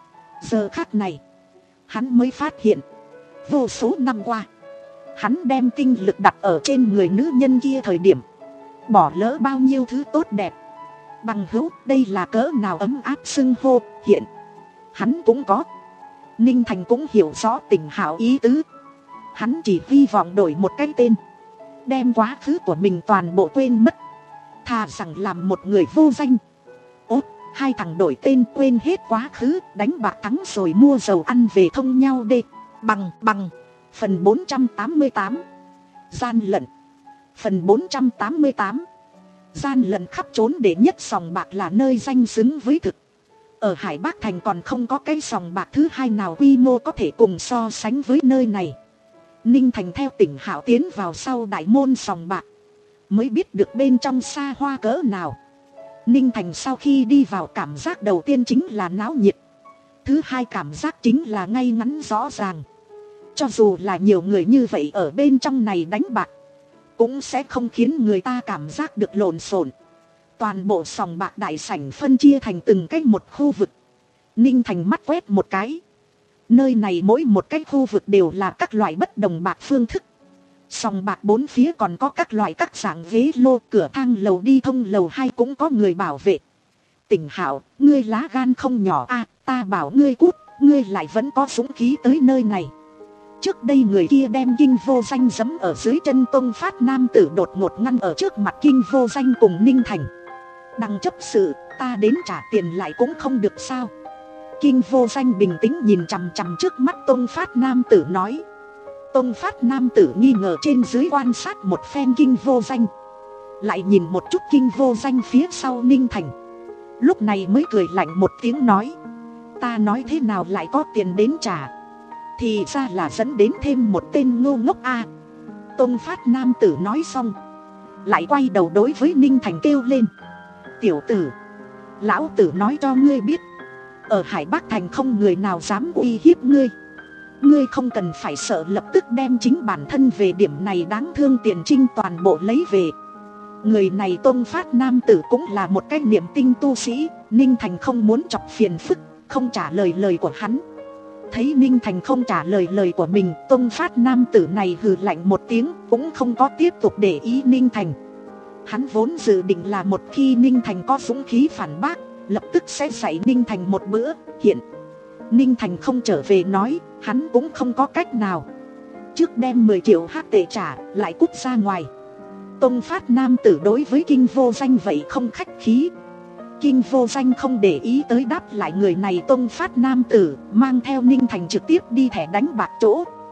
Giờ khắc này, hắn mới phát hiện, vô số năm qua, hắn đem tinh lực đặt ở trên người nữ nhân kia thời điểm, bỏ lỡ bao nhiêu thứ tốt đẹp. Bằng hữu, đây là cỡ nào ấm áp xưng hô, hiện hắn cũng có. Ninh Thành cũng hiểu rõ Tỉnh Hạo ý tứ. Hắn chỉ hy vọng đổi một cái tên, đem quá khứ của mình toàn bộ quên mất, thà rằng làm một người vô danh. Ốt, hai thằng đổi tên quên hết quá khứ, đánh bạc thắng rồi mua dầu ăn về thông nhau đê. Bằng, bằng. Phần bốn trăm tám mươi tám. Gian lận. Phần bốn trăm tám mươi tám. Gian lận khắp trốn để nhất sòng bạc là nơi danh xứng với thực. Ở Hải Bắc Thành còn không có cái sòng bạc thứ hai nào quy mô có thể cùng so sánh với nơi này. Ninh Thành theo Tỉnh Hạo tiến vào sau đại môn sòng bạc, mới biết được bên trong xa hoa cỡ nào. Ninh Thành sau khi đi vào, cảm giác đầu tiên chính là náo nhiệt. Thứ hai cảm giác chính là ngay ngắn rõ ràng. Cho dù là nhiều người như vậy ở bên trong này đánh bạc, cũng sẽ không khiến người ta cảm giác được lộn xộn. Toàn bộ sòng bạc đại sảnh phân chia thành từng cái một khu vực. Ninh Thành mắt quét một cái, nơi này mỗi một cái khu vực đều là các loại bất đồng bạc phương thức. Sòng bạc bốn phía còn có các loại các dạng ghế lô, cửa thang lầu đi thông lầu hai cũng có người bảo vệ. Tỉnh Hạo, ngươi lá gan không nhỏ a, à, ta bảo ngươi cút, ngươi lại vẫn có dũng khí tới nơi này. Trước đây người kia đem Kinh Vô Danh giẫm ở dưới chân Tông Phát nam tử đột ngột ngăn ở trước mặt Kinh Vô Danh cùng Ninh Thành. Đằng chấp sự, ta đến trả tiền lại cũng không được sao? Kinh Vô Danh bình tĩnh nhìn chằm chằm trước mắt Tông Phát nam tử nói. Tông Phát nam tử nghi ngờ trên dưới quan sát một phen Kinh Vô Danh, lại nhìn một chút Kinh Vô Danh phía sau Ninh Thành, lúc này mới cười lạnh một tiếng nói. Ta nói thế nào lại có tiền đến trả? Thì ra là dẫn đến thêm một tên ngô ngốc a. À. Tông Phát nam tử nói xong, lại quay đầu đối với Ninh Thành kêu lên. Tiểu tử, lão tử nói cho ngươi biết, ở Hải Bắc Thành không người nào dám uy hiếp ngươi. Ngươi không cần phải sợ, lập tức đem chính bản thân về điểm này đáng thương tiền trinh toàn bộ lấy về. Người này Tông Phát nam tử cũng là một cái niệm tinh tu sĩ. Ninh Thành không muốn chọc phiền phức, không trả lời lời của hắn. Thấy Ninh Thành không trả lời lời của mình, Tông Phát nam tử này hừ lạnh một tiếng, cũng không có tiếp tục để ý Ninh Thành. Hắn vốn dự định là một khi Ninh Thành có dũng khí phản bác, lập tức sẽ dạy Ninh Thành một bữa. Hiện Ninh Thành không trở về nói, hắn cũng không có cách nào. Trước đem mười triệu hắc tệ trả, lại cút ra ngoài. Tông Phát nam tử đối với Kinh Vô Danh vậy không khách khí. Kinh Vô Danh không để ý tới đáp lại người này. Tông Phát nam tử mang theo Ninh Thành trực tiếp đi thẻ đánh bạc chỗ.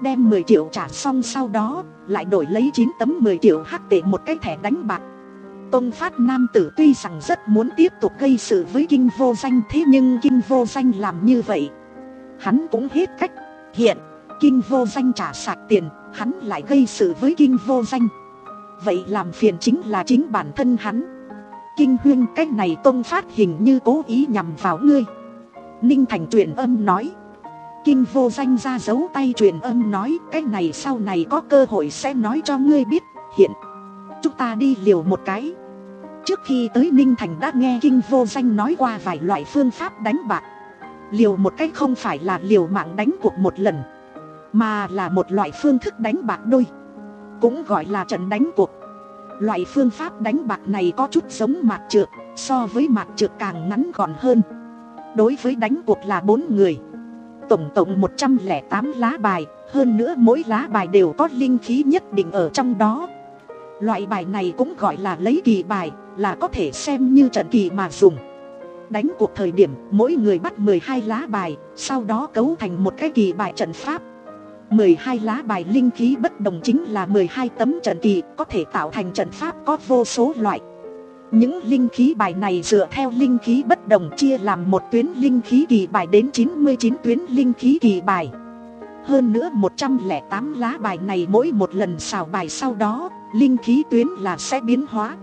đem mười triệu trả xong, sau đó lại đổi lấy chín tấm mười triệu hắc tệ một cái thẻ đánh bạc. Tông Phát nam tử tuy rằng rất muốn tiếp tục gây sự với Kinh Vô Danh, thế nhưng Kinh Vô Danh làm như vậy hắn cũng hết cách. Hiện Kinh Vô Danh trả sạch tiền, hắn lại gây sự với Kinh Vô Danh, vậy làm phiền chính là chính bản thân hắn. Kinh huynh, cái này Tông Phát hình như cố ý nhằm vào ngươi. Ninh Thành truyền âm nói. Kinh Vô Danh ra dấu tay truyền âm nói, cái này sau này có cơ hội sẽ nói cho ngươi biết. Hiện chúng ta đi liều một cái. Trước khi tới Ninh Thành đã nghe Kinh Vô Danh nói qua vài loại phương pháp đánh bạc. Liều một cái không phải là liều mạng đánh cuộc một lần, mà là một loại phương thức đánh bạc đôi, cũng gọi là trận đánh cuộc. Loại phương pháp đánh bạc này có chút giống mạc trược, so với mạc trược càng ngắn gọn hơn. Đối với đánh cuộc là bốn người, tổng cộng một trăm lẻ tám lá bài, hơn nữa mỗi lá bài đều có linh khí nhất định ở trong đó. Loại bài này cũng gọi là lấy kỳ bài, là có thể xem như trận kỳ mà dùng. Đánh cuộc thời điểm mỗi người bắt mười hai lá bài, sau đó cấu thành một cái kỳ bài trận pháp. Mười hai lá bài linh khí bất đồng chính là mười hai tấm trận kỳ, có thể tạo thành trận pháp có vô số loại. Những linh khí bài này dựa theo linh khí bất đồng chia làm một tuyến linh khí kỳ bài đến chín mươi chín tuyến linh khí kỳ bài. Hơn nữa một trăm lẻ tám lá bài này mỗi một lần xào bài sau đó, linh khí tuyến là sẽ biến hóa.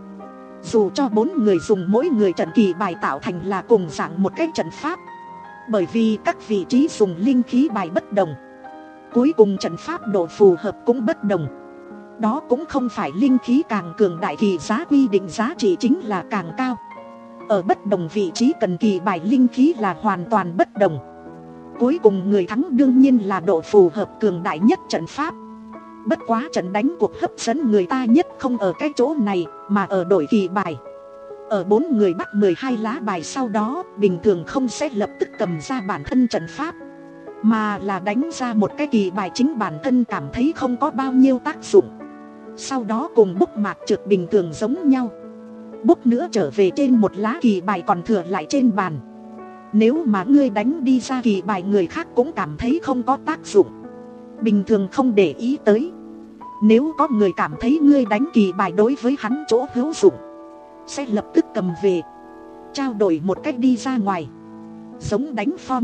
Dù cho bốn người dùng mỗi người trận kỳ bài tạo thành là cùng dạng một cái trận pháp, bởi vì các vị trí dùng linh khí bài bất đồng, cuối cùng trận pháp độ phù hợp cũng bất đồng. Đó cũng không phải linh khí càng cường đại kỳ giá quy định giá trị chính là càng cao. Ở bất đồng vị trí cần kỳ bài linh khí là hoàn toàn bất đồng. Cuối cùng người thắng đương nhiên là độ phù hợp cường đại nhất trận pháp. Bất quá trận đánh cuộc hấp dẫn người ta nhất không ở cái chỗ này, mà ở đổi kỳ bài. Ở bốn người bắt mười hai lá bài sau đó, bình thường không sẽ lập tức cầm ra bản thân trận pháp, mà là đánh ra một cái kỳ bài chính bản thân cảm thấy không có bao nhiêu tác dụng. Sau đó cùng bốc mạc trược bình thường giống nhau, bốc nữa trở về trên một lá kỳ bài còn thừa lại trên bàn. Nếu mà ngươi đánh đi ra kỳ bài người khác cũng cảm thấy không có tác dụng, bình thường không để ý tới. Nếu có người cảm thấy ngươi đánh kỳ bài đối với hắn chỗ hữu dụng, sẽ lập tức cầm về, trao đổi một cách đi ra ngoài, giống đánh form.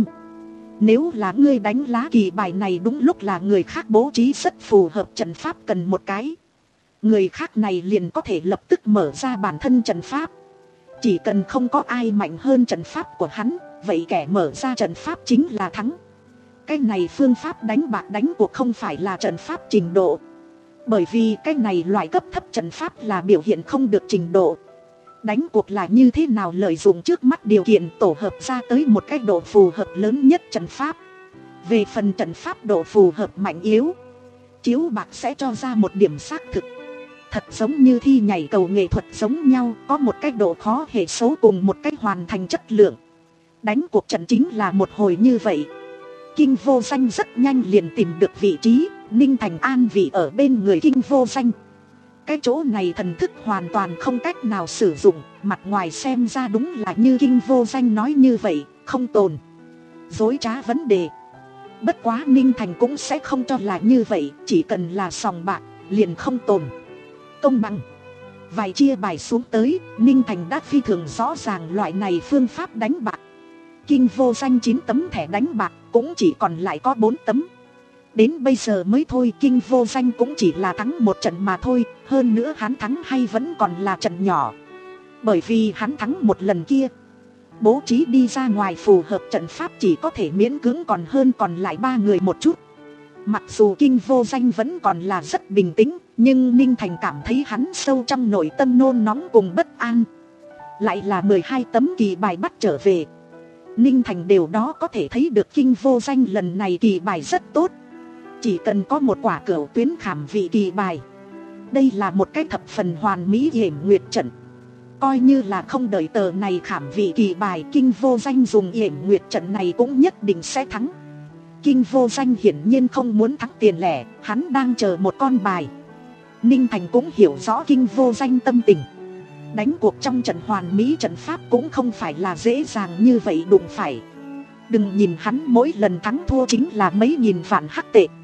Nếu là ngươi đánh lá kỳ bài này đúng lúc là người khác bố trí rất phù hợp trận pháp cần một cái, người khác này liền có thể lập tức mở ra bản thân trận pháp. Chỉ cần không có ai mạnh hơn trận pháp của hắn, vậy kẻ mở ra trận pháp chính là thắng. Cái này phương pháp đánh bạc đánh cuộc không phải là trận pháp trình độ, bởi vì cái này loại cấp thấp trận pháp là biểu hiện không được trình độ. Đánh cuộc là như thế nào lợi dụng trước mắt điều kiện tổ hợp ra tới một cái độ phù hợp lớn nhất trận pháp. Về phần trận pháp độ phù hợp mạnh yếu, chiếu bạc sẽ cho ra một điểm xác thực. Thật giống như thi nhảy cầu nghệ thuật giống nhau, có một cái độ khó hệ số cùng một cái hoàn thành chất lượng. Đánh cuộc trận chính là một hồi như vậy. Kinh Vô Danh rất nhanh liền tìm được vị trí, Ninh Thành an vị ở bên người Kinh Vô Danh. Cái chỗ này thần thức hoàn toàn không cách nào sử dụng, mặt ngoài xem ra đúng là như Kinh Vô Danh nói như vậy, không tồn dối trá vấn đề. Bất quá Ninh Thành cũng sẽ không cho là như vậy, chỉ cần là sòng bạc, liền không tồn công bằng. Vài chia bài xuống tới, Ninh Thành đã phi thường rõ ràng loại này phương pháp đánh bạc. Kinh Vô Danh chín tấm thẻ đánh bạc, cũng chỉ còn lại có bốn tấm. Đến bây giờ mới thôi, Kinh Vô Danh cũng chỉ là thắng một trận mà thôi. Hơn nữa hắn thắng hay vẫn còn là trận nhỏ, bởi vì hắn thắng một lần kia, bố trí đi ra ngoài phù hợp trận pháp chỉ có thể miễn cưỡng còn hơn còn lại ba người một chút. Mặc dù Kinh Vô Danh vẫn còn là rất bình tĩnh, nhưng Ninh Thành cảm thấy hắn sâu trong nội tâm nôn nóng cùng bất an. Lại là mười hai tấm kỳ bài bắt trở về. Ninh Thành đều đó có thể thấy được Kinh Vô Danh lần này kỳ bài rất tốt. Chỉ cần có một quả cửu tuyến khảm vị kỳ bài, đây là một cái thập phần hoàn mỹ yểm nguyệt trận. Coi như là không đợi tờ này khảm vị kỳ bài, Kinh Vô Danh dùng yểm nguyệt trận này cũng nhất định sẽ thắng. Kinh Vô Danh hiển nhiên không muốn thắng tiền lẻ, hắn đang chờ một con bài. Ninh Thành cũng hiểu rõ Kinh Vô Danh tâm tình. Đánh cuộc trong trận hoàn mỹ trận pháp cũng không phải là dễ dàng như vậy đụng phải. Đừng nhìn hắn mỗi lần thắng thua chính là mấy nghìn vạn hắc tệ,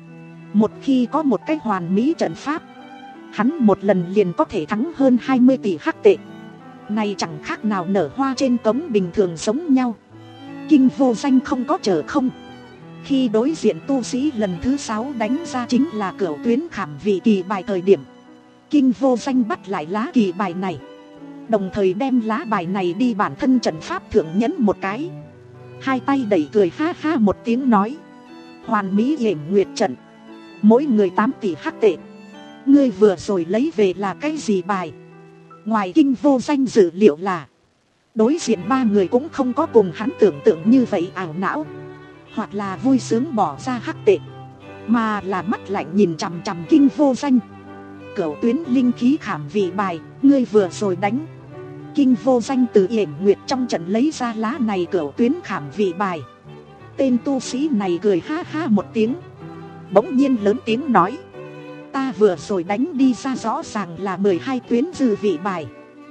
Một khi có một cái hoàn mỹ trận pháp, hắn một lần liền có thể thắng hơn hai mươi tỷ hắc tệ. Này chẳng khác nào nở hoa trên cống bình thường giống nhau. Kinh Vô Danh không có chờ không. Khi đối diện tu sĩ lần thứ sáu đánh ra chính là cửu tuyến khảm vị kỳ bài thời điểm, Kinh Vô Danh bắt lại lá kỳ bài này, đồng thời đem lá bài này đi bản thân trận pháp thượng nhấn một cái. Hai tay đẩy cười ha ha một tiếng nói: hoàn mỹ yểm nguyệt trận, mỗi người tám tỷ hắc tệ. Ngươi vừa rồi lấy về là cái gì bài? Ngoài Kinh Vô Danh dự liệu là đối diện ba người cũng không có cùng hắn tưởng tượng như vậy ảo não, hoặc là vui sướng bỏ ra hắc tệ, mà là mắt lạnh nhìn chằm chằm Kinh Vô Danh. Cửu tuyến linh khí khảm vị bài, ngươi vừa rồi đánh. Kinh Vô Danh từ yểm nguyệt trong trận lấy ra lá này cửu tuyến khảm vị bài. Tên tu sĩ này cười ha ha một tiếng, bỗng nhiên lớn tiếng nói: ta vừa rồi đánh đi ra rõ ràng là mười hai tuyến dư vị bài.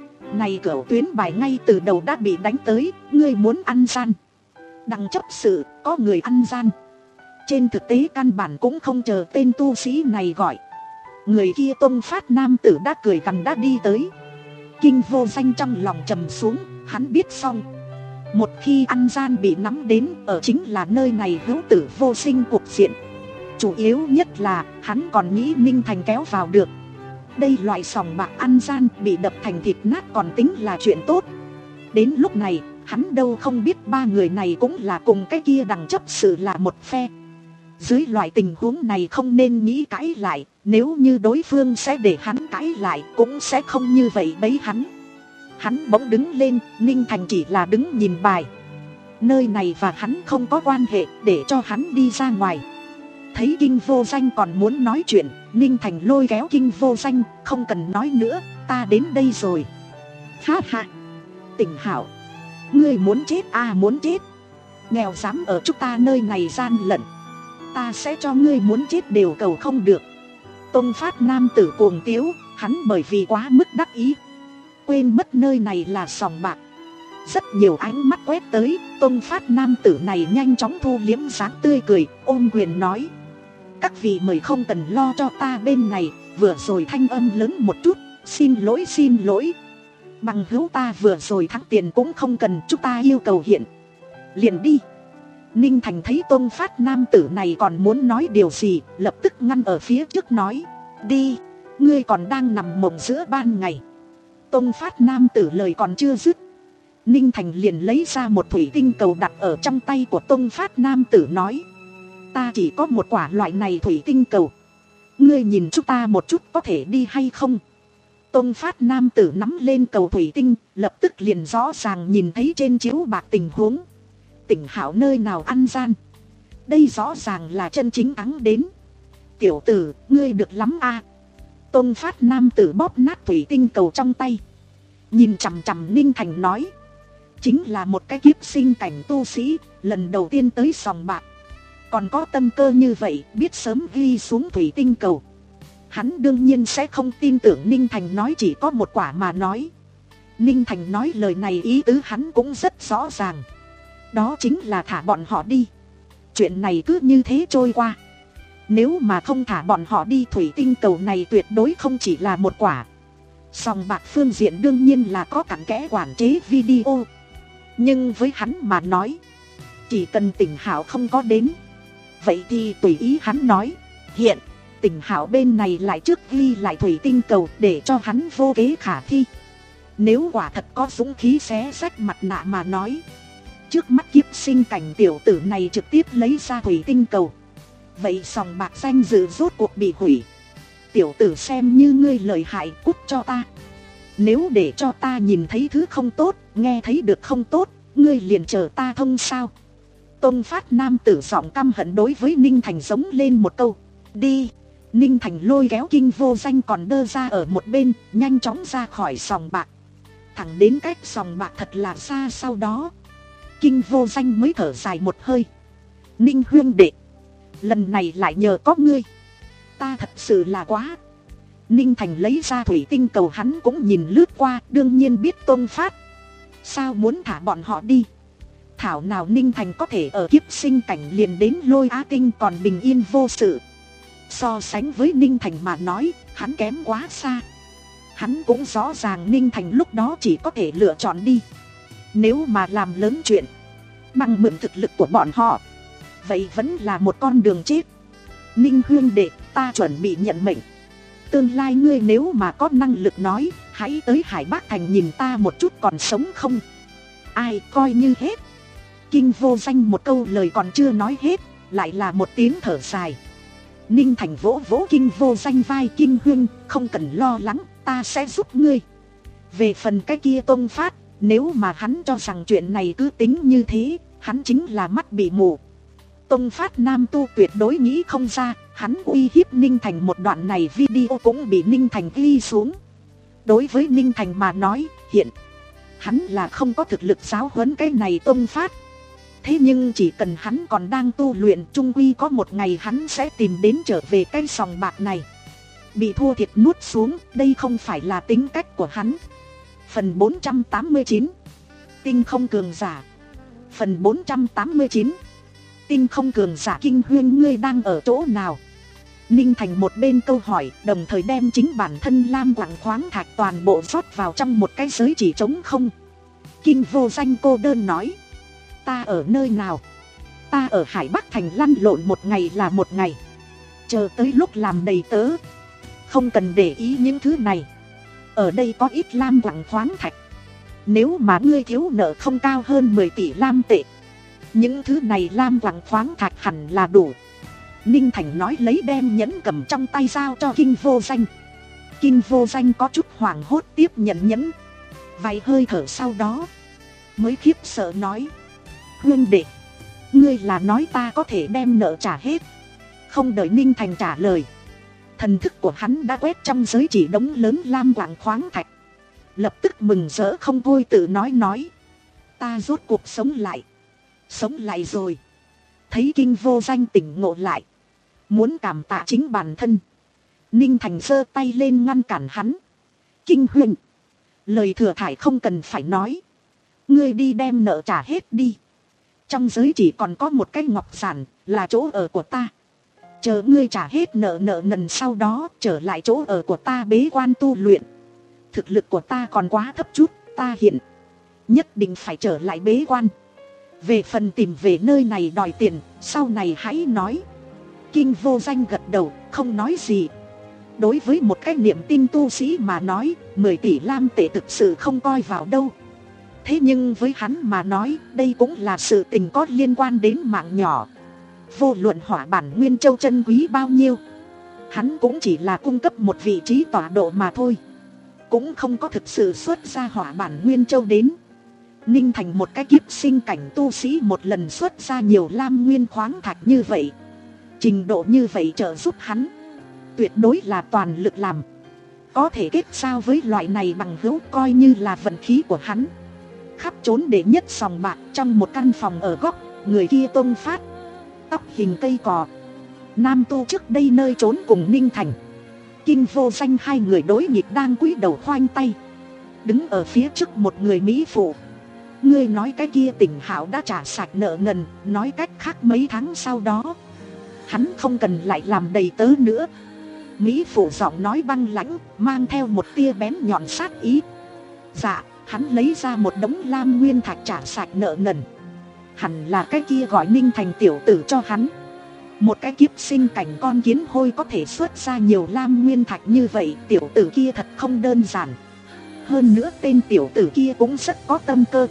Này cửu tuyến bài ngay từ đầu đã bị đánh tới, ngươi muốn ăn gian. Đằng chấp sự, có người ăn gian. Trên thực tế căn bản cũng không chờ tên tu sĩ này gọi. Người kia Tông Phát nam tử đã cười gằn đã đi tới. Kinh Vô Danh trong lòng trầm xuống, hắn biết xong. Một khi ăn gian bị nắm đến, ở chính là nơi này hữu tử vô sinh cuộc diện. Chủ yếu nhất là hắn còn nghĩ Ninh Thành kéo vào được. Đây loại sòng bạc ăn gian bị đập thành thịt nát còn tính là chuyện tốt. Đến lúc này hắn đâu không biết ba người này cũng là cùng cái kia đằng chấp sự là một phe. Dưới loại tình huống này không nên nghĩ cãi lại, nếu như đối phương sẽ để hắn cãi lại cũng sẽ không như vậy bấy hắn. Hắn bỗng đứng lên, Ninh Thành chỉ là đứng nhìn bài. Nơi này và hắn không có quan hệ, để cho hắn đi ra ngoài. Thấy Kinh Vô Danh còn muốn nói chuyện, Ninh Thành lôi kéo Kinh Vô Danh: không cần nói nữa, ta đến đây rồi. Ha ha, Tỉnh Hạo, ngươi muốn chết à muốn chết. Nghèo dám ở chúng ta nơi này gian lận, ta sẽ cho ngươi muốn chết đều cầu không được. Tông Phát nam tử cuồng tiếu, hắn bởi vì quá mức đắc ý, quên mất nơi này là sòng bạc. Rất nhiều ánh mắt quét tới, Tông Phát nam tử này nhanh chóng thu liếm dáng tươi cười, ôm quyền nói: các vị mời không cần lo cho ta bên này, vừa rồi thanh âm lớn một chút, xin lỗi xin lỗi. Bằng hữu ta vừa rồi thắng tiền cũng không cần, chúng ta yêu cầu hiện liền đi. Ninh Thành thấy Tông Phát nam tử này còn muốn nói điều gì, lập tức ngăn ở phía trước nói: đi, ngươi còn đang nằm mộng giữa ban ngày. Tông Phát nam tử lời còn chưa dứt, Ninh Thành liền lấy ra một thủy tinh cầu đặt ở trong tay của Tông Phát nam tử nói: ta chỉ có một quả loại này thủy tinh cầu, ngươi nhìn chúng ta một chút có thể đi hay không? Tông Phát nam tử nắm lên cầu thủy tinh, lập tức liền rõ ràng nhìn thấy trên chiếu bạc tình huống. Tỉnh Hạo nơi nào ăn gian, đây rõ ràng là chân chính thắng đến. Tiểu tử, ngươi được lắm a. À. Tông Phát nam tử bóp nát thủy tinh cầu trong tay, nhìn chằm chằm Ninh Thành nói: chính là một cái kiếp sinh cảnh tu sĩ, lần đầu tiên tới sòng bạc, còn có tâm cơ như vậy, biết sớm ghi xuống thủy tinh cầu. Hắn đương nhiên sẽ không tin tưởng Ninh Thành nói chỉ có một quả mà nói. Ninh Thành nói lời này ý tứ hắn cũng rất rõ ràng, đó chính là thả bọn họ đi. Chuyện này cứ như thế trôi qua. Nếu mà không thả bọn họ đi, thủy tinh cầu này tuyệt đối không chỉ là một quả. Sòng bạc phương diện đương nhiên là có cặn kẽ quản chế video, nhưng với hắn mà nói, chỉ cần Tỉnh Hạo không có đến, vậy thì tùy ý hắn nói. Hiện Tỉnh Hạo bên này lại trước ghi lại thủy tinh cầu để cho hắn vô kế khả thi. Nếu quả thật có dũng khí xé rách mặt nạ mà nói, trước mắt kiếp sinh cảnh tiểu tử này trực tiếp lấy ra thủy tinh cầu, vậy sòng bạc danh dự rốt cuộc bị hủy. Tiểu tử xem như ngươi lợi hại, cút cho ta. Nếu để cho ta nhìn thấy thứ không tốt, nghe thấy được không tốt, ngươi liền chờ ta thông sao? Tông Phát nam tử giọng căm hận đối với Ninh Thành giống lên một câu: đi. Ninh Thành lôi kéo Kinh Vô Danh còn đơ ra ở một bên, nhanh chóng ra khỏi sòng bạc. Thẳng đến cách sòng bạc thật là xa, sau đó Kinh Vô Danh mới thở dài một hơi: Ninh huynh đệ, lần này lại nhờ có ngươi, ta thật sự là quá. Ninh Thành lấy ra thủy tinh cầu, hắn cũng nhìn lướt qua, đương nhiên biết Tông Phát sao muốn thả bọn họ đi. Thảo nào Ninh Thành có thể ở kiếp sinh cảnh liền đến Lôi Á Tinh còn bình yên vô sự. So sánh với Ninh Thành mà nói, hắn kém quá xa. Hắn cũng rõ ràng Ninh Thành lúc đó chỉ có thể lựa chọn đi. Nếu mà làm lớn chuyện, bằng mượn thực lực của bọn họ, vậy vẫn là một con đường chết. Ninh huynh đệ, ta chuẩn bị nhận mệnh. Tương lai ngươi nếu mà có năng lực nói, hãy tới Hải Bắc Thành nhìn ta một chút còn sống không. Ai coi như hết. Kinh Vô Danh một câu lời còn chưa nói hết, lại là một tiếng thở dài. Ninh Thành vỗ vỗ Kinh Vô Danh vai, Kinh huynh, không cần lo lắng, ta sẽ giúp ngươi. Về phần cái kia Tông Phát, nếu mà hắn cho rằng chuyện này cứ tính như thế, hắn chính là mắt bị mù. Tông Phát nam tu tuyệt đối nghĩ không ra, hắn uy hiếp Ninh Thành một đoạn này video cũng bị Ninh Thành ghi xuống. Đối với Ninh Thành mà nói, hiện hắn là không có thực lực giáo huấn cái này Tông Phát. Thế nhưng chỉ cần hắn còn đang tu luyện, chung quy có một ngày hắn sẽ tìm đến trở về cái sòng bạc này. Bị thua thiệt nuốt xuống, đây không phải là tính cách của hắn. Phần bốn trăm tám mươi chín, Tinh không cường giả. Phần bốn trăm tám mươi chín, Tinh không cường giả. Kinh huyên, ngươi đang ở chỗ nào? Ninh Thành một bên câu hỏi, đồng thời đem chính bản thân lam quặng khoáng thạch toàn bộ rót vào trong một cái giới chỉ trống không. Kinh Vô Danh cô đơn nói, ta ở nơi nào? Ta ở Hải Bắc Thành lăn lộn một ngày là một ngày, chờ tới lúc làm đầy tớ. Không cần để ý những thứ này, ở đây có ít lam quặng khoáng thạch. Nếu mà ngươi thiếu nợ không cao hơn mười tỷ lam tệ, những thứ này lam quặng khoáng thạch hẳn là đủ. Ninh Thành nói lấy đem nhẫn cầm trong tay giao cho Kinh Vô Danh. Kinh Vô Danh có chút hoảng hốt tiếp nhận nhẫn. Vài hơi thở sau đó mới khiếp sợ nói, huynh đệ, ngươi là nói ta có thể đem nợ trả hết? Không đợi Ninh Thành trả lời, thần thức của hắn đã quét trong giới chỉ đống lớn lam quặng khoáng thạch. Lập tức mừng rỡ không thôi tự nói nói, ta rốt cuộc sống lại. Sống lại rồi. Thấy Kinh Vô Danh tỉnh ngộ lại, muốn cảm tạ chính bản thân, Ninh Thành giơ tay lên ngăn cản hắn. Kinh huynh, lời thừa thải không cần phải nói, ngươi đi đem nợ trả hết đi. Trong giới chỉ còn có một cái ngọc giản, là chỗ ở của ta. Chờ ngươi trả hết nợ nợ nần sau đó trở lại chỗ ở của ta bế quan tu luyện. Thực lực của ta còn quá thấp chút, ta hiện nhất định phải trở lại bế quan. Về phần tìm về nơi này đòi tiền, sau này hãy nói. Kinh Vô Danh gật đầu, không nói gì. Đối với một cái niệm tin tu sĩ mà nói, mười tỷ lam tệ thực sự không coi vào đâu. Thế nhưng với hắn mà nói, đây cũng là sự tình có liên quan đến mạng nhỏ. Vô luận hỏa bản Nguyên Châu chân quý bao nhiêu, hắn cũng chỉ là cung cấp một vị trí tọa độ mà thôi, cũng không có thực sự xuất ra hỏa bản Nguyên Châu đến. Ninh Thành một cái kiếp sinh cảnh tu sĩ một lần xuất ra nhiều lam nguyên khoáng thạch như vậy, trình độ như vậy trợ giúp hắn, tuyệt đối là toàn lực làm. Có thể kết giao với loại này bằng hữu coi như là vận khí của hắn. Khắp trốn để nhất sòng bạc trong một căn phòng ở góc, người kia Tông Phát, tóc hình cây cò, nam tu trước đây nơi trốn cùng Ninh Thành, Kinh Vô Danh hai người đối nghịch đang cúi đầu khoanh tay. Đứng ở phía trước một người mỹ phụ. Ngươi nói cái kia Tỉnh Hạo đã trả sạch nợ nần, nói cách khác mấy tháng sau đó hắn không cần lại làm đầy tớ nữa. Mỹ phụ giọng nói băng lãnh, mang theo một tia bén nhọn sát ý. Dạ, hắn lấy ra một đống lam nguyên thạch trả sạch nợ nần. Hẳn là cái kia gọi Ninh Thành tiểu tử cho hắn. Một cái kiếp sinh cảnh con kiến hôi có thể xuất ra nhiều lam nguyên thạch như vậy, tiểu tử kia thật không đơn giản. Hơn nữa tên tiểu tử kia cũng rất có tâm cơ.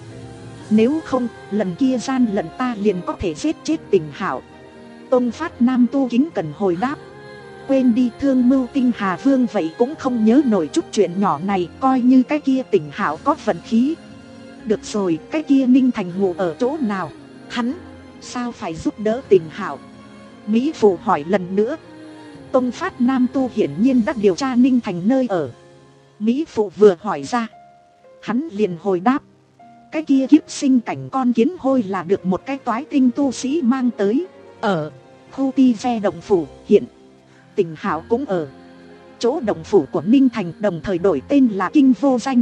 Nếu không, lần kia gian lận ta liền có thể giết chết Tỉnh Hạo. Tông Phát nam tu kính cần hồi đáp. Quên đi, Thương Mưu Tinh Hà Vương vậy cũng không nhớ nổi chút chuyện nhỏ này, coi như cái kia Tỉnh Hạo có vận khí. Được rồi, cái kia Ninh Thành ngủ ở chỗ nào? Hắn sao phải giúp đỡ Tỉnh Hạo? Mỹ phụ hỏi lần nữa. Tông Phát nam tu hiển nhiên đã điều tra Ninh Thành nơi ở. Mỹ phụ vừa hỏi ra, hắn liền hồi đáp. Cái kia kiếp sinh cảnh con kiến hôi là được một cái toái tinh tu sĩ mang tới, ở khu ti ve động phủ. Hiện Tỉnh Hạo cũng ở chỗ động phủ của Ninh Thành, đồng thời đổi tên là Kinh Vô Danh.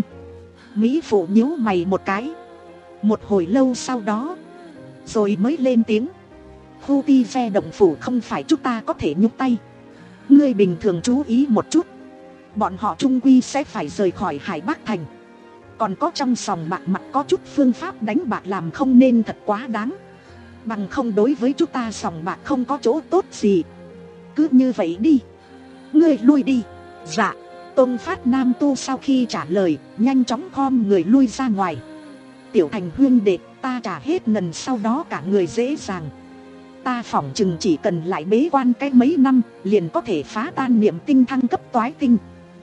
Mỹ phụ nhíu mày một cái, một hồi lâu sau đó rồi mới lên tiếng. Khu ti ve động phủ không phải chúng ta có thể nhúc tay. Ngươi bình thường chú ý một chút, bọn họ trung quy sẽ phải rời khỏi Hải Bắc Thành. Còn có trong sòng bạc mặt có chút phương pháp đánh bạc làm không nên thật quá đáng. Bằng không đối với chúng ta sòng bạc không có chỗ tốt gì. Cứ như vậy đi, ngươi lui đi. Dạ. Tôn Phát Nam Tu sau khi trả lời, nhanh chóng khom người lui ra ngoài. Tiểu Thành huynh đệ, ta trả hết ngần sau đó cả người dễ dàng. Ta phỏng chừng chỉ cần lại bế quan cái mấy năm, liền có thể phá tan niệm tinh thăng cấp toái tinh.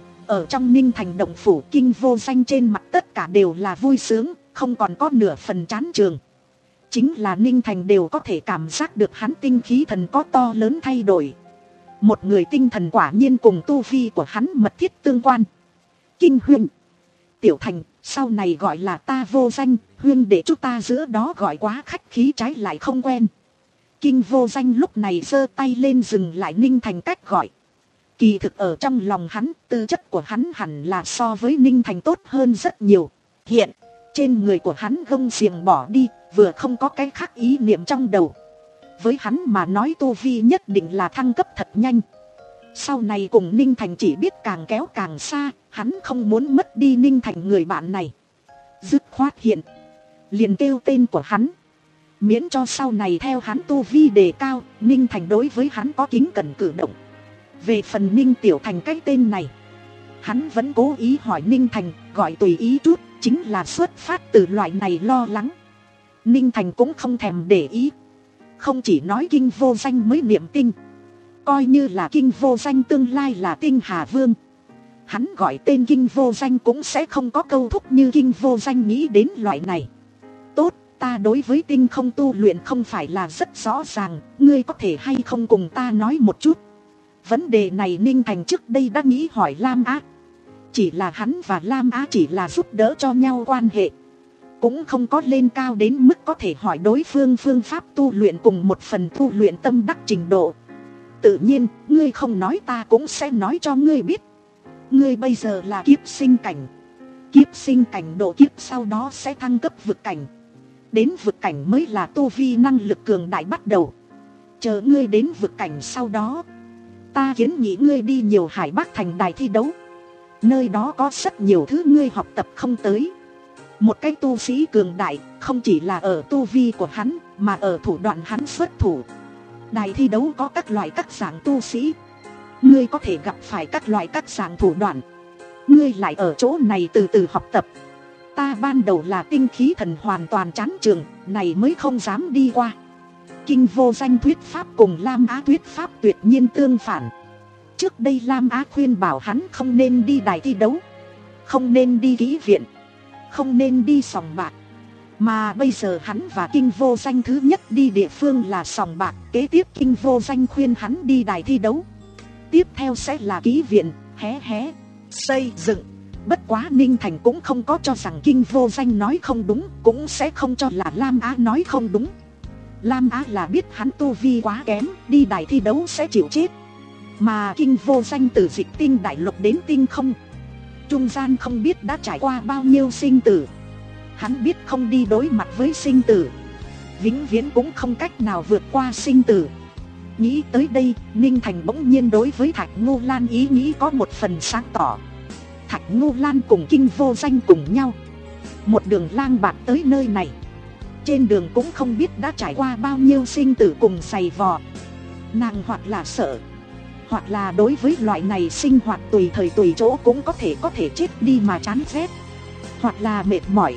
Ở trong Ninh Thành động phủ, Kinh Vô Danh trên mặt tất cả đều là vui sướng, không còn có nửa phần chán trường. Chính là Ninh Thành đều có thể cảm giác được hắn tinh khí thần có to lớn thay đổi. Một người tinh thần quả nhiên cùng tu vi của hắn mật thiết tương quan. Kinh huynh, Tiểu Thành, sau này gọi là ta Vô Danh, huynh để chúng ta giữa đó gọi quá khách khí trái lại không quen. Kinh Vô Danh lúc này giơ tay lên dừng lại Ninh Thành cách gọi. Kỳ thực ở trong lòng hắn, tư chất của hắn hẳn là so với Ninh Thành tốt hơn rất nhiều. Hiện, trên người của hắn gông xiềng bỏ đi, vừa không có cái khác ý niệm trong đầu. Với hắn mà nói tu vi nhất định là thăng cấp thật nhanh. Sau này cùng Ninh Thành chỉ biết càng kéo càng xa, hắn không muốn mất đi Ninh Thành người bạn này. Dứt khoát hiện, liền kêu tên của hắn. Miễn cho sau này theo hắn tu vi đề cao, Ninh Thành đối với hắn có kính cẩn cử động. Về phần Ninh Tiểu Thành cái tên này, hắn vẫn cố ý hỏi Ninh Thành, gọi tùy ý chút, chính là xuất phát từ loại này lo lắng. Ninh Thành cũng không thèm để ý. Không chỉ nói Kinh Vô Danh mới niệm tinh, coi như là Kinh Vô Danh tương lai là Tinh Hà Vương, hắn gọi tên Kinh Vô Danh cũng sẽ không có câu thúc như Kinh Vô Danh nghĩ đến loại này. Tốt, ta đối với tinh không tu luyện không phải là rất rõ ràng, ngươi có thể hay không cùng ta nói một chút. Vấn đề này Ninh Thành trước đây đã nghĩ hỏi Lam Á. Chỉ là hắn và Lam Á chỉ là giúp đỡ cho nhau quan hệ, cũng không có lên cao đến mức có thể hỏi đối phương phương pháp tu luyện cùng một phần tu luyện tâm đắc trình độ. Tự nhiên, ngươi không nói ta cũng sẽ nói cho ngươi biết. Ngươi bây giờ là kiếp sinh cảnh. Kiếp sinh cảnh độ kiếp sau đó sẽ thăng cấp vực cảnh. Đến vực cảnh mới là tu vi năng lực cường đại bắt đầu. Chờ ngươi đến vực cảnh sau đó, ta kiến nghị ngươi đi nhiều Hải Bắc Thành đài thi đấu. Nơi đó có rất nhiều thứ ngươi học tập không tới. Một cái tu sĩ cường đại, không chỉ là ở tu vi của hắn, mà ở thủ đoạn hắn xuất thủ. Đài thi đấu có các loại các dạng tu sĩ. Ngươi có thể gặp phải các loại các dạng thủ đoạn. Ngươi lại ở chỗ này từ từ học tập. Ta ban đầu là tinh khí thần hoàn toàn chán trường, này mới không dám đi qua. Kinh Vô Danh thuyết pháp cùng Lam Á thuyết pháp tuyệt nhiên tương phản. Trước đây Lam Á khuyên bảo hắn không nên đi đài thi đấu, không nên đi kỹ viện, không nên đi sòng bạc. Mà bây giờ hắn và Kinh Vô Danh thứ nhất đi địa phương là sòng bạc. Kế tiếp Kinh Vô Danh khuyên hắn đi đài thi đấu. Tiếp theo sẽ là kỹ viện, hé hé, xây dựng. Bất quá Ninh Thành cũng không có cho rằng Kinh Vô Danh nói không đúng, cũng sẽ không cho là Lam Á nói không đúng. Lam Á là biết hắn tu vi quá kém, đi đài thi đấu sẽ chịu chết. Mà Kinh Vô Danh từ dịch tinh đại lục đến tinh không, trung gian không biết đã trải qua bao nhiêu sinh tử. Hắn biết không đi đối mặt với sinh tử, vĩnh viễn cũng không cách nào vượt qua sinh tử. Nghĩ tới đây, Ninh Thành bỗng nhiên đối với Thạch Ngô Lan ý nghĩ có một phần sáng tỏ. Thạch Ngô Lan cùng Kinh Vô Danh cùng nhau, một đường lang bạt tới nơi này. Trên đường cũng không biết đã trải qua bao nhiêu sinh tử cùng giày vò. Nàng hoặc là sợ, hoặc là đối với loại này sinh hoạt tùy thời tùy chỗ cũng có thể có thể chết đi mà chán ghét, hoặc là mệt mỏi.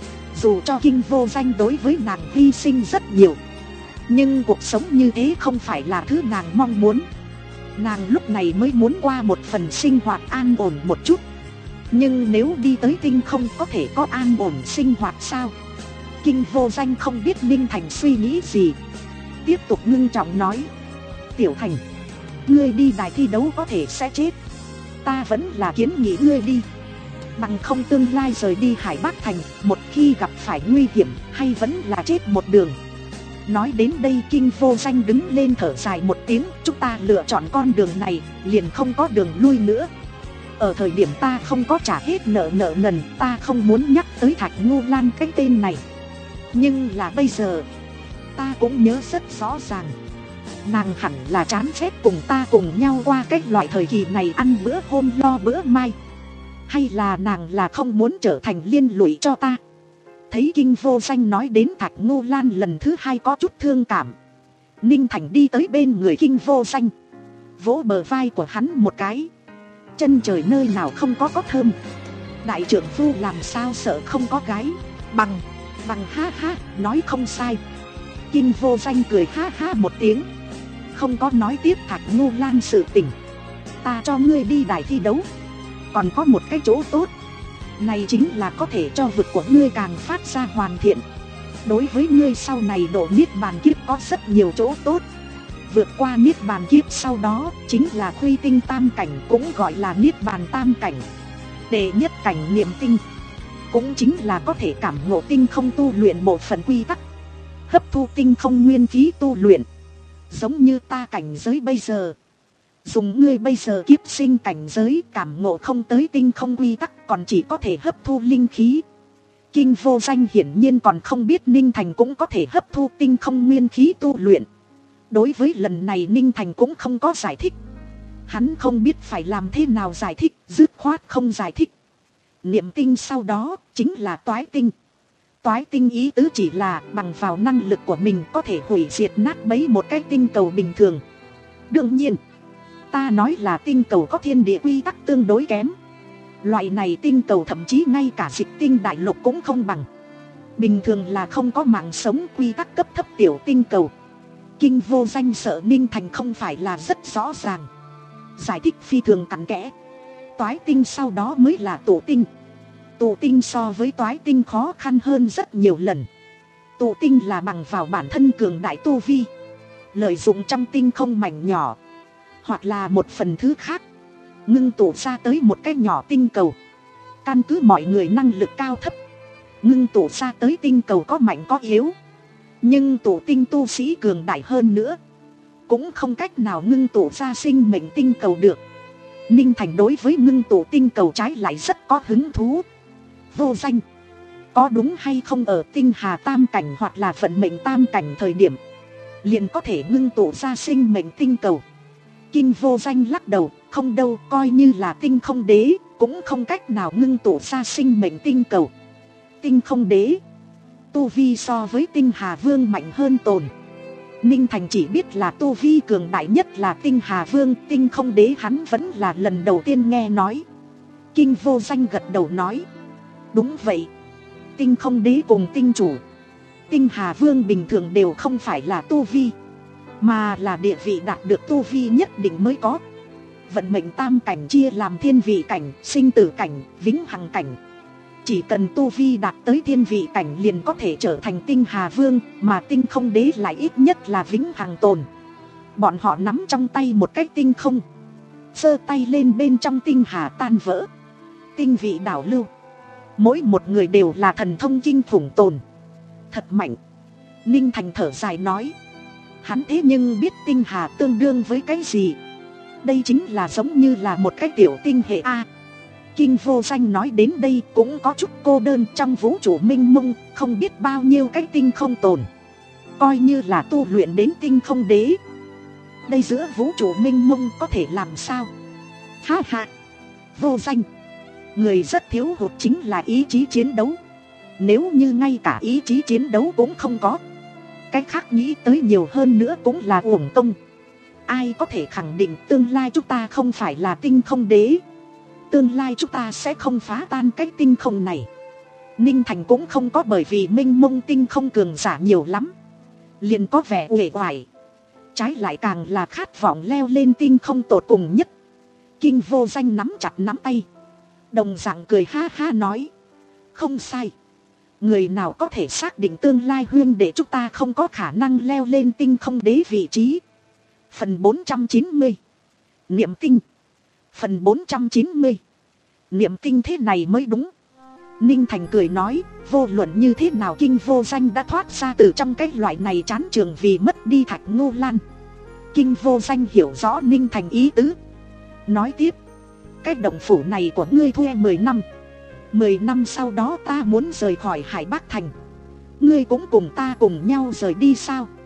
Dù cho Kinh Vô Danh đối với nàng hy sinh rất nhiều, nhưng cuộc sống như thế không phải là thứ nàng mong muốn. Nàng lúc này mới muốn qua một phần sinh hoạt an ổn một chút. Nhưng nếu đi tới tinh không có thể có an ổn sinh hoạt sao? Kinh Vô Danh không biết Ninh Thành suy nghĩ gì, tiếp tục ngưng trọng nói: Tiểu Thành, ngươi đi đài thi đấu có thể sẽ chết. Ta vẫn là kiến nghị ngươi đi. Bằng không tương lai rời đi Hải Bắc Thành, một khi gặp phải nguy hiểm hay vẫn là chết một đường. Nói đến đây Kinh Vô Danh đứng lên thở dài một tiếng. Chúng ta lựa chọn con đường này, liền không có đường lui nữa. Ở thời điểm ta không có trả hết nợ nợ nần, ta không muốn nhắc tới Thạch Ngô Lan cái tên này. Nhưng là bây giờ, ta cũng nhớ rất rõ ràng. Nàng hẳn là chán ghét cùng ta cùng nhau qua cái loại thời kỳ này ăn bữa hôm lo bữa mai. Hay là nàng là không muốn trở thành liên lụy cho ta. Thấy Kinh Vô Danh nói đến Thạch Ngô Lan lần thứ hai có chút thương cảm, Ninh Thành đi tới bên người Kinh Vô Danh, vỗ bờ vai của hắn một cái. Chân trời nơi nào không có có thơm. Đại trưởng phu làm sao sợ không có gái. Bằng, bằng ha ha, nói không sai. Kinh Vô Danh cười ha ha một tiếng, không có nói tiếp Thạch Ngô Lan sự tình. Ta cho ngươi đi đài thi đấu, còn có một cái chỗ tốt. Này chính là có thể cho vực của ngươi càng phát ra hoàn thiện. Đối với ngươi sau này độ niết bàn kiếp có rất nhiều chỗ tốt. Vượt qua niết bàn kiếp sau đó chính là Khuy Tinh Tam Cảnh, cũng gọi là niết bàn tam cảnh. Đệ nhất cảnh niệm tinh, cũng chính là có thể cảm ngộ tinh không tu luyện bộ phận quy tắc, hấp thu tinh không nguyên khí tu luyện. Giống như ta cảnh giới bây giờ, dùng ngươi bây giờ kiếp sinh cảnh giới cảm ngộ không tới tinh không quy tắc, còn chỉ có thể hấp thu linh khí. Kinh Vô Danh hiển nhiên còn không biết Ninh Thành cũng có thể hấp thu tinh không nguyên khí tu luyện. Đối với lần này Ninh Thành cũng không có giải thích. Hắn không biết phải làm thế nào giải thích, dứt khoát không giải thích. Niệm tinh sau đó chính là toái tinh. Toái tinh ý tứ chỉ là bằng vào năng lực của mình có thể hủy diệt nát bấy một cái tinh cầu bình thường. Đương nhiên, ta nói là tinh cầu có thiên địa quy tắc tương đối kém. Loại này tinh cầu thậm chí ngay cả dịch tinh đại lục cũng không bằng. Bình thường là không có mạng sống quy tắc cấp thấp tiểu tinh cầu. Kinh Vô Danh sợ Ninh Thành không phải là rất rõ ràng, giải thích phi thường cặn kẽ. Toái tinh sau đó mới là tụ tinh. Tụ tinh so với toái tinh khó khăn hơn rất nhiều lần. Tụ tinh là bằng vào bản thân cường đại tu vi, lợi dụng trong tinh không mảnh nhỏ hoặc là một phần thứ khác, ngưng tụ ra tới một cái nhỏ tinh cầu. Căn cứ mọi người năng lực cao thấp, ngưng tụ ra tới tinh cầu có mạnh có yếu. Nhưng tụ tinh tu sĩ cường đại hơn nữa, cũng không cách nào ngưng tụ ra sinh mệnh tinh cầu được. Ninh Thành đối với ngưng tụ tinh cầu trái lại rất có hứng thú. Vô Danh, có đúng hay không ở tinh hà tam cảnh hoặc là vận mệnh tam cảnh thời điểm liền có thể ngưng tụ ra sinh mệnh tinh cầu? Kinh Vô Danh lắc đầu, không đâu, coi như là tinh không đế cũng không cách nào ngưng tụ ra sinh mệnh tinh cầu. Tinh không đế tu vi so với tinh hà vương mạnh hơn tồn. Ninh Thành chỉ biết là tu vi cường đại nhất là tinh hà vương, tinh không đế hắn vẫn là lần đầu tiên nghe nói. Kinh Vô Danh gật đầu nói, đúng vậy, tinh không đế cùng tinh chủ, tinh hà vương bình thường đều không phải là tu vi, mà là địa vị đạt được tu vi nhất định mới có. Vận mệnh tam cảnh chia làm thiên vị cảnh, sinh tử cảnh, vĩnh hằng cảnh. Chỉ cần tu vi đạt tới thiên vị cảnh liền có thể trở thành tinh hà vương, mà tinh không đế lại ít nhất là vĩnh hằng tồn. Bọn họ nắm trong tay một cái tinh không, giơ tay lên bên trong tinh hà tan vỡ, tinh vị đảo lưu. Mỗi một người đều là thần thông kinh khủng tồn, thật mạnh. Ninh Thành thở dài nói, hắn thế nhưng biết tinh hà tương đương với cái gì? Đây chính là giống như là một cái tiểu tinh hệ A. Kinh Vô Danh nói đến đây cũng có chút cô đơn. Trong vũ trụ mênh mông không biết bao nhiêu cái tinh không tồn, coi như là tu luyện đến tinh không đế, đây giữa vũ trụ mênh mông có thể làm sao? Ha ha, Vô Danh, người rất thiếu hụt chính là ý chí chiến đấu. Nếu như ngay cả ý chí chiến đấu cũng không có, cái khác nghĩ tới nhiều hơn nữa cũng là uổng công. Ai có thể khẳng định tương lai chúng ta không phải là tinh không đế? Tương lai chúng ta sẽ không phá tan cái tinh không này. Ninh Thành cũng không có bởi vì mênh mông tinh không cường giả nhiều lắm liền có vẻ uể oải, trái lại càng là khát vọng leo lên tinh không tột cùng nhất. Kinh Vô Danh nắm chặt nắm tay, đồng dạng cười ha ha nói, không sai, người nào có thể xác định tương lai huyên để chúng ta không có khả năng leo lên tinh không đế vị trí. Phần bốn trăm chín mươi, niệm tinh. Phần bốn trăm chín mươi, niệm tinh thế này mới đúng. Ninh Thành cười nói, vô luận như thế nào Kinh Vô Danh đã thoát ra từ trong cái loại này chán trường vì mất đi Thạch Ngô Lan. Kinh Vô Danh hiểu rõ Ninh Thành ý tứ, nói tiếp, cái động phủ này của ngươi thuê mười năm, mười năm sau đó ta muốn rời khỏi Hải Bắc Thành, ngươi cũng cùng ta cùng nhau rời đi sao?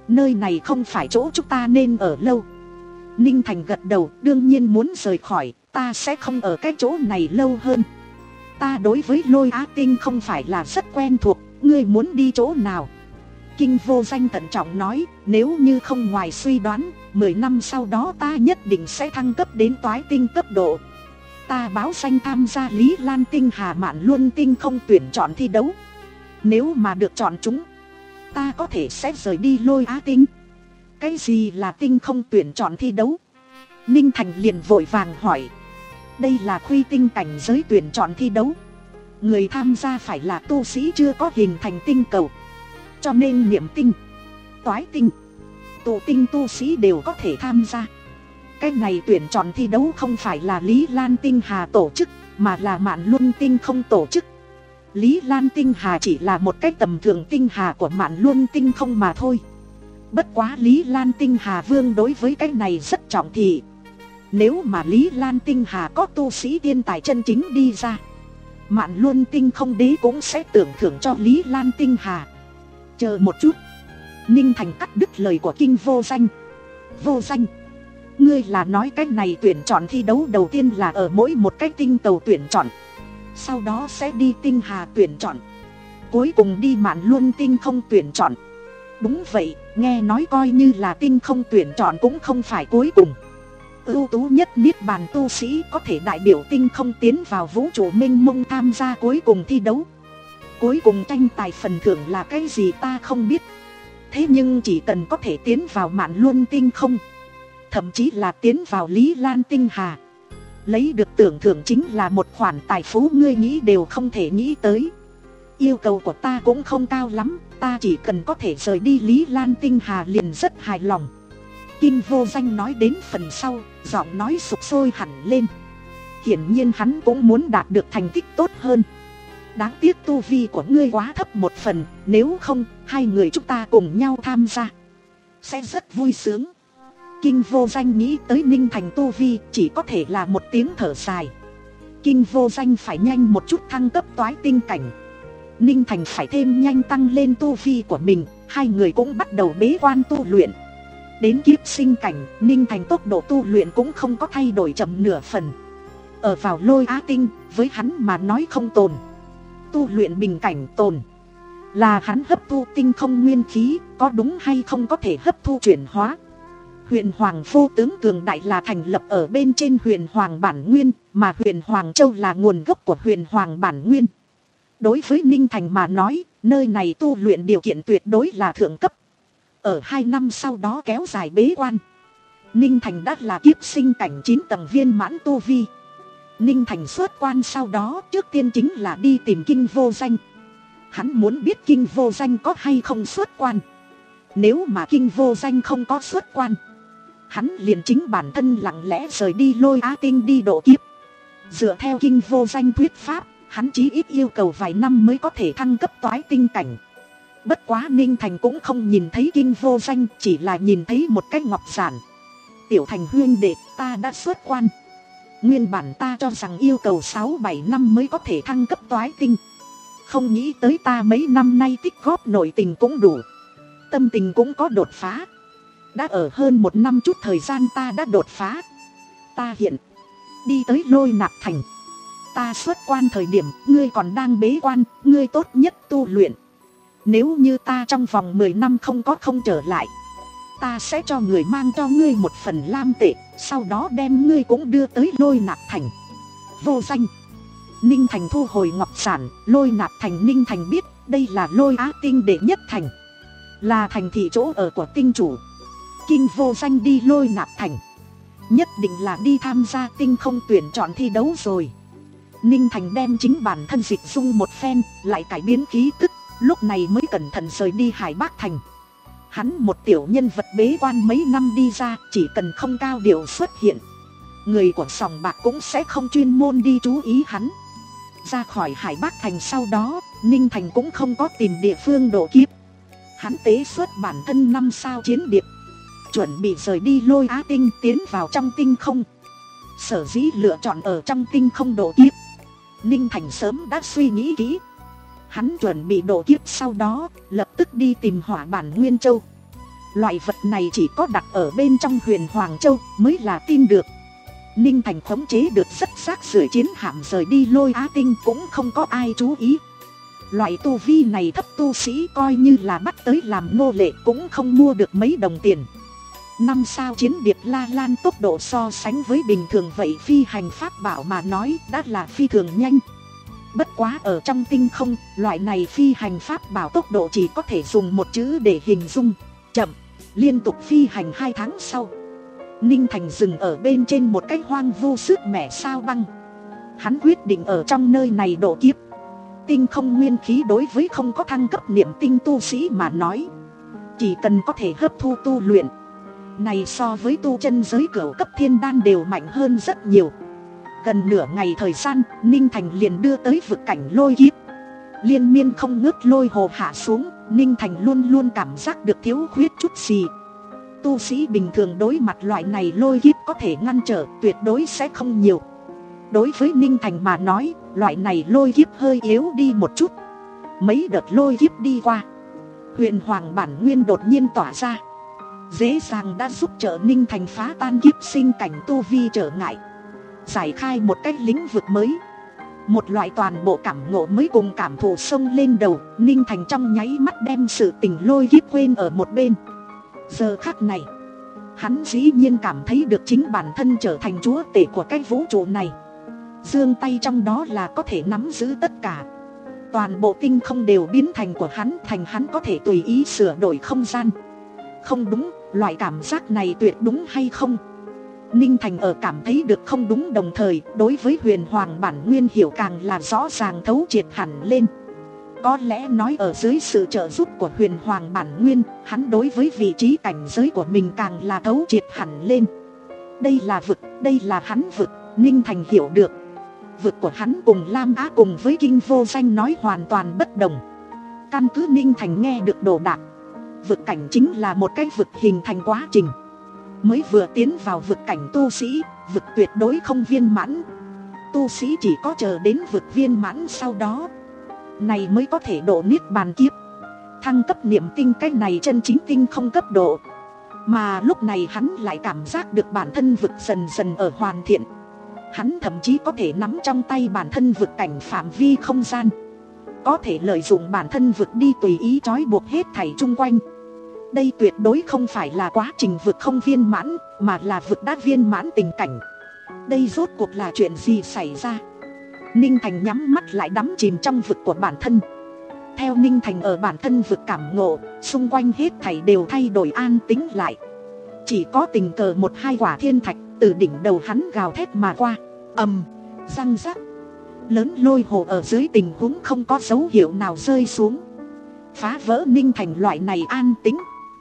nơi này không phải chỗ chúng ta nên ở lâu. Ninh Thành gật đầu, đương nhiên muốn rời khỏi, ta sẽ không ở cái chỗ này lâu hơn. Ta đối với Lôi Á Tinh không phải là rất quen thuộc, ngươi muốn đi chỗ nào? Kinh Vô Danh thận trọng nói, nếu như không ngoài suy đoán, mười năm sau đó ta nhất định sẽ thăng cấp đến toái tinh cấp độ. Ta báo danh tham gia Lý Lan Tinh Hà Mạn Luân Tinh không tuyển chọn thi đấu. Nếu mà được chọn chúng, ta có thể sẽ rời đi Lôi Á Tinh. Cái gì là tinh không tuyển chọn thi đấu? Ninh Thành liền vội vàng hỏi. Đây là khuy tinh cảnh giới tuyển chọn thi đấu. Người tham gia phải là tu sĩ chưa có hình thành tinh cầu. Cho nên niệm tinh, toái tinh, tụ tinh tu sĩ đều có thể tham gia. Cái này tuyển chọn thi đấu không phải là Lý Lan Tinh Hà tổ chức, mà là Mạn Luân Tinh không tổ chức. Lý Lan Tinh Hà chỉ là một cái tầm thường tinh hà của Mạn Luân Tinh không mà thôi. Bất quá Lý Lan Tinh Hà Vương đối với cái này rất trọng thị. Nếu mà Lý Lan Tinh Hà có tu sĩ tiên tài chân chính đi ra, Mạn Luân Tinh không đế cũng sẽ tưởng thưởng cho Lý Lan Tinh Hà. Chờ một chút. Ninh Thành cắt đứt lời của Kinh Vô Danh. Vô Danh, ngươi là nói cái này tuyển chọn thi đấu đầu tiên là ở mỗi một cái tinh cầu tuyển chọn, sau đó sẽ đi Tinh Hà tuyển chọn, cuối cùng đi Mạn Luân Tinh không tuyển chọn. Đúng vậy, nghe nói coi như là tinh không tuyển chọn cũng không phải cuối cùng. Ưu tú nhất niết bàn tu sĩ có thể đại biểu tinh không tiến vào vũ trụ mênh mông tham gia cuối cùng thi đấu. Cuối cùng tranh tài phần thưởng là cái gì ta không biết. Thế nhưng chỉ cần có thể tiến vào Mạn Luân Tinh không, thậm chí là tiến vào Lý Lan Tinh Hà, lấy được tưởng thưởng chính là một khoản tài phú ngươi nghĩ đều không thể nghĩ tới. Yêu cầu của ta cũng không cao lắm, ta chỉ cần có thể rời đi Lý Lan Tinh Hà liền rất hài lòng. Kinh Vô Danh nói đến phần sau, giọng nói sục sôi hẳn lên. Hiển nhiên hắn cũng muốn đạt được thành tích tốt hơn. Đáng tiếc tu vi của ngươi quá thấp một phần, nếu không, hai người chúng ta cùng nhau tham gia sẽ rất vui sướng. Kinh Vô Danh nghĩ tới Ninh Thành tu vi, chỉ có thể là một tiếng thở dài. Kinh Vô Danh phải nhanh một chút thăng cấp toái tinh cảnh, Ninh Thành phải thêm nhanh tăng lên tu vi của mình. Hai người cũng bắt đầu bế quan tu luyện. Đến kiếp sinh cảnh, Ninh Thành tốc độ tu luyện cũng không có thay đổi chậm nửa phần. Ở vào Lôi Á Tinh, với hắn mà nói không tồn. Tu luyện bình cảnh tồn là hắn hấp thu tinh không nguyên khí, có đúng hay không có thể hấp thu chuyển hóa. Huyền Hoàng vô tướng cường đại là thành lập ở bên trên Huyền Hoàng bản nguyên, mà Huyền Hoàng Châu là nguồn gốc của Huyền Hoàng bản nguyên. Đối với Ninh Thành mà nói, nơi này tu luyện điều kiện tuyệt đối là thượng cấp. Ở hai năm sau đó kéo dài bế quan, Ninh Thành đã là kiếp sinh cảnh chín tầng viên mãn tu vi. Ninh Thành xuất quan sau đó trước tiên chính là đi tìm Kinh Vô Danh. Hắn muốn biết Kinh Vô Danh có hay không xuất quan. Nếu mà Kinh Vô Danh không có xuất quan, hắn liền chính bản thân lặng lẽ rời đi Lôi Á Tinh đi độ kiếp. Dựa theo Kinh Vô Danh thuyết pháp, hắn chí ít yêu cầu vài năm mới có thể thăng cấp toái tinh cảnh. Bất quá Ninh Thành cũng không nhìn thấy Kinh Vô Danh, chỉ là nhìn thấy một cái ngọc giản. Tiểu Thành huynh đệ, ta đã xuất quan. Nguyên bản ta cho rằng yêu cầu sáu bảy năm mới có thể thăng cấp toái tinh. Không nghĩ tới ta mấy năm nay tích góp nội tình cũng đủ, tâm tình cũng có đột phá. Đã ở hơn một năm chút thời gian ta đã đột phá. Ta hiện đi tới Lôi Nạp Thành. Ta xuất quan thời điểm ngươi còn đang bế quan, ngươi tốt nhất tu luyện. Nếu như ta trong vòng mười năm không có không trở lại, ta sẽ cho người mang cho ngươi một phần lam tệ, sau đó đem ngươi cũng đưa tới Lôi Nạp Thành. Vô Danh. Ninh Thành thu hồi ngọc sản. Lôi Nạp Thành Ninh Thành biết đây là Lôi Á Tinh đệ nhất thành, là thành thị chỗ ở của tinh chủ. Kinh Vô Danh đi Lôi Nạp Thành, nhất định là đi tham gia tinh không tuyển chọn thi đấu rồi. Ninh Thành đem chính bản thân dịch dung một phen, lại cải biến khí tức, lúc này mới cẩn thận rời đi Hải Bắc Thành. Hắn một tiểu nhân vật bế quan mấy năm đi ra, chỉ cần không cao điệu xuất hiện, người của sòng bạc cũng sẽ không chuyên môn đi chú ý hắn. Ra khỏi Hải Bắc Thành sau đó, Ninh Thành cũng không có tìm địa phương độ kiếp. Hắn tế xuất bản thân năm sao chiến điệp, chuẩn bị rời đi Lôi Á Tinh tiến vào trong tinh không. Sở dĩ lựa chọn ở trong tinh không độ kiếp, Ninh Thành sớm đã suy nghĩ kỹ. Hắn chuẩn bị độ kiếp sau đó lập tức đi tìm Hỏa Bản Nguyên Châu. Loại vật này chỉ có đặt ở bên trong Huyền Hoàng Châu mới là tin được. Ninh Thành khống chế được rất xác sửa chiến hạm rời đi Lôi Á Tinh cũng không có ai chú ý. Loại tu vi này thấp tu sĩ coi như là bắt tới làm nô lệ cũng không mua được mấy đồng tiền. Năm sao chiến điệp La Lan tốc độ so sánh với bình thường vậy phi hành pháp bảo mà nói đã là phi thường nhanh. Bất quá ở trong tinh không, loại này phi hành pháp bảo tốc độ chỉ có thể dùng một chữ để hình dung: chậm. Liên tục phi hành hai tháng sau, Ninh Thành dừng ở bên trên một cái hoang vu sứt mẻ sao băng. Hắn quyết định ở trong nơi này độ kiếp. Tinh không nguyên khí đối với không có thăng cấp niệm tinh tu sĩ mà nói, chỉ cần có thể hấp thu tu luyện, này so với tu chân giới cửu cấp thiên đan đều mạnh hơn rất nhiều. Gần nửa ngày thời gian, Ninh Thành liền đưa tới vực cảnh lôi kiếp. Liên miên không ngớt lôi hồ hạ xuống, Ninh Thành luôn luôn cảm giác được thiếu khuyết chút gì. Tu sĩ bình thường đối mặt loại này lôi kiếp có thể ngăn trở tuyệt đối sẽ không nhiều. Đối với Ninh Thành mà nói, loại này lôi kiếp hơi yếu đi một chút. Mấy đợt lôi kiếp đi qua, Huyền Hoàng bản nguyên đột nhiên tỏa ra, dễ dàng đã giúp trợ Ninh Thành phá tan kiếp sinh cảnh tu vi trở ngại, giải khai một cái lĩnh vực mới. Một loại toàn bộ cảm ngộ mới cùng cảm thụ sông lên đầu, Ninh Thành trong nháy mắt đem sự tình lôi kiếp quên ở một bên. Giờ khắc này, hắn dĩ nhiên cảm thấy được chính bản thân trở thành chúa tể của cái vũ trụ này. Giương tay trong đó là có thể nắm giữ tất cả. Toàn bộ tinh không đều biến thành của hắn, thành hắn có thể tùy ý sửa đổi không gian. Không đúng, loại cảm giác này tuyệt đúng hay không? Ninh Thành ở cảm thấy được không đúng, đồng thời đối với Huyền Hoàng bản nguyên hiểu càng là rõ ràng thấu triệt hẳn lên. Có lẽ nói ở dưới sự trợ giúp của Huyền Hoàng bản nguyên, hắn đối với vị trí cảnh giới của mình càng là thấu triệt hẳn lên. Đây là vực, đây là hắn vực, Ninh Thành hiểu được. Vực của hắn cùng Lam Á cùng với Kinh Vô Danh nói hoàn toàn bất đồng. Căn cứ Ninh Thành nghe được đồ đạc, vực cảnh chính là một cái vực hình thành quá trình. Mới vừa tiến vào vực cảnh tu sĩ, vực tuyệt đối không viên mãn. Tu sĩ chỉ có chờ đến vực viên mãn sau đó, này mới có thể độ niết bàn kiếp. Thăng cấp niệm tinh cái này chân chính tinh không cấp độ. Mà lúc này hắn lại cảm giác được bản thân vực dần dần ở hoàn thiện. Hắn thậm chí có thể nắm trong tay bản thân vực cảnh phạm vi không gian, có thể lợi dụng bản thân vực đi tùy ý trói buộc hết thảy chung quanh. Đây tuyệt đối không phải là quá trình vực không viên mãn, mà là vực đã viên mãn tình cảnh. Đây rốt cuộc là chuyện gì xảy ra? Ninh Thành nhắm mắt lại đắm chìm trong vực của bản thân. Theo Ninh Thành ở bản thân vực cảm ngộ, xung quanh hết thảy đều thay đổi an tĩnh lại. Chỉ có tình cờ một hai quả thiên thạch từ đỉnh đầu hắn gào thét mà qua. Ầm, răng rắc. Lớn lôi hồ ở dưới tình huống không có dấu hiệu nào rơi xuống, phá vỡ Ninh Thành loại này an tĩnh.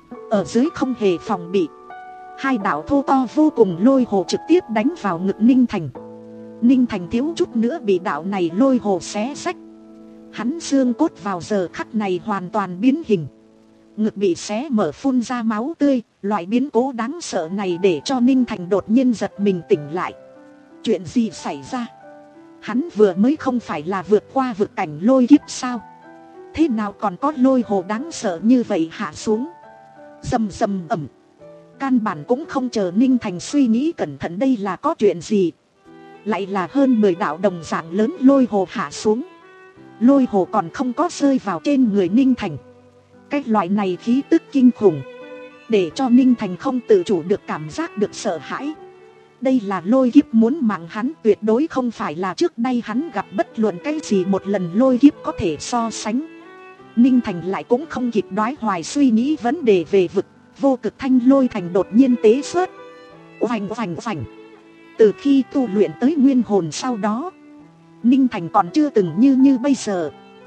Ở dưới không hề phòng bị, hai đạo thô to vô cùng lôi hồ trực tiếp đánh vào ngực Ninh Thành. Ninh Thành thiếu chút nữa bị đạo này lôi hồ xé rách. Hắn xương cốt vào giờ khắc này hoàn toàn biến hình, ngực bị xé mở phun ra máu tươi. Loại biến cố đáng sợ này để cho Ninh Thành đột nhiên giật mình tỉnh lại. Chuyện gì xảy ra? Hắn vừa mới không phải là vượt qua vực cảnh lôi kiếp sao? Thế nào còn có lôi hồ đáng sợ như vậy hạ xuống? Rầm rầm ầm. Căn bản cũng không chờ Ninh Thành suy nghĩ cẩn thận đây là có chuyện gì, lại là hơn mười đạo đồng dạng lớn lôi hồ hạ xuống. Lôi hồ còn không có rơi vào trên người Ninh Thành. Cái loại này khí tức kinh khủng, để cho Ninh Thành không tự chủ được cảm giác được sợ hãi. Đây là lôi kiếp muốn mạng hắn, tuyệt đối không phải là trước đây hắn gặp bất luận cái gì một lần lôi kiếp có thể so sánh. Ninh Thành lại cũng không kịp đoái hoài suy nghĩ vấn đề về vực, vô cực thanh lôi thành đột nhiên tế xuất. Oành oành oành. Từ khi tu luyện tới nguyên hồn sau đó, Ninh Thành còn chưa từng như như bây giờ.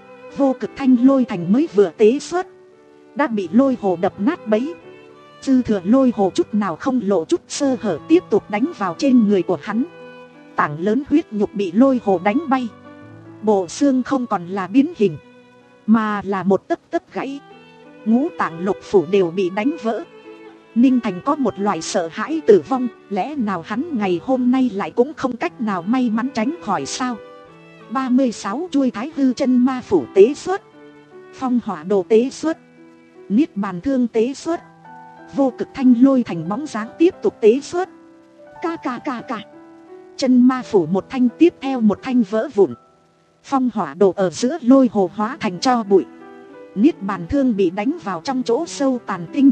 Vô cực thanh lôi thành mới vừa tế xuất, đã bị lôi hồ đập nát bấy. Dư thừa lôi hồ chút nào không lộ chút sơ hở tiếp tục đánh vào trên người của hắn. Tảng lớn huyết nhục bị lôi hồ đánh bay. Bộ xương không còn là biến hình, mà là một tấc tấc gãy. Ngũ tạng lục phủ đều bị đánh vỡ. Ninh Thành có một loại sợ hãi tử vong. Lẽ nào hắn ngày hôm nay lại cũng không cách nào may mắn tránh khỏi sao? ba mươi sáu chuôi thái hư chân ma phủ tế xuất, phong hỏa đồ tế xuất, niết bàn thương tế xuất, Vô cực thanh lôi thành bóng dáng tiếp tục tế xuất. Ca ca ca ca. Chân ma phủ một thanh tiếp theo một thanh vỡ vụn. Phong hỏa đồ ở giữa lôi hồ hóa thành tro bụi. Niết bàn thương bị đánh vào trong chỗ sâu tàn tinh.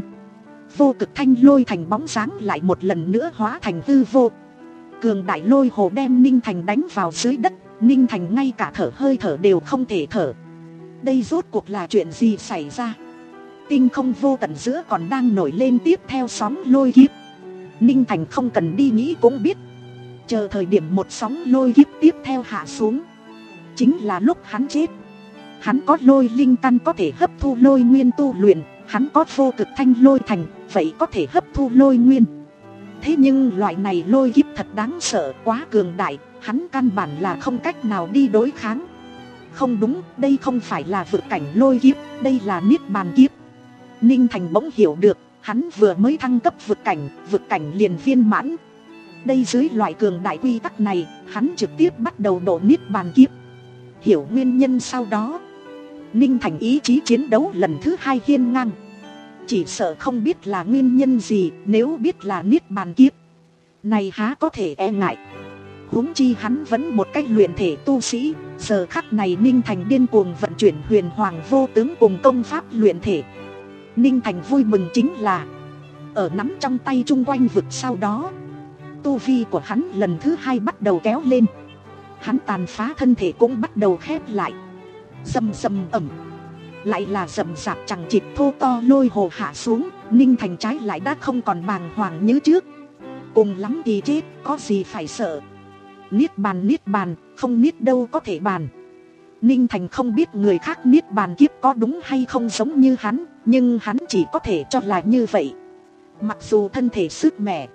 Vô cực thanh lôi thành bóng dáng lại một lần nữa hóa thành hư vô. Cường đại lôi hồ đem Ninh Thành đánh vào dưới đất. Ninh Thành ngay cả thở hơi thở đều không thể thở. Đây rốt cuộc là chuyện gì xảy ra? Tinh không vô tận giữa còn đang nổi lên tiếp theo sóng lôi kiếp. Ninh Thành không cần đi nghĩ cũng biết. Chờ thời điểm một sóng lôi kiếp tiếp theo hạ xuống, chính là lúc hắn chết. Hắn có lôi linh căn có thể hấp thu lôi nguyên tu luyện. Hắn có vô cực thanh lôi thành, vậy có thể hấp thu lôi nguyên. Thế nhưng loại này lôi kiếp thật đáng sợ, quá cường đại. Hắn căn bản là không cách nào đi đối kháng. Không đúng, đây không phải là vực cảnh lôi kiếp, đây là niết bàn kiếp. Ninh Thành bỗng hiểu được, hắn vừa mới thăng cấp vực cảnh, vực cảnh liền viên mãn. Đây dưới loại cường đại quy tắc này, hắn trực tiếp bắt đầu độ niết bàn kiếp. Hiểu nguyên nhân sau đó, Ninh Thành ý chí chiến đấu lần thứ hai hiên ngang. Chỉ sợ không biết là nguyên nhân gì, nếu biết là niết bàn kiếp này há có thể e ngại. Huống chi hắn vẫn một cách luyện thể tu sĩ. Giờ khắc này Ninh Thành điên cuồng vận chuyển huyền hoàng vô tướng cùng công pháp luyện thể. Ninh Thành vui mừng chính là ở nắm trong tay chung quanh vực sau đó, tu vi của hắn lần thứ hai bắt đầu kéo lên. Hắn tàn phá thân thể cũng bắt đầu khép lại. Rầm rầm ẩm, lại là rầm rạp chẳng chịt thô to lôi hồ hạ xuống. Ninh Thành trái lại đã không còn bàng hoàng như trước. Cùng lắm thì chết, có gì phải sợ. Niết bàn niết bàn, không niết đâu có thể bàn. Ninh Thành không biết người khác niết bàn kiếp có đúng hay không giống như hắn, nhưng hắn chỉ có thể cho là như vậy. Mặc dù thân thể sứt mẻ,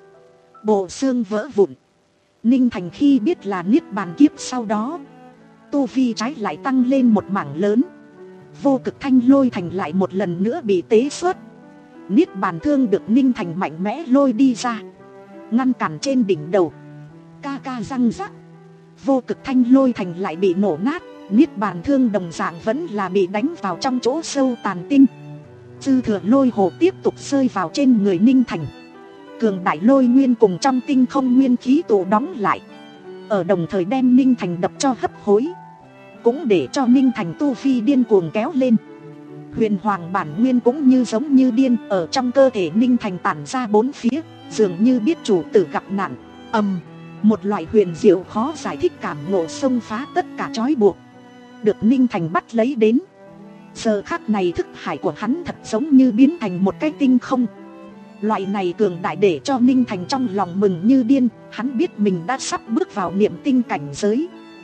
bộ xương vỡ vụn, Ninh Thành khi biết là niết bàn kiếp sau đó, tu vi trái lại tăng lên một mảng lớn. Vô cực thanh lôi thành lại một lần nữa bị tế xuất. Niết bàn thương được Ninh Thành mạnh mẽ lôi đi ra, ngăn cản trên đỉnh đầu. Ca ca răng rắc, vô cực thanh lôi thành lại bị nổ nát. Niết bàn thương đồng dạng vẫn là bị đánh vào trong chỗ sâu tàn tinh. Dư thừa lôi hồ tiếp tục rơi vào trên người Ninh Thành. Cường đại lôi nguyên cùng trong tinh không nguyên khí tụ đóng lại, ở đồng thời đem Ninh Thành đập cho hấp hối, cũng để cho Ninh Thành tu vi điên cuồng kéo lên. Huyền hoàng bản nguyên cũng như giống như điên ở trong cơ thể Ninh Thành tản ra bốn phía, dường như biết chủ tử gặp nạn. Ầm, một loại huyền diệu khó giải thích cảm ngộ xông phá tất cả trói buộc, được Ninh Thành bắt lấy đến. Giờ khắc này thức hải của hắn thật giống như biến thành một cái tinh không. Loại này cường đại để cho Ninh Thành trong lòng mừng như điên. Hắn biết mình đã sắp bước vào niệm tinh cảnh giới.